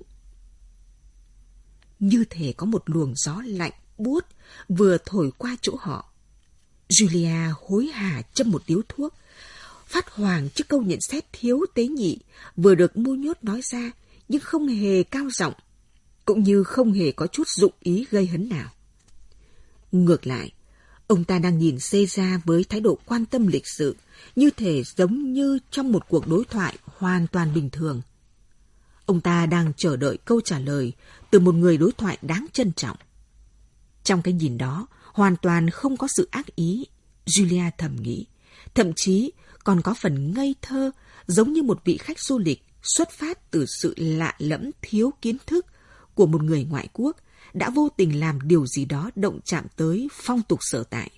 Như thể có một luồng gió lạnh buốt vừa thổi qua chỗ họ. Julia hối hả châm một điếu thuốc, phát hoảng trước câu nhận xét thiếu tế nhị vừa được Muñoz nói ra, nhưng không hề cao giọng, cũng như không hề có chút dụng ý gây hấn nào. Ngược lại, ông ta đang nhìn César với thái độ quan tâm lịch sự, như thể giống như trong một cuộc đối thoại hoàn toàn bình thường. Ông ta đang chờ đợi câu trả lời từ một người đối thoại đáng trân trọng. Trong cái nhìn đó, hoàn toàn không có sự ác ý, Julia thầm nghĩ, thậm chí còn có phần ngây thơ, giống như một vị khách du lịch xuất phát từ sự lạ lẫm thiếu kiến thức của một người ngoại quốc đã vô tình làm điều gì đó động chạm tới phong tục sở tại.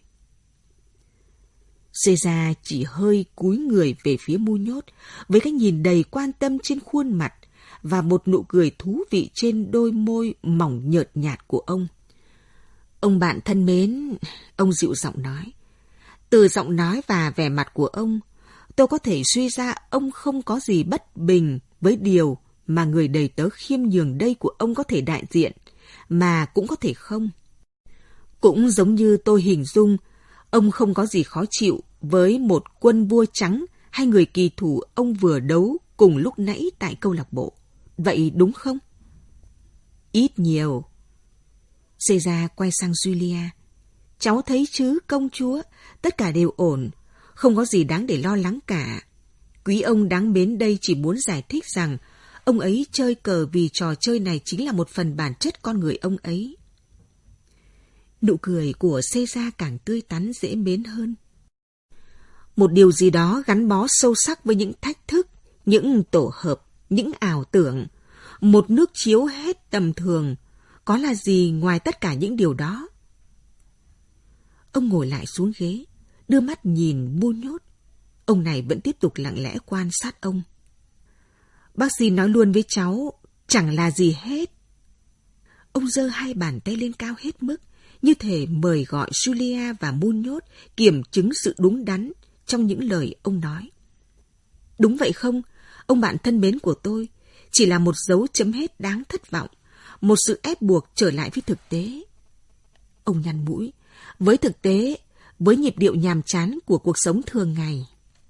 César chỉ hơi cúi người về phía Muñoz với cái nhìn đầy quan tâm trên khuôn mặt và một nụ cười thú vị trên đôi môi mỏng nhợt nhạt của ông. Ông bạn thân mến, ông dịu giọng nói. Từ giọng nói và vẻ mặt của ông, tôi có thể suy ra ông không có gì bất bình với điều mà người đầy tớ khiêm nhường đây của ông có thể đại diện, mà cũng có thể không. Cũng giống như tôi hình dung, ông không có gì khó chịu với một quân vua trắng hay người kỳ thủ ông vừa đấu cùng lúc nãy tại câu lạc bộ. Vậy đúng không? Ít nhiều. César quay sang Julia. Cháu thấy chứ, công chúa, tất cả đều ổn, không có gì đáng để lo lắng cả. Quý ông đáng mến đây chỉ muốn giải thích rằng ông ấy chơi cờ vì trò chơi này chính là một phần bản chất con người ông ấy. Nụ cười của César càng tươi tắn dễ mến hơn. Một điều gì đó gắn bó sâu sắc với những thách thức, những tổ hợp, những ảo tưởng, một nước chiếu hết tầm thường, có là gì ngoài tất cả những điều đó? Ông ngồi lại xuống ghế, đưa mắt nhìn Muñoz. Ông này vẫn tiếp tục lặng lẽ quan sát ông. Bác sĩ nói luôn với cháu, chẳng là gì hết. Ông giơ hai bàn tay lên cao hết mức, như thể mời gọi Julia và Muñoz kiểm chứng sự đúng đắn trong những lời ông nói. Đúng vậy không, ông bạn thân mến của tôi, chỉ là một dấu chấm hết đáng thất vọng, một sự ép buộc trở lại với thực tế. Ông nhăn mũi, với thực tế, với nhịp điệu nhàm chán của cuộc sống thường ngày.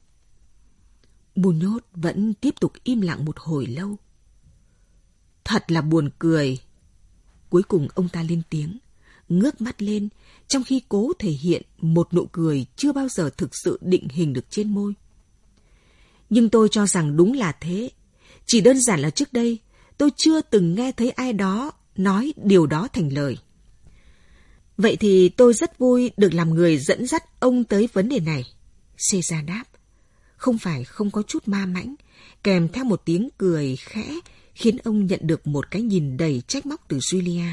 Muñoz vẫn tiếp tục im lặng một hồi lâu. Thật là buồn cười. Cuối cùng ông ta lên tiếng, ngước mắt lên, trong khi cố thể hiện một nụ cười chưa bao giờ thực sự định hình được trên môi. Nhưng tôi cho rằng đúng là thế. Chỉ đơn giản là trước đây, tôi chưa từng nghe thấy ai đó nói điều đó thành lời. Vậy thì tôi rất vui được làm người dẫn dắt ông tới vấn đề này. Caesar đáp, không phải không có chút ma mãnh, kèm theo một tiếng cười khẽ khiến ông nhận được một cái nhìn đầy trách móc từ Julia.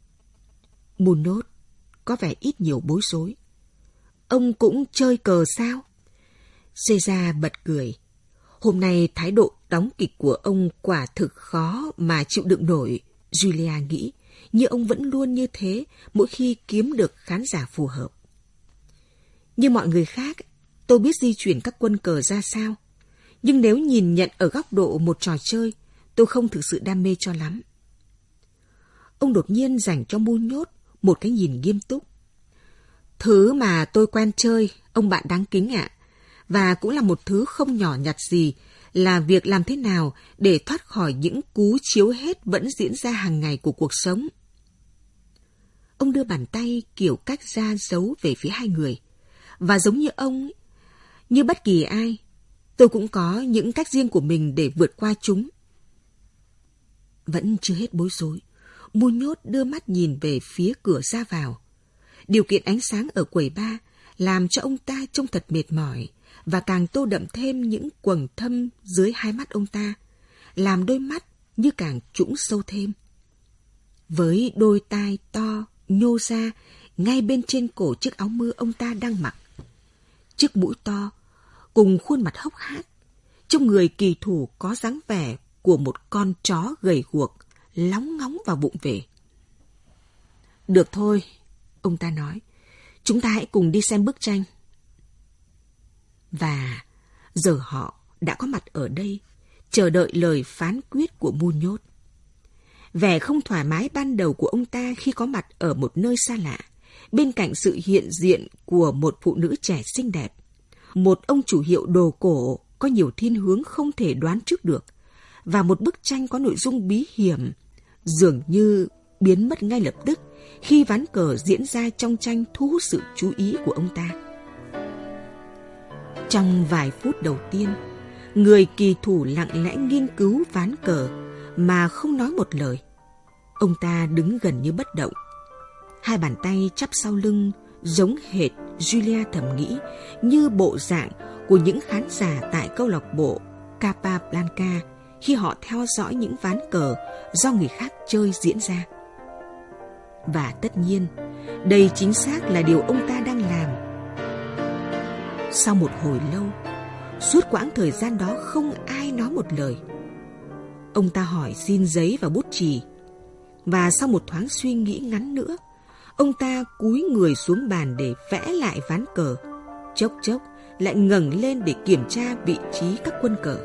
Muñoz có vẻ ít nhiều bối rối. Ông cũng chơi cờ sao? Caesar bật cười. Hôm nay thái độ đóng kịch của ông quả thực khó mà chịu đựng nổi, Julia nghĩ, như ông vẫn luôn như thế mỗi khi kiếm được khán giả phù hợp. Như mọi người khác, tôi biết di chuyển các quân cờ ra sao, nhưng nếu nhìn nhận ở góc độ một trò chơi, tôi không thực sự đam mê cho lắm. Ông đột nhiên dành cho Muñoz một cái nhìn nghiêm túc. Thứ mà tôi quen chơi, ông bạn đáng kính ạ, và cũng là một thứ không nhỏ nhặt gì, là việc làm thế nào để thoát khỏi những cú chiếu hết vẫn diễn ra hàng ngày của cuộc sống. Ông đưa bàn tay kiểu cách ra dấu về phía hai người, và giống như ông, như bất kỳ ai, tôi cũng có những cách riêng của mình để vượt qua chúng. Vẫn chưa hết bối rối, Muñoz đưa mắt nhìn về phía cửa ra vào. Điều kiện ánh sáng ở quầy bar làm cho ông ta trông thật mệt mỏi, và càng tô đậm thêm những quầng thâm dưới hai mắt ông ta, làm đôi mắt như càng trũng sâu thêm. Với đôi tai to, nhô ra, ngay bên trên cổ chiếc áo mưa ông ta đang mặc. Chiếc mũi to, cùng khuôn mặt hốc hác, trông người kỳ thủ có dáng vẻ của một con chó gầy guộc, lóng ngóng vào bụng về. Được thôi, ông ta nói, chúng ta hãy cùng đi xem bức tranh. Và giờ họ đã có mặt ở đây, chờ đợi lời phán quyết của Muñoz. Vẻ không thoải mái ban đầu của ông ta khi có mặt ở một nơi xa lạ, bên cạnh sự hiện diện của một phụ nữ trẻ xinh đẹp, một ông chủ hiệu đồ cổ có nhiều thiên hướng không thể đoán trước được, và một bức tranh có nội dung bí hiểm, dường như biến mất ngay lập tức khi ván cờ diễn ra trong tranh thu hút sự chú ý của ông ta. Trong vài phút đầu tiên, người kỳ thủ lặng lẽ nghiên cứu ván cờ mà không nói một lời. Ông ta đứng gần như bất động, hai bàn tay chắp sau lưng, giống hệt, Julia thầm nghĩ, như bộ dạng của những khán giả tại câu lạc bộ Capablanca khi họ theo dõi những ván cờ do người khác chơi diễn ra. Và tất nhiên, đây chính xác là điều ông ta đang làm. Sau một hồi lâu, suốt quãng thời gian đó không ai nói một lời. Ông ta hỏi xin giấy và bút chì, và sau một thoáng suy nghĩ ngắn nữa, ông ta cúi người xuống bàn để vẽ lại ván cờ, chốc chốc lại ngẩng lên để kiểm tra vị trí các quân cờ.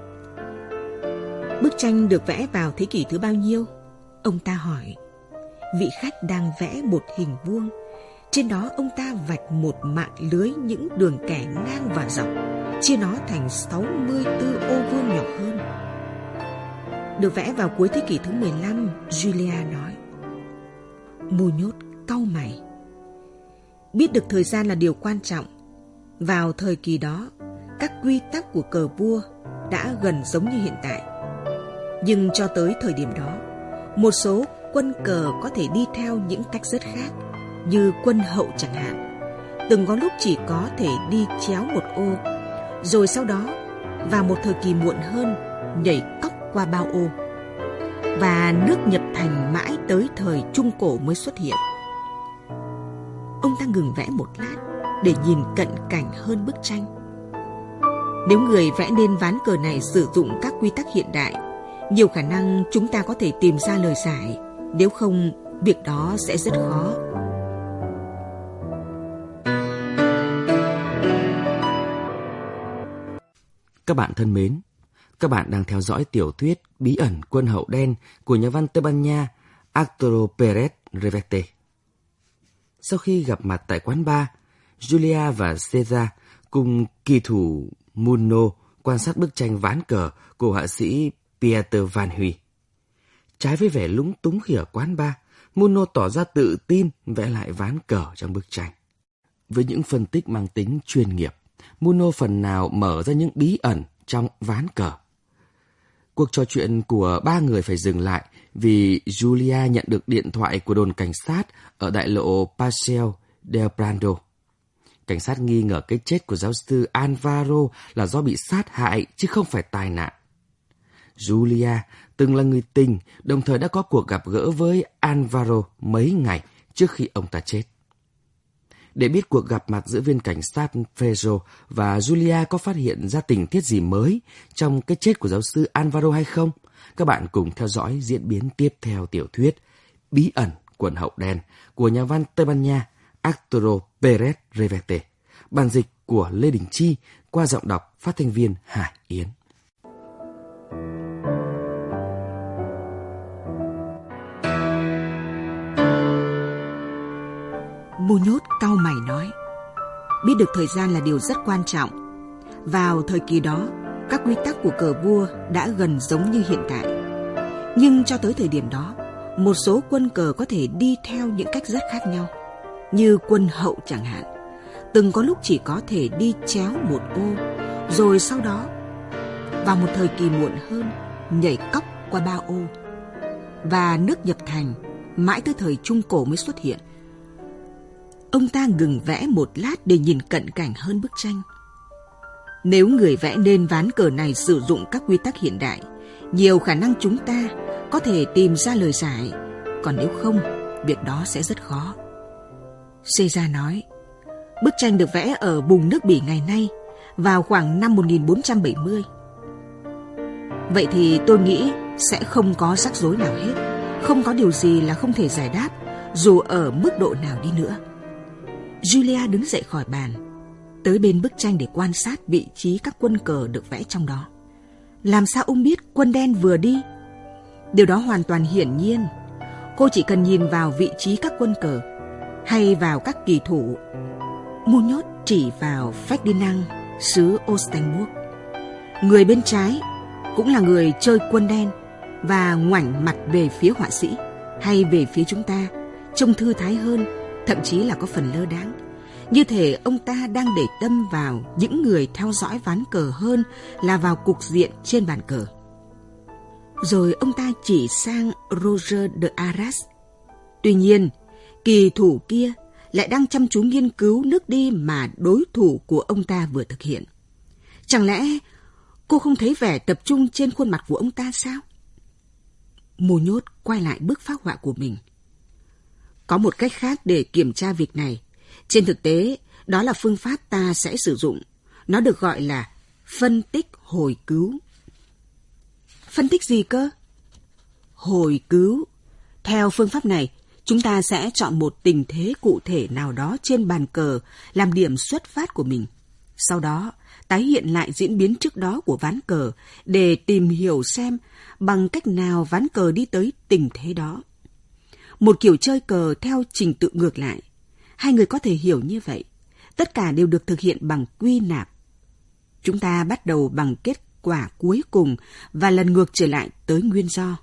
Bức tranh được vẽ vào thế kỷ thứ bao nhiêu? Ông ta hỏi. Vị khách đang vẽ một hình vuông. Trên đó ông ta vạch một mạng lưới những đường kẻ ngang và dọc, chia nó thành 64 ô vuông nhỏ hơn. Được vẽ vào cuối thế kỷ thứ 15, Julia nói. Muñoz cau mày. Biết được thời gian là điều quan trọng. Vào thời kỳ đó, các quy tắc của cờ vua đã gần giống như hiện tại. Nhưng cho tới thời điểm đó, một số quân cờ có thể đi theo những cách rất khác, như quân hậu chẳng hạn. Từng có lúc chỉ có thể đi chéo một ô, rồi sau đó, vào một thời kỳ muộn hơn, nhảy cóc qua bao ô. Và nước nhập thành mãi tới thời Trung Cổ mới xuất hiện. Ông ta ngừng vẽ một lát để nhìn cận cảnh hơn bức tranh. Nếu người vẽ nên ván cờ này sử dụng các quy tắc hiện đại, nhiều khả năng chúng ta có thể tìm ra lời giải. Nếu không, việc đó sẽ rất khó. Các bạn thân mến, các bạn đang theo dõi tiểu thuyết Bí ẩn quân hậu đen của nhà văn Tây Ban Nha Arturo Pérez Reverte. Sau khi gặp mặt tại quán bar, Julia và Cesar cùng kỳ thủ Muno quan sát bức tranh ván cờ của họa sĩ Pieter Van Huy. Trái với vẻ lúng túng khi ở quán bar, Muno tỏ ra tự tin vẽ lại ván cờ trong bức tranh. Với những phân tích mang tính chuyên nghiệp, Muno phần nào mở ra những bí ẩn trong ván cờ. Cuộc trò chuyện của ba người phải dừng lại vì Julia nhận được điện thoại của đồn cảnh sát ở đại lộ Paseo del Prado. Cảnh sát nghi ngờ cái chết của giáo sư Alvaro là do bị sát hại chứ không phải tai nạn. Julia từng là người tình, đồng thời đã có cuộc gặp gỡ với Alvaro mấy ngày trước khi ông ta chết. Để biết cuộc gặp mặt giữa viên cảnh sát Pedro và Julia có phát hiện ra tình tiết gì mới trong cái chết của giáo sư Alvaro hay không, các bạn cùng theo dõi diễn biến tiếp theo tiểu thuyết Bí ẩn quần hậu đen của nhà văn Tây Ban Nha Arturo Pérez Reverte, bản dịch của Lê Đình Chi qua giọng đọc phát thanh viên Hải Yến. Muñoz cau mày nói, biết được thời gian là điều rất quan trọng. Vào thời kỳ đó, các quy tắc của cờ vua đã gần giống như hiện tại. Nhưng cho tới thời điểm đó, một số quân cờ có thể đi theo những cách rất khác nhau. Như quân hậu chẳng hạn, từng có lúc chỉ có thể đi chéo một ô, rồi sau đó, vào một thời kỳ muộn hơn, nhảy cóc qua 3 ô. Và nước nhập thành, mãi tới thời Trung Cổ mới xuất hiện. Ông ta ngừng vẽ một lát để nhìn cận cảnh hơn bức tranh. Nếu người vẽ nên ván cờ này sử dụng các quy tắc hiện đại, nhiều khả năng chúng ta có thể tìm ra lời giải. Còn nếu không, việc đó sẽ rất khó. Cesar nói, bức tranh được vẽ ở bùng nước Bỉ ngày nay, vào khoảng năm 1470. Vậy thì tôi nghĩ sẽ không có rắc rối nào hết. Không có điều gì là không thể giải đáp, dù ở mức độ nào đi nữa. Julia đứng dậy khỏi bàn, tới bên bức tranh để quan sát vị trí các quân cờ được vẽ trong đó. Làm sao ông biết quân đen vừa đi? Điều đó hoàn toàn hiển nhiên. Cô chỉ cần nhìn vào vị trí các quân cờ hay vào các kỳ thủ. Muñoz chỉ vào Ferdinand, xứ Ostenburg. Người bên trái cũng là người chơi quân đen và ngoảnh mặt về phía họa sĩ hay về phía chúng ta, trông thư thái hơn, thậm chí là có phần lơ đãng. Như thể ông ta đang để tâm vào những người theo dõi ván cờ hơn là vào cục diện trên bàn cờ. Rồi ông ta chỉ sang Roger de Arras. Tuy nhiên, kỳ thủ kia lại đang chăm chú nghiên cứu nước đi mà đối thủ của ông ta vừa thực hiện. Chẳng lẽ cô không thấy vẻ tập trung trên khuôn mặt của ông ta sao? Muñoz quay lại bức phác họa của mình. Có một cách khác để kiểm tra việc này. Trên thực tế, đó là phương pháp ta sẽ sử dụng. Nó được gọi là phân tích hồi cứu. Phân tích gì cơ? Hồi cứu. Theo phương pháp này, chúng ta sẽ chọn một tình thế cụ thể nào đó trên bàn cờ làm điểm xuất phát của mình. Sau đó, tái hiện lại diễn biến trước đó của ván cờ để tìm hiểu xem bằng cách nào ván cờ đi tới tình thế đó. Một kiểu chơi cờ theo trình tự ngược lại. Hai người có thể hiểu như vậy. Tất cả đều được thực hiện bằng quy nạp. Chúng ta bắt đầu bằng kết quả cuối cùng và lần ngược trở lại tới nguyên do.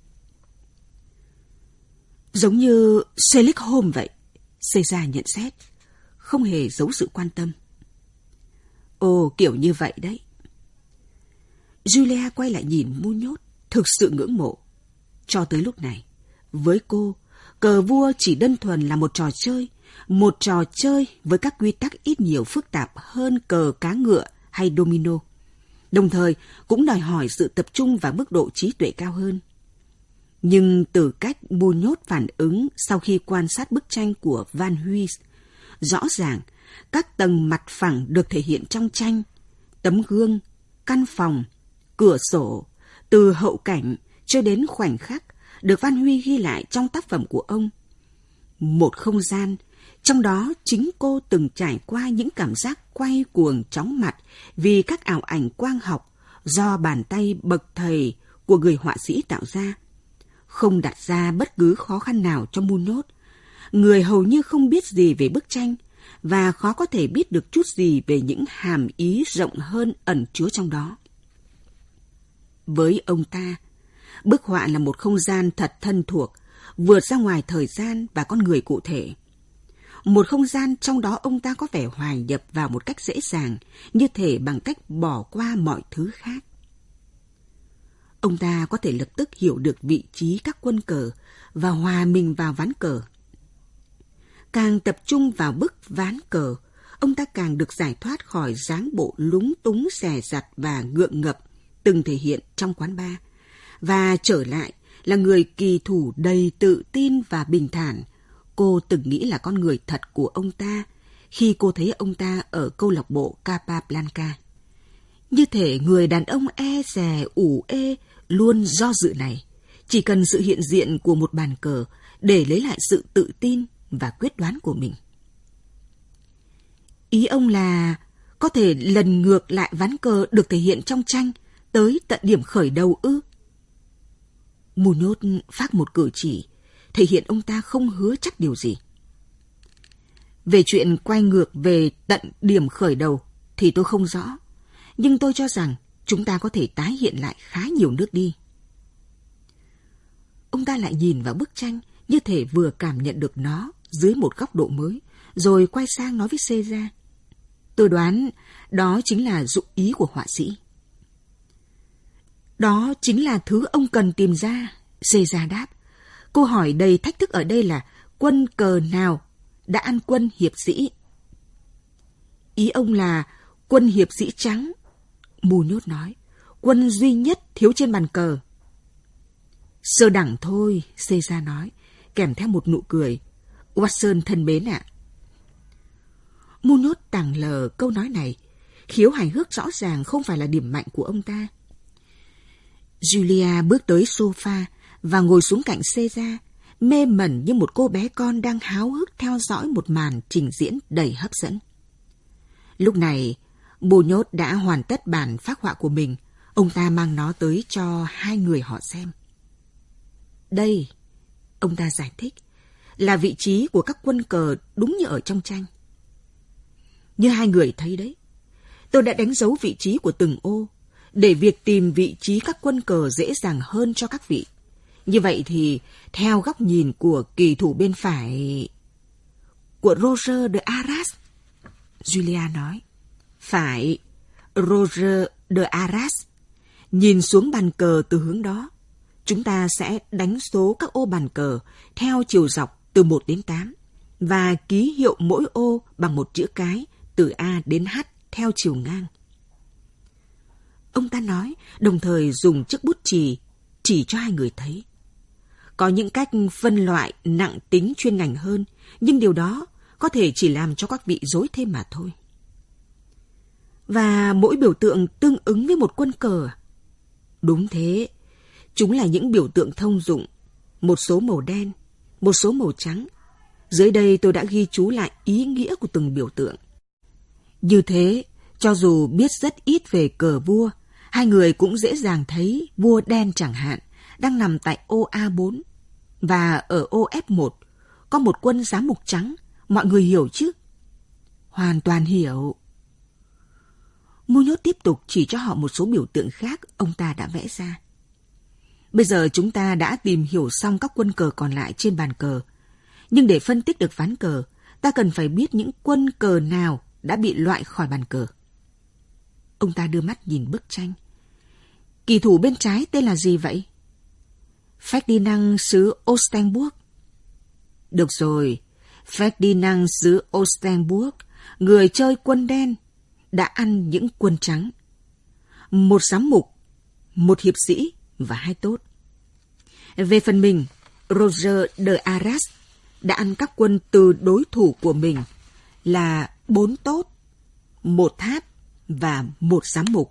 Giống như Sherlock Holmes vậy, Cesar nhận xét, không hề giấu sự quan tâm. Ồ, kiểu như vậy đấy. Julia quay lại nhìn Muñoz, thực sự ngưỡng mộ. Cho tới lúc này, với cô, cờ vua chỉ đơn thuần là một trò chơi với các quy tắc ít nhiều phức tạp hơn cờ cá ngựa hay domino, đồng thời cũng đòi hỏi sự tập trung và mức độ trí tuệ cao hơn. Nhưng từ cách Muñoz phản ứng sau khi quan sát bức tranh của Van Huy, rõ ràng các tầng mặt phẳng được thể hiện trong tranh, tấm gương, căn phòng, cửa sổ, từ hậu cảnh cho đến khoảnh khắc được Văn Huy ghi lại trong tác phẩm của ông. Một không gian, trong đó chính cô từng trải qua những cảm giác quay cuồng chóng mặt vì các ảo ảnh quang học do bàn tay bậc thầy của người họa sĩ tạo ra. Không đặt ra bất cứ khó khăn nào cho Muñoz, người hầu như không biết gì về bức tranh và khó có thể biết được chút gì về những hàm ý rộng hơn ẩn chứa trong đó. Với ông ta, bức họa là một không gian thật thân thuộc, vượt ra ngoài thời gian và con người cụ thể. Một không gian trong đó ông ta có vẻ hòa nhập vào một cách dễ dàng, như thể bằng cách bỏ qua mọi thứ khác. Ông ta có thể lập tức hiểu được vị trí các quân cờ và hòa mình vào ván cờ. Càng tập trung vào bức ván cờ, ông ta càng được giải thoát khỏi dáng bộ lúng túng dè dặt và ngượng ngập từng thể hiện trong quán bar, và trở lại là người kỳ thủ đầy tự tin và bình thản cô từng nghĩ là con người thật của ông ta khi cô thấy ông ta ở câu lạc bộ Capablanca. Như thể người đàn ông e dè ủ ê luôn do dự này chỉ cần sự hiện diện của một bàn cờ để lấy lại sự tự tin và quyết đoán của mình. Ý ông là có thể lần ngược lại ván cờ được thể hiện trong tranh tới tận điểm khởi đầu ư? Muñoz phác một cử chỉ thể hiện ông ta không hứa chắc điều gì. Về chuyện quay ngược về tận điểm khởi đầu thì tôi không rõ, nhưng tôi cho rằng chúng ta có thể tái hiện lại khá nhiều nước đi. Ông ta lại nhìn vào bức tranh như thể vừa cảm nhận được nó dưới một góc độ mới, rồi quay sang nói với César. Tôi đoán đó chính là dụng ý của họa sĩ. Đó chính là thứ ông cần tìm ra, César đáp. Câu hỏi đầy thách thức ở đây là quân cờ nào đã ăn quân hiệp sĩ? Ý ông là quân hiệp sĩ trắng, Muñoz nói. Quân duy nhất thiếu trên bàn cờ. Sơ đẳng thôi, César nói, kèm theo một nụ cười. Watson thân mến ạ. Muñoz tàng lờ câu nói này. Khiếu hài hước rõ ràng không phải là điểm mạnh của ông ta. Julia bước tới sofa và ngồi xuống cạnh César, mê mẩn như một cô bé con đang háo hức theo dõi một màn trình diễn đầy hấp dẫn. Lúc này, Muñoz đã hoàn tất bản phác họa của mình. Ông ta mang nó tới cho hai người họ xem. Đây, ông ta giải thích, là vị trí của các quân cờ đúng như ở trong tranh. Như hai người thấy đấy, tôi đã đánh dấu vị trí của từng ô, để việc tìm vị trí các quân cờ dễ dàng hơn cho các vị. Như vậy thì, theo góc nhìn của kỳ thủ bên phải... của Roger de Arras, Julia nói. Phải, Roger de Arras. Nhìn xuống bàn cờ từ hướng đó, chúng ta sẽ đánh số các ô bàn cờ theo chiều dọc từ 1 đến 8 và ký hiệu mỗi ô bằng một chữ cái từ A đến H theo chiều ngang. Ông ta nói, đồng thời dùng chiếc bút chỉ cho hai người thấy. Có những cách phân loại nặng tính chuyên ngành hơn, nhưng điều đó có thể chỉ làm cho các vị rối thêm mà thôi. Và mỗi biểu tượng tương ứng với một quân cờ. Đúng thế, chúng là những biểu tượng thông dụng, một số màu đen, một số màu trắng. Dưới đây tôi đã ghi chú lại ý nghĩa của từng biểu tượng. Như thế, cho dù biết rất ít về cờ vua, hai người cũng dễ dàng thấy vua đen chẳng hạn đang nằm tại ô A4 và ở ô F1 có một quân giám mục trắng. Mọi người hiểu chứ? Hoàn toàn hiểu. Muñoz tiếp tục chỉ cho họ một số biểu tượng khác ông ta đã vẽ ra. Bây giờ chúng ta đã tìm hiểu xong các quân cờ còn lại trên bàn cờ. Nhưng để phân tích được ván cờ, ta cần phải biết những quân cờ nào đã bị loại khỏi bàn cờ. Ông ta đưa mắt nhìn bức tranh. Kỳ thủ bên trái tên là gì vậy? Ferdinand xứ Oldenburg. Được rồi, Ferdinand xứ Oldenburg, người chơi quân đen, đã ăn những quân trắng. Một giám mục, một hiệp sĩ và hai tốt. Về phần mình, Roger de Arras đã ăn các quân từ đối thủ của mình là 4 tốt, 1 tháp và một giám mục.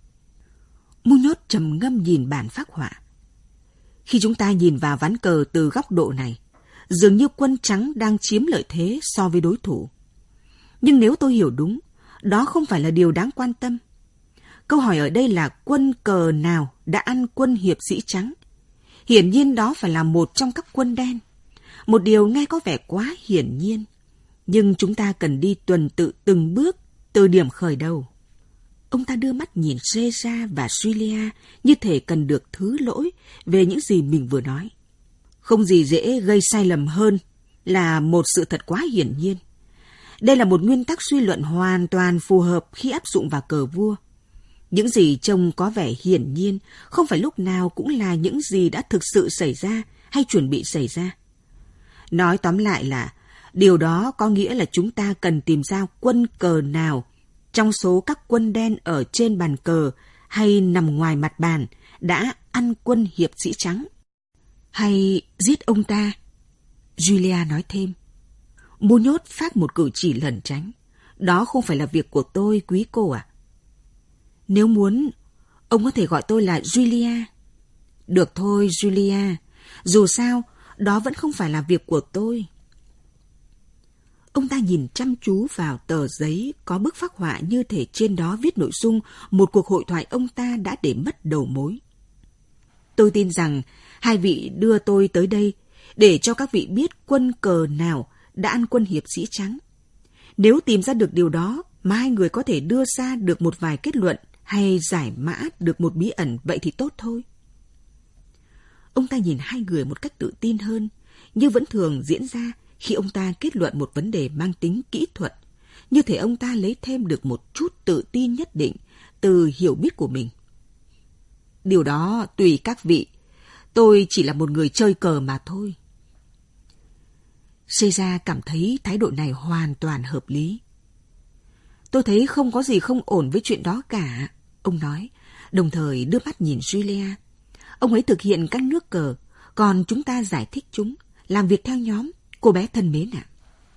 Muñoz trầm ngâm nhìn bản phác họa. Khi chúng ta nhìn vào ván cờ từ góc độ này, dường như quân trắng đang chiếm lợi thế so với đối thủ. Nhưng nếu tôi hiểu đúng, đó không phải là điều đáng quan tâm. Câu hỏi ở đây là quân cờ nào đã ăn quân hiệp sĩ trắng? Hiển nhiên đó phải là một trong các quân đen. Một điều nghe có vẻ quá hiển nhiên. Nhưng chúng ta cần đi tuần tự từng bước từ điểm khởi đầu. Ông ta đưa mắt nhìn Caesar và Julia như thể cần được thứ lỗi về những gì mình vừa nói. Không gì dễ gây sai lầm hơn là một sự thật quá hiển nhiên. Đây là một nguyên tắc suy luận hoàn toàn phù hợp khi áp dụng vào cờ vua. Những gì trông có vẻ hiển nhiên không phải lúc nào cũng là những gì đã thực sự xảy ra hay chuẩn bị xảy ra. Nói tóm lại là điều đó có nghĩa là chúng ta cần tìm ra quân cờ nào trong số các quân đen ở trên bàn cờ hay nằm ngoài mặt bàn đã ăn quân hiệp sĩ trắng. Hay giết ông ta, Julia nói thêm. Muñoz phát một cử chỉ lẩn tránh. Đó không phải là việc của tôi, quý cô ạ. Nếu muốn, ông có thể gọi tôi là Julia. Được thôi, Julia. Dù sao, đó vẫn không phải là việc của tôi. Ông ta nhìn chăm chú vào tờ giấy có bức phác họa như thể trên đó viết nội dung một cuộc hội thoại ông ta đã để mất đầu mối. Tôi tin rằng hai vị đưa tôi tới đây để cho các vị biết quân cờ nào đã ăn quân hiệp sĩ trắng. Nếu tìm ra được điều đó mà hai người có thể đưa ra được một vài kết luận hay giải mã được một bí ẩn, vậy thì tốt thôi. Ông ta nhìn hai người một cách tự tin hơn, như vẫn thường diễn ra khi ông ta kết luận một vấn đề mang tính kỹ thuật, như thể ông ta lấy thêm được một chút tự tin nhất định từ hiểu biết của mình. Điều đó tùy các vị, tôi chỉ là một người chơi cờ mà thôi. Caesar cảm thấy thái độ này hoàn toàn hợp lý. Tôi thấy không có gì không ổn với chuyện đó cả, ông nói, đồng thời đưa mắt nhìn Julia. Ông ấy thực hiện các nước cờ, còn chúng ta giải thích chúng, làm việc theo nhóm, cô bé thân mến ạ.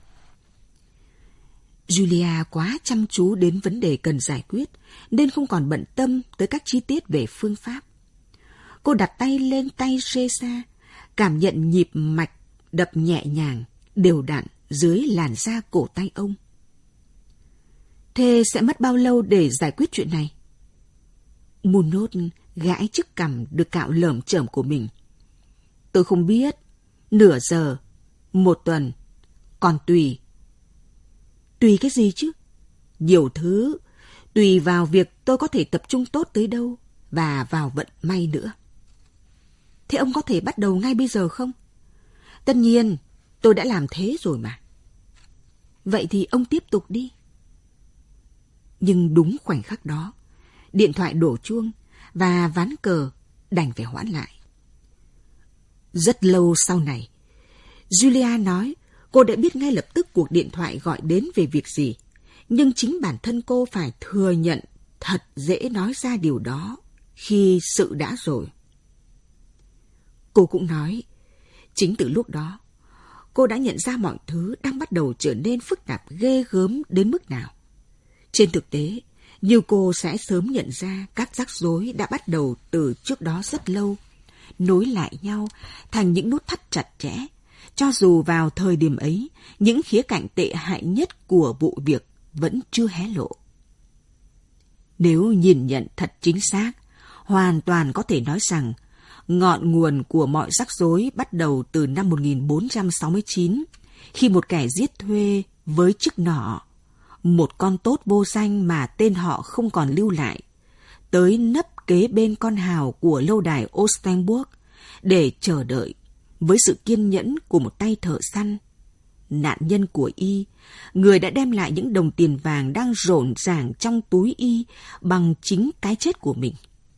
Julia quá chăm chú đến vấn đề cần giải quyết, nên không còn bận tâm tới các chi tiết về phương pháp. Cô đặt tay lên tay Caesar, cảm nhận nhịp mạch đập nhẹ nhàng, đều đặn dưới làn da cổ tay ông. Thế sẽ mất bao lâu để giải quyết chuyện này? Muñoz gãi chiếc cằm được cạo lởm chởm của mình. Tôi không biết. Nửa giờ, 1 tuần, còn tùy. Tùy cái gì chứ? Nhiều thứ, tùy vào việc tôi có thể tập trung tốt tới đâu và vào vận may nữa. Thế ông có thể bắt đầu ngay bây giờ không? Tất nhiên, tôi đã làm thế rồi mà. Vậy thì ông tiếp tục đi. Nhưng đúng khoảnh khắc đó, điện thoại đổ chuông và ván cờ đành phải hoãn lại. Rất lâu sau này, Julia nói cô đã biết ngay lập tức cuộc điện thoại gọi đến về việc gì, nhưng chính bản thân cô phải thừa nhận thật dễ nói ra điều đó khi sự đã rồi. Cô cũng nói, chính từ lúc đó, cô đã nhận ra mọi thứ đang bắt đầu trở nên phức tạp ghê gớm đến mức nào. Trên thực tế, như cô sẽ sớm nhận ra các rắc rối đã bắt đầu từ trước đó rất lâu, nối lại nhau thành những nút thắt chặt chẽ, cho dù vào thời điểm ấy, những khía cạnh tệ hại nhất của vụ việc vẫn chưa hé lộ. Nếu nhìn nhận thật chính xác, hoàn toàn có thể nói rằng ngọn nguồn của mọi rắc rối bắt đầu từ năm 1469, khi một kẻ giết thuê với chiếc nỏ, một con tốt vô danh mà tên họ không còn lưu lại, tới nấp kế bên con hào của lâu đài Ostenburg để chờ đợi với sự kiên nhẫn của một tay thợ săn. Nạn nhân của y, người đã đem lại những đồng tiền vàng đang rộn ràng trong túi y bằng chính cái chết của mình.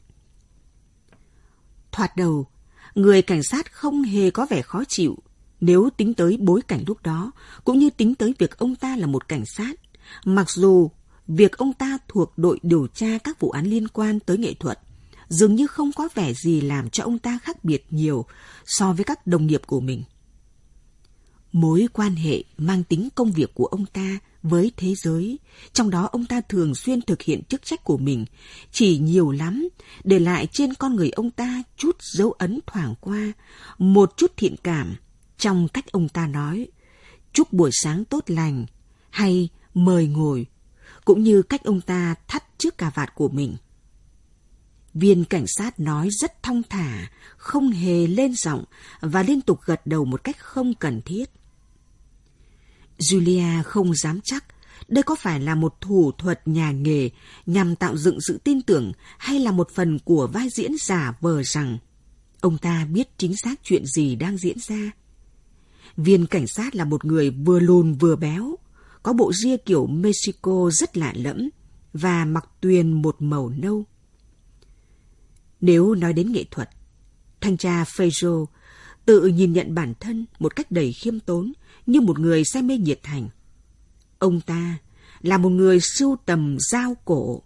Thoạt đầu, người cảnh sát không hề có vẻ khó chịu nếu tính tới bối cảnh lúc đó, cũng như tính tới việc ông ta là một cảnh sát, mặc dù việc ông ta thuộc đội điều tra các vụ án liên quan tới nghệ thuật dường như không có vẻ gì làm cho ông ta khác biệt nhiều so với các đồng nghiệp của mình. Mối quan hệ mang tính công việc của ông ta với thế giới, trong đó ông ta thường xuyên thực hiện chức trách của mình, chỉ nhiều lắm để lại trên con người ông ta chút dấu ấn thoảng qua, một chút thiện cảm trong cách ông ta nói chúc buổi sáng tốt lành hay mời ngồi, cũng như cách ông ta thắt chiếc cà vạt của mình. Viên cảnh sát nói rất thong thả, không hề lên giọng và liên tục gật đầu một cách không cần thiết. Julia không dám chắc đây có phải là một thủ thuật nhà nghề nhằm tạo dựng sự tin tưởng hay là một phần của vai diễn giả vờ rằng ông ta biết chính xác chuyện gì đang diễn ra. Viên cảnh sát là một người vừa lùn vừa béo, có bộ ria kiểu Mexico rất lạ lẫm và mặc tuyền một màu nâu. Nếu nói đến nghệ thuật, thanh tra Feyzo tự nhìn nhận bản thân một cách đầy khiêm tốn như một người say mê nhiệt thành. Ông ta là một người sưu tầm dao cổ.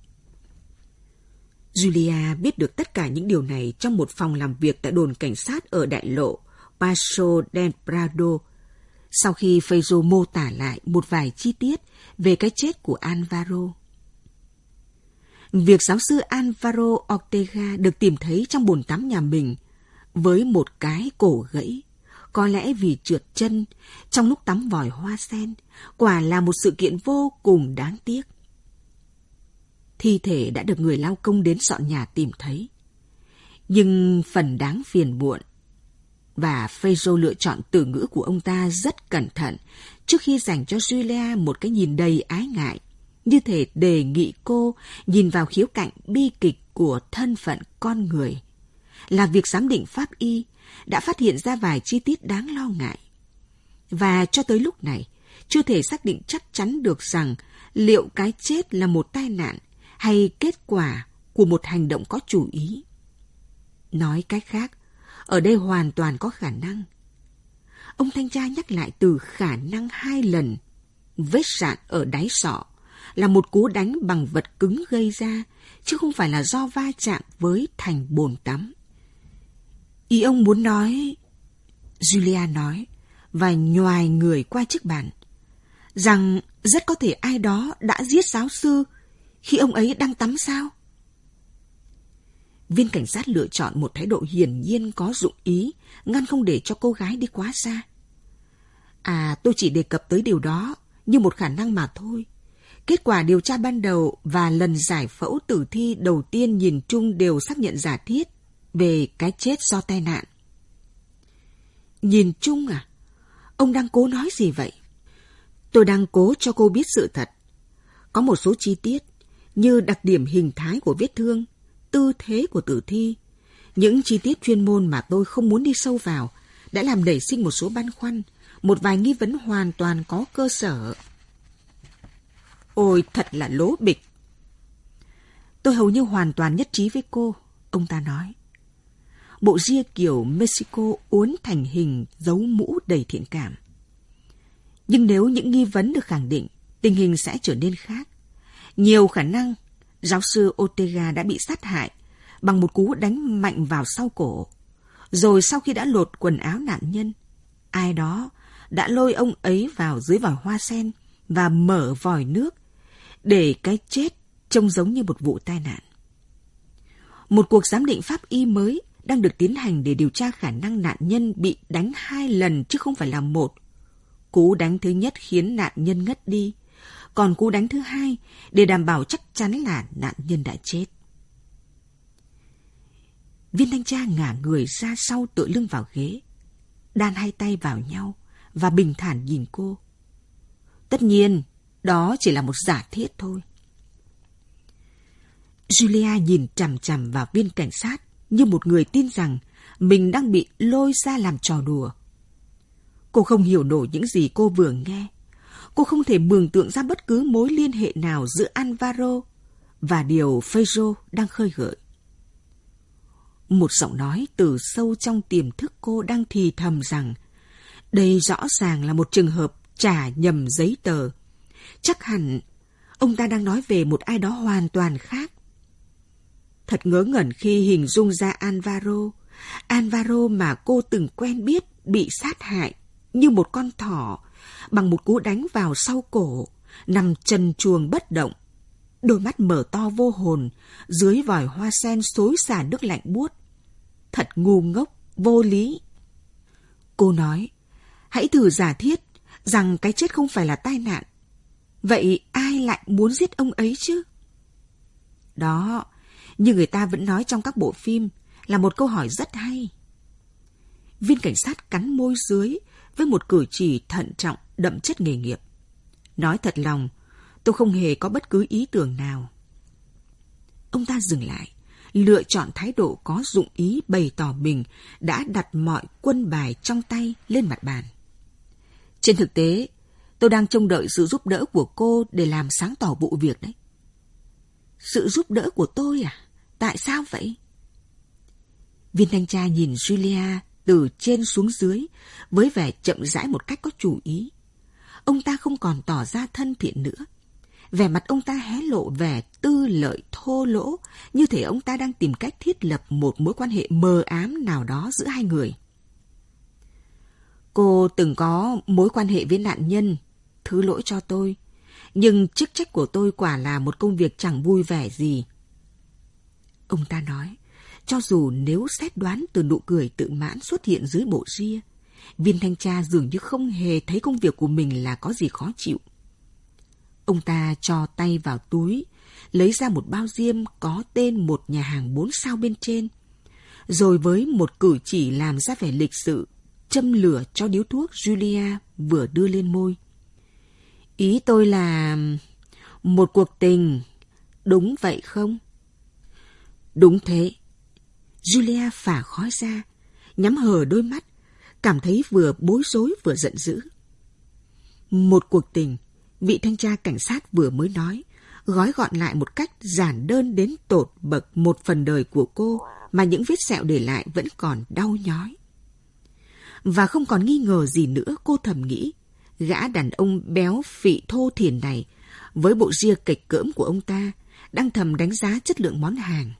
Julia biết được tất cả những điều này trong một phòng làm việc tại đồn cảnh sát ở đại lộ Paso del Prado, sau khi Feyzo mô tả lại một vài chi tiết về cái chết của Alvaro. Việc giáo sư Alvaro Ortega được tìm thấy trong bồn tắm nhà mình với một cái cổ gãy, có lẽ vì trượt chân trong lúc tắm vòi hoa sen, quả là một sự kiện vô cùng đáng tiếc. Thi thể đã được người lao công đến dọn nhà tìm thấy, nhưng phần đáng phiền muộn, và Feyzo lựa chọn từ ngữ của ông ta rất cẩn thận trước khi dành cho Julia một cái nhìn đầy ái ngại, như thể đề nghị cô nhìn vào khía cạnh bi kịch của thân phận con người, là việc giám định pháp y đã phát hiện ra vài chi tiết đáng lo ngại. Và cho tới lúc này, chưa thể xác định chắc chắn được rằng liệu cái chết là một tai nạn hay kết quả của một hành động có chủ ý. Nói cách khác, ở đây hoàn toàn có khả năng. Ông thanh tra nhắc lại từ khả năng 2 lần. Vết sạn ở đáy sọ là một cú đánh bằng vật cứng gây ra, chứ không phải là do va chạm với thành bồn tắm. Ý ông muốn nói, Julia nói, và nhoài người qua chiếc bàn, rằng rất có thể ai đó đã giết giáo sư khi ông ấy đang tắm sao? Viên cảnh sát lựa chọn một thái độ hiển nhiên có dụng ý, ngăn không để cho cô gái đi quá xa. Tôi chỉ đề cập tới điều đó như một khả năng mà thôi. Kết quả điều tra ban đầu và lần giải phẫu tử thi đầu tiên nhìn chung đều xác nhận giả thiết về cái chết do tai nạn. Nhìn chung à? Ông đang cố nói gì vậy? Tôi đang cố cho cô biết sự thật. Có một số chi tiết như đặc điểm hình thái của vết thương, tư thế của tử thi, những chi tiết chuyên môn mà tôi không muốn đi sâu vào đã làm nảy sinh một số băn khoăn, một vài nghi vấn hoàn toàn có cơ sở. Ôi, thật là lố bịch. Tôi hầu như hoàn toàn nhất trí với cô, ông ta nói. Bộ ria kiểu Mexico uốn thành hình dấu mũ đầy thiện cảm. Nhưng nếu những nghi vấn được khẳng định, tình hình sẽ trở nên khác. Nhiều khả năng giáo sư Ortega đã bị sát hại bằng một cú đánh mạnh vào sau cổ. Rồi sau khi đã lột quần áo nạn nhân, ai đó đã lôi ông ấy vào dưới vòi hoa sen và mở vòi nước để cái chết trông giống như một vụ tai nạn. Một cuộc giám định pháp y mới đang được tiến hành để điều tra khả năng nạn nhân bị đánh 2 lần chứ không phải là 1. Cú đánh thứ nhất khiến nạn nhân ngất đi, còn cú đánh thứ 2 để đảm bảo chắc chắn là nạn nhân đã chết. Viên thanh tra ngả người ra sau tựa lưng vào ghế, đan hai tay vào nhau và bình thản nhìn cô. Tất nhiên, đó chỉ là một giả thiết thôi. Julia nhìn chằm chằm vào viên cảnh sát như một người tin rằng mình đang bị lôi ra làm trò đùa. Cô không hiểu nổi những gì cô vừa nghe. Cô không thể mường tượng ra bất cứ mối liên hệ nào giữa Alvaro và điều Feyzo đang khơi gợi. Một giọng nói từ sâu trong tiềm thức cô đang thì thầm rằng đây rõ ràng là một trường hợp trả nhầm giấy tờ. Chắc hẳn ông ta đang nói về một ai đó hoàn toàn khác. Thật ngớ ngẩn khi hình dung ra Alvaro mà cô từng quen biết bị sát hại như một con thỏ bằng một cú đánh vào sau cổ nằm trần truồng bất động, đôi mắt mở to vô hồn, dưới vòi hoa sen xối xả nước lạnh buốt. Thật ngu ngốc, vô lý. Cô nói, hãy thử giả thiết rằng cái chết không phải là tai nạn. Vậy ai lại muốn giết ông ấy chứ? Đó, như người ta vẫn nói trong các bộ phim, là một câu hỏi rất hay. Viên cảnh sát cắn môi dưới với một cử chỉ thận trọng đậm chất nghề nghiệp. Nói thật lòng, tôi không hề có bất cứ ý tưởng nào. Ông ta dừng lại, lựa chọn thái độ có dụng ý bày tỏ mình đã đặt mọi quân bài trong tay lên mặt bàn. Trên thực tế, tôi đang trông đợi sự giúp đỡ của cô để làm sáng tỏ vụ việc đấy. Sự giúp đỡ của tôi à? Tại sao vậy? Viên thanh tra nhìn Julia từ trên xuống dưới với vẻ chậm rãi một cách có chủ ý. Ông ta không còn tỏ ra thân thiện nữa. Vẻ mặt ông ta hé lộ vẻ tư lợi thô lỗ, như thể ông ta đang tìm cách thiết lập một mối quan hệ mờ ám nào đó giữa hai người. Cô từng có mối quan hệ với nạn nhân, thứ lỗi cho tôi. Nhưng chức trách của tôi quả là một công việc chẳng vui vẻ gì. Ông ta nói, cho dù nếu xét đoán từ nụ cười tự mãn xuất hiện dưới bộ ria, viên thanh tra dường như không hề thấy công việc của mình là có gì khó chịu. Ông ta cho tay vào túi, lấy ra một bao diêm có tên một nhà hàng 4 sao bên trên, rồi với một cử chỉ làm ra vẻ lịch sự, châm lửa cho điếu thuốc Julia vừa đưa lên môi. Ý tôi là một cuộc tình, đúng vậy không? Đúng thế. Julia phả khói ra, nhắm hờ đôi mắt, cảm thấy vừa bối rối vừa giận dữ. Một cuộc tình, vị thanh tra cảnh sát vừa mới nói, gói gọn lại một cách giản đơn đến tột bậc một phần đời của cô mà những vết sẹo để lại vẫn còn đau nhói. Và không còn nghi ngờ gì nữa, cô thầm nghĩ, gã đàn ông béo phị thô thiển này, với bộ ria kịch cỡm của ông ta, đang thầm đánh giá chất lượng món hàng.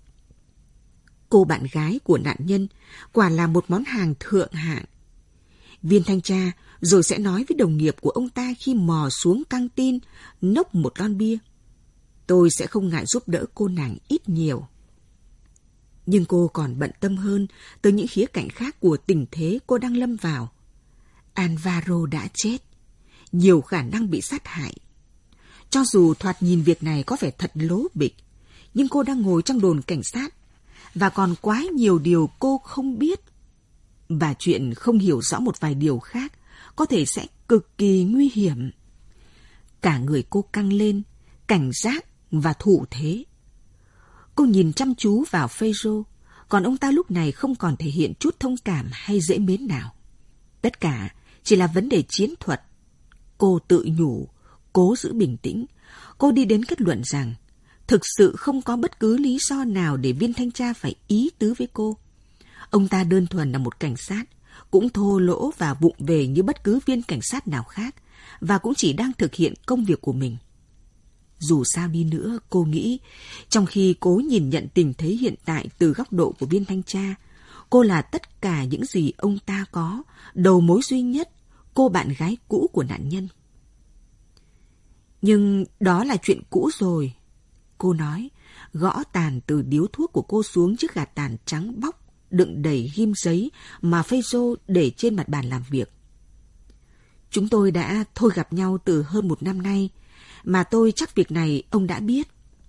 Cô bạn gái của nạn nhân quả là một món hàng thượng hạng. Viên thanh tra rồi sẽ nói với đồng nghiệp của ông ta khi mò xuống căng tin nốc một lon bia. Tôi sẽ không ngại giúp đỡ cô nàng ít nhiều. Nhưng cô còn bận tâm hơn tới những khía cạnh khác của tình thế cô đang lâm vào. Alvaro đã chết, nhiều khả năng bị sát hại. Cho dù thoạt nhìn việc này có vẻ thật lố bịch, nhưng cô đang ngồi trong đồn cảnh sát, và còn quá nhiều điều cô không biết. Và chuyện không hiểu rõ một vài điều khác có thể sẽ cực kỳ nguy hiểm. Cả người cô căng lên, cảnh giác và thủ thế. Cô nhìn chăm chú vào Pedro, còn ông ta lúc này không còn thể hiện chút thông cảm hay dễ mến nào. Tất cả chỉ là vấn đề chiến thuật. Cô tự nhủ, cố giữ bình tĩnh. Cô đi đến kết luận rằng thực sự không có bất cứ lý do nào để viên thanh tra phải ý tứ với cô. Ông ta đơn thuần là một cảnh sát, cũng thô lỗ và vụng về như bất cứ viên cảnh sát nào khác, và cũng chỉ đang thực hiện công việc của mình. Dù sao đi nữa, cô nghĩ, trong khi cố nhìn nhận tình thế hiện tại từ góc độ của viên thanh tra, cô là tất cả những gì ông ta có, đầu mối duy nhất, cô bạn gái cũ của nạn nhân. Nhưng đó là chuyện cũ rồi, cô nói, gõ tàn từ điếu thuốc của cô xuống chiếc gạt tàn trắng bóc, đựng đầy ghim giấy mà Pedro để trên mặt bàn làm việc. Chúng tôi đã thôi gặp nhau từ hơn 1 năm nay, mà tôi chắc việc này ông đã biết.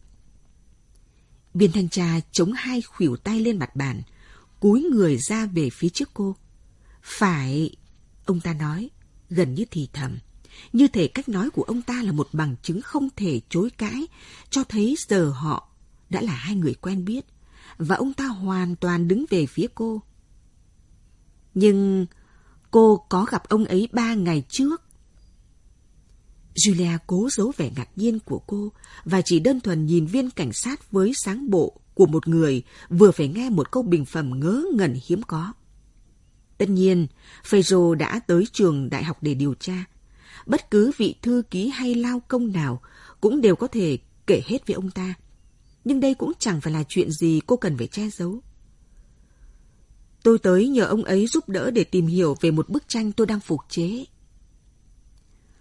Viên thanh tra chống hai khuỷu tay lên mặt bàn, cúi người ra về phía trước cô. Phải, ông ta nói, gần như thì thầm, như thể cách nói của ông ta là một bằng chứng không thể chối cãi, cho thấy giờ họ đã là hai người quen biết, và ông ta hoàn toàn đứng về phía cô. Nhưng cô có gặp ông ấy 3 ngày trước. Julia cố giấu vẻ ngạc nhiên của cô và chỉ đơn thuần nhìn viên cảnh sát với sáng bộ của một người vừa phải nghe một câu bình phẩm ngớ ngẩn hiếm có. Tất nhiên, Pedro đã tới trường đại học để điều tra. Bất cứ vị thư ký hay lao công nào cũng đều có thể kể hết với ông ta. Nhưng đây cũng chẳng phải là chuyện gì cô cần phải che giấu. Tôi tới nhờ ông ấy giúp đỡ để tìm hiểu về một bức tranh tôi đang phục chế.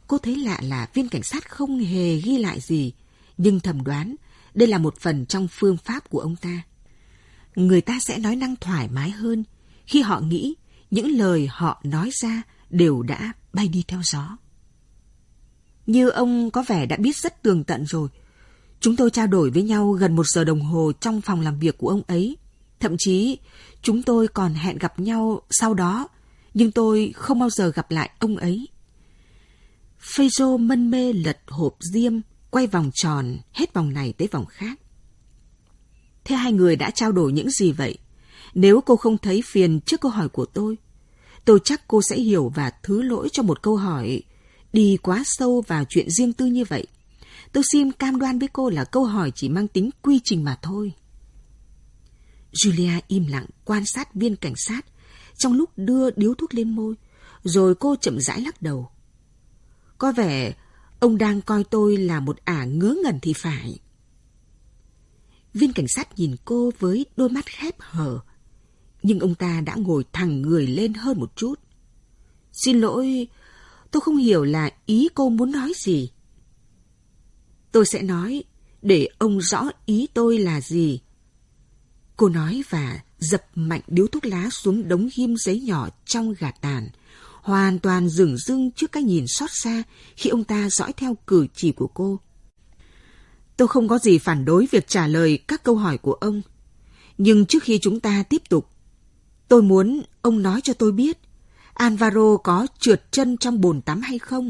Cô thấy lạ là viên cảnh sát không hề ghi lại gì, nhưng thầm đoán đây là một phần trong phương pháp của ông ta. Người ta sẽ nói năng thoải mái hơn khi họ nghĩ những lời họ nói ra đều đã bay đi theo gió. Như ông có vẻ đã biết rất tường tận rồi. Chúng tôi trao đổi với nhau gần 1 giờ đồng hồ trong phòng làm việc của ông ấy. Thậm chí chúng tôi còn hẹn gặp nhau sau đó, nhưng tôi không bao giờ gặp lại ông ấy. Phêrô mân mê lật hộp diêm, quay vòng tròn, hết vòng này tới vòng khác. Thế hai người đã trao đổi những gì vậy? Nếu cô không thấy phiền trước câu hỏi của tôi chắc cô sẽ hiểu và thứ lỗi cho một câu hỏi đi quá sâu vào chuyện riêng tư như vậy. Tôi xin cam đoan với cô là câu hỏi chỉ mang tính quy trình mà thôi. Julia im lặng quan sát viên cảnh sát trong lúc đưa điếu thuốc lên môi, rồi cô chậm rãi lắc đầu. Có vẻ ông đang coi tôi là một ả ngớ ngẩn thì phải. Viên cảnh sát nhìn cô với đôi mắt khép hờ, nhưng ông ta đã ngồi thẳng người lên hơn một chút. Xin lỗi, tôi không hiểu là ý cô muốn nói gì. Tôi sẽ nói để ông rõ ý tôi là gì. Cô nói và dập mạnh điếu thuốc lá xuống đống ghim giấy nhỏ trong gạt tàn, hoàn toàn dửng dưng trước cái nhìn xót xa khi ông ta dõi theo cử chỉ của cô. Tôi không có gì phản đối việc trả lời các câu hỏi của ông. Nhưng trước khi chúng ta tiếp tục, tôi muốn ông nói cho tôi biết Alvaro có trượt chân trong bồn tắm hay không?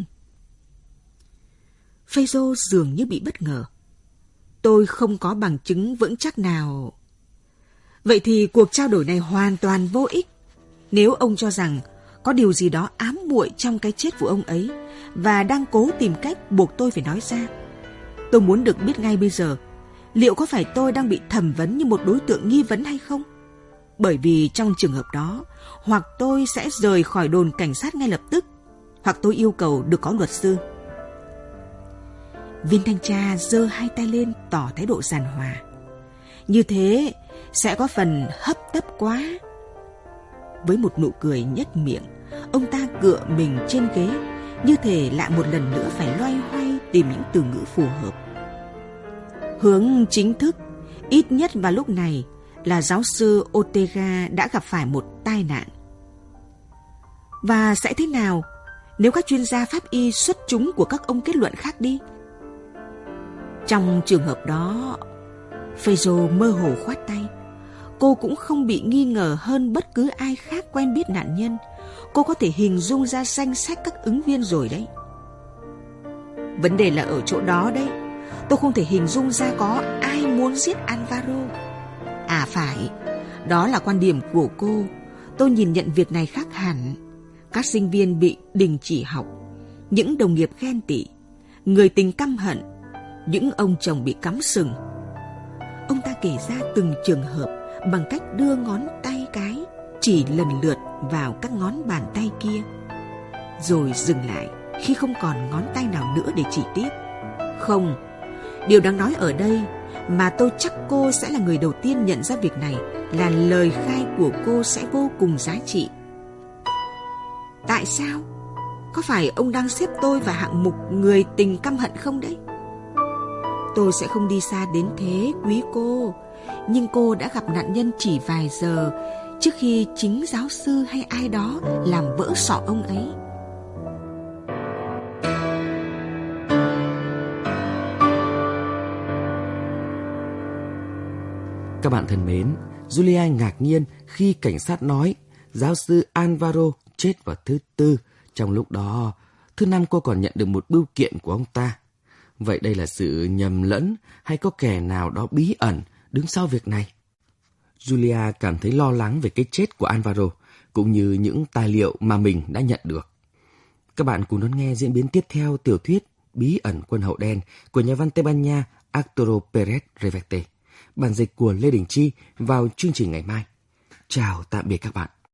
Phêrô dường như bị bất ngờ. Tôi không có bằng chứng vững chắc nào. Vậy thì cuộc trao đổi này hoàn toàn vô ích. Nếu ông cho rằng có điều gì đó ám muội trong cái chết của ông ấy và đang cố tìm cách buộc tôi phải nói ra, tôi muốn được biết ngay bây giờ liệu có phải tôi đang bị thẩm vấn như một đối tượng nghi vấn hay không? Bởi vì trong trường hợp đó, hoặc tôi sẽ rời khỏi đồn cảnh sát ngay lập tức, hoặc tôi yêu cầu được có luật sư. Viên thanh tra giơ hai tay lên tỏ thái độ giàn hòa. Như thế sẽ có phần hấp tấp quá. Với một nụ cười nhếch miệng, ông ta cựa mình trên ghế, như thể lại một lần nữa phải loay hoay tìm những từ ngữ phù hợp. Hướng chính thức, ít nhất vào lúc này, là giáo sư Ortega đã gặp phải một tai nạn. Và sẽ thế nào nếu các chuyên gia pháp y xuất chúng của các ông kết luận khác đi? Trong trường hợp đó, Phêrô mơ hồ khoát tay. Cô cũng không bị nghi ngờ hơn bất cứ ai khác quen biết nạn nhân. Cô có thể hình dung ra danh sách các ứng viên rồi đấy. Vấn đề là ở chỗ đó đấy. Tôi không thể hình dung ra có ai muốn giết Alvaro. À phải, đó là quan điểm của cô. Tôi nhìn nhận việc này khác hẳn. Các sinh viên bị đình chỉ học, những đồng nghiệp ghen tị, người tình căm hận, những ông chồng bị cắm sừng. Ông ta kể ra từng trường hợp bằng cách đưa ngón tay cái chỉ lần lượt vào các ngón bàn tay kia, rồi dừng lại khi không còn ngón tay nào nữa để chỉ tiếp. Không, điều đáng nói ở đây mà tôi chắc cô sẽ là người đầu tiên nhận ra việc này là lời khai của cô sẽ vô cùng giá trị. Tại sao? Có phải ông đang xếp tôi vào hạng mục người tình căm hận không đấy? Tôi sẽ không đi xa đến thế, quý cô. Nhưng cô đã gặp nạn nhân chỉ vài giờ trước khi chính giáo sư hay ai đó làm vỡ sọ ông ấy. Các bạn thân mến, Julia ngạc nhiên khi cảnh sát nói giáo sư Alvaro chết vào thứ Tư. Trong lúc đó, thứ Năm cô còn nhận được một bưu kiện của ông ta. Vậy đây là sự nhầm lẫn hay có kẻ nào đó bí ẩn đứng sau việc này? Julia cảm thấy lo lắng về cái chết của Alvaro, cũng như những tài liệu mà mình đã nhận được. Các bạn cùng đón nghe diễn biến tiếp theo tiểu thuyết Bí ẩn quân hậu đen của nhà văn Tây Ban Nha Arturo Pérez Reverte, bản dịch của Lê Đình Chi vào chương trình ngày mai. Chào tạm biệt các bạn.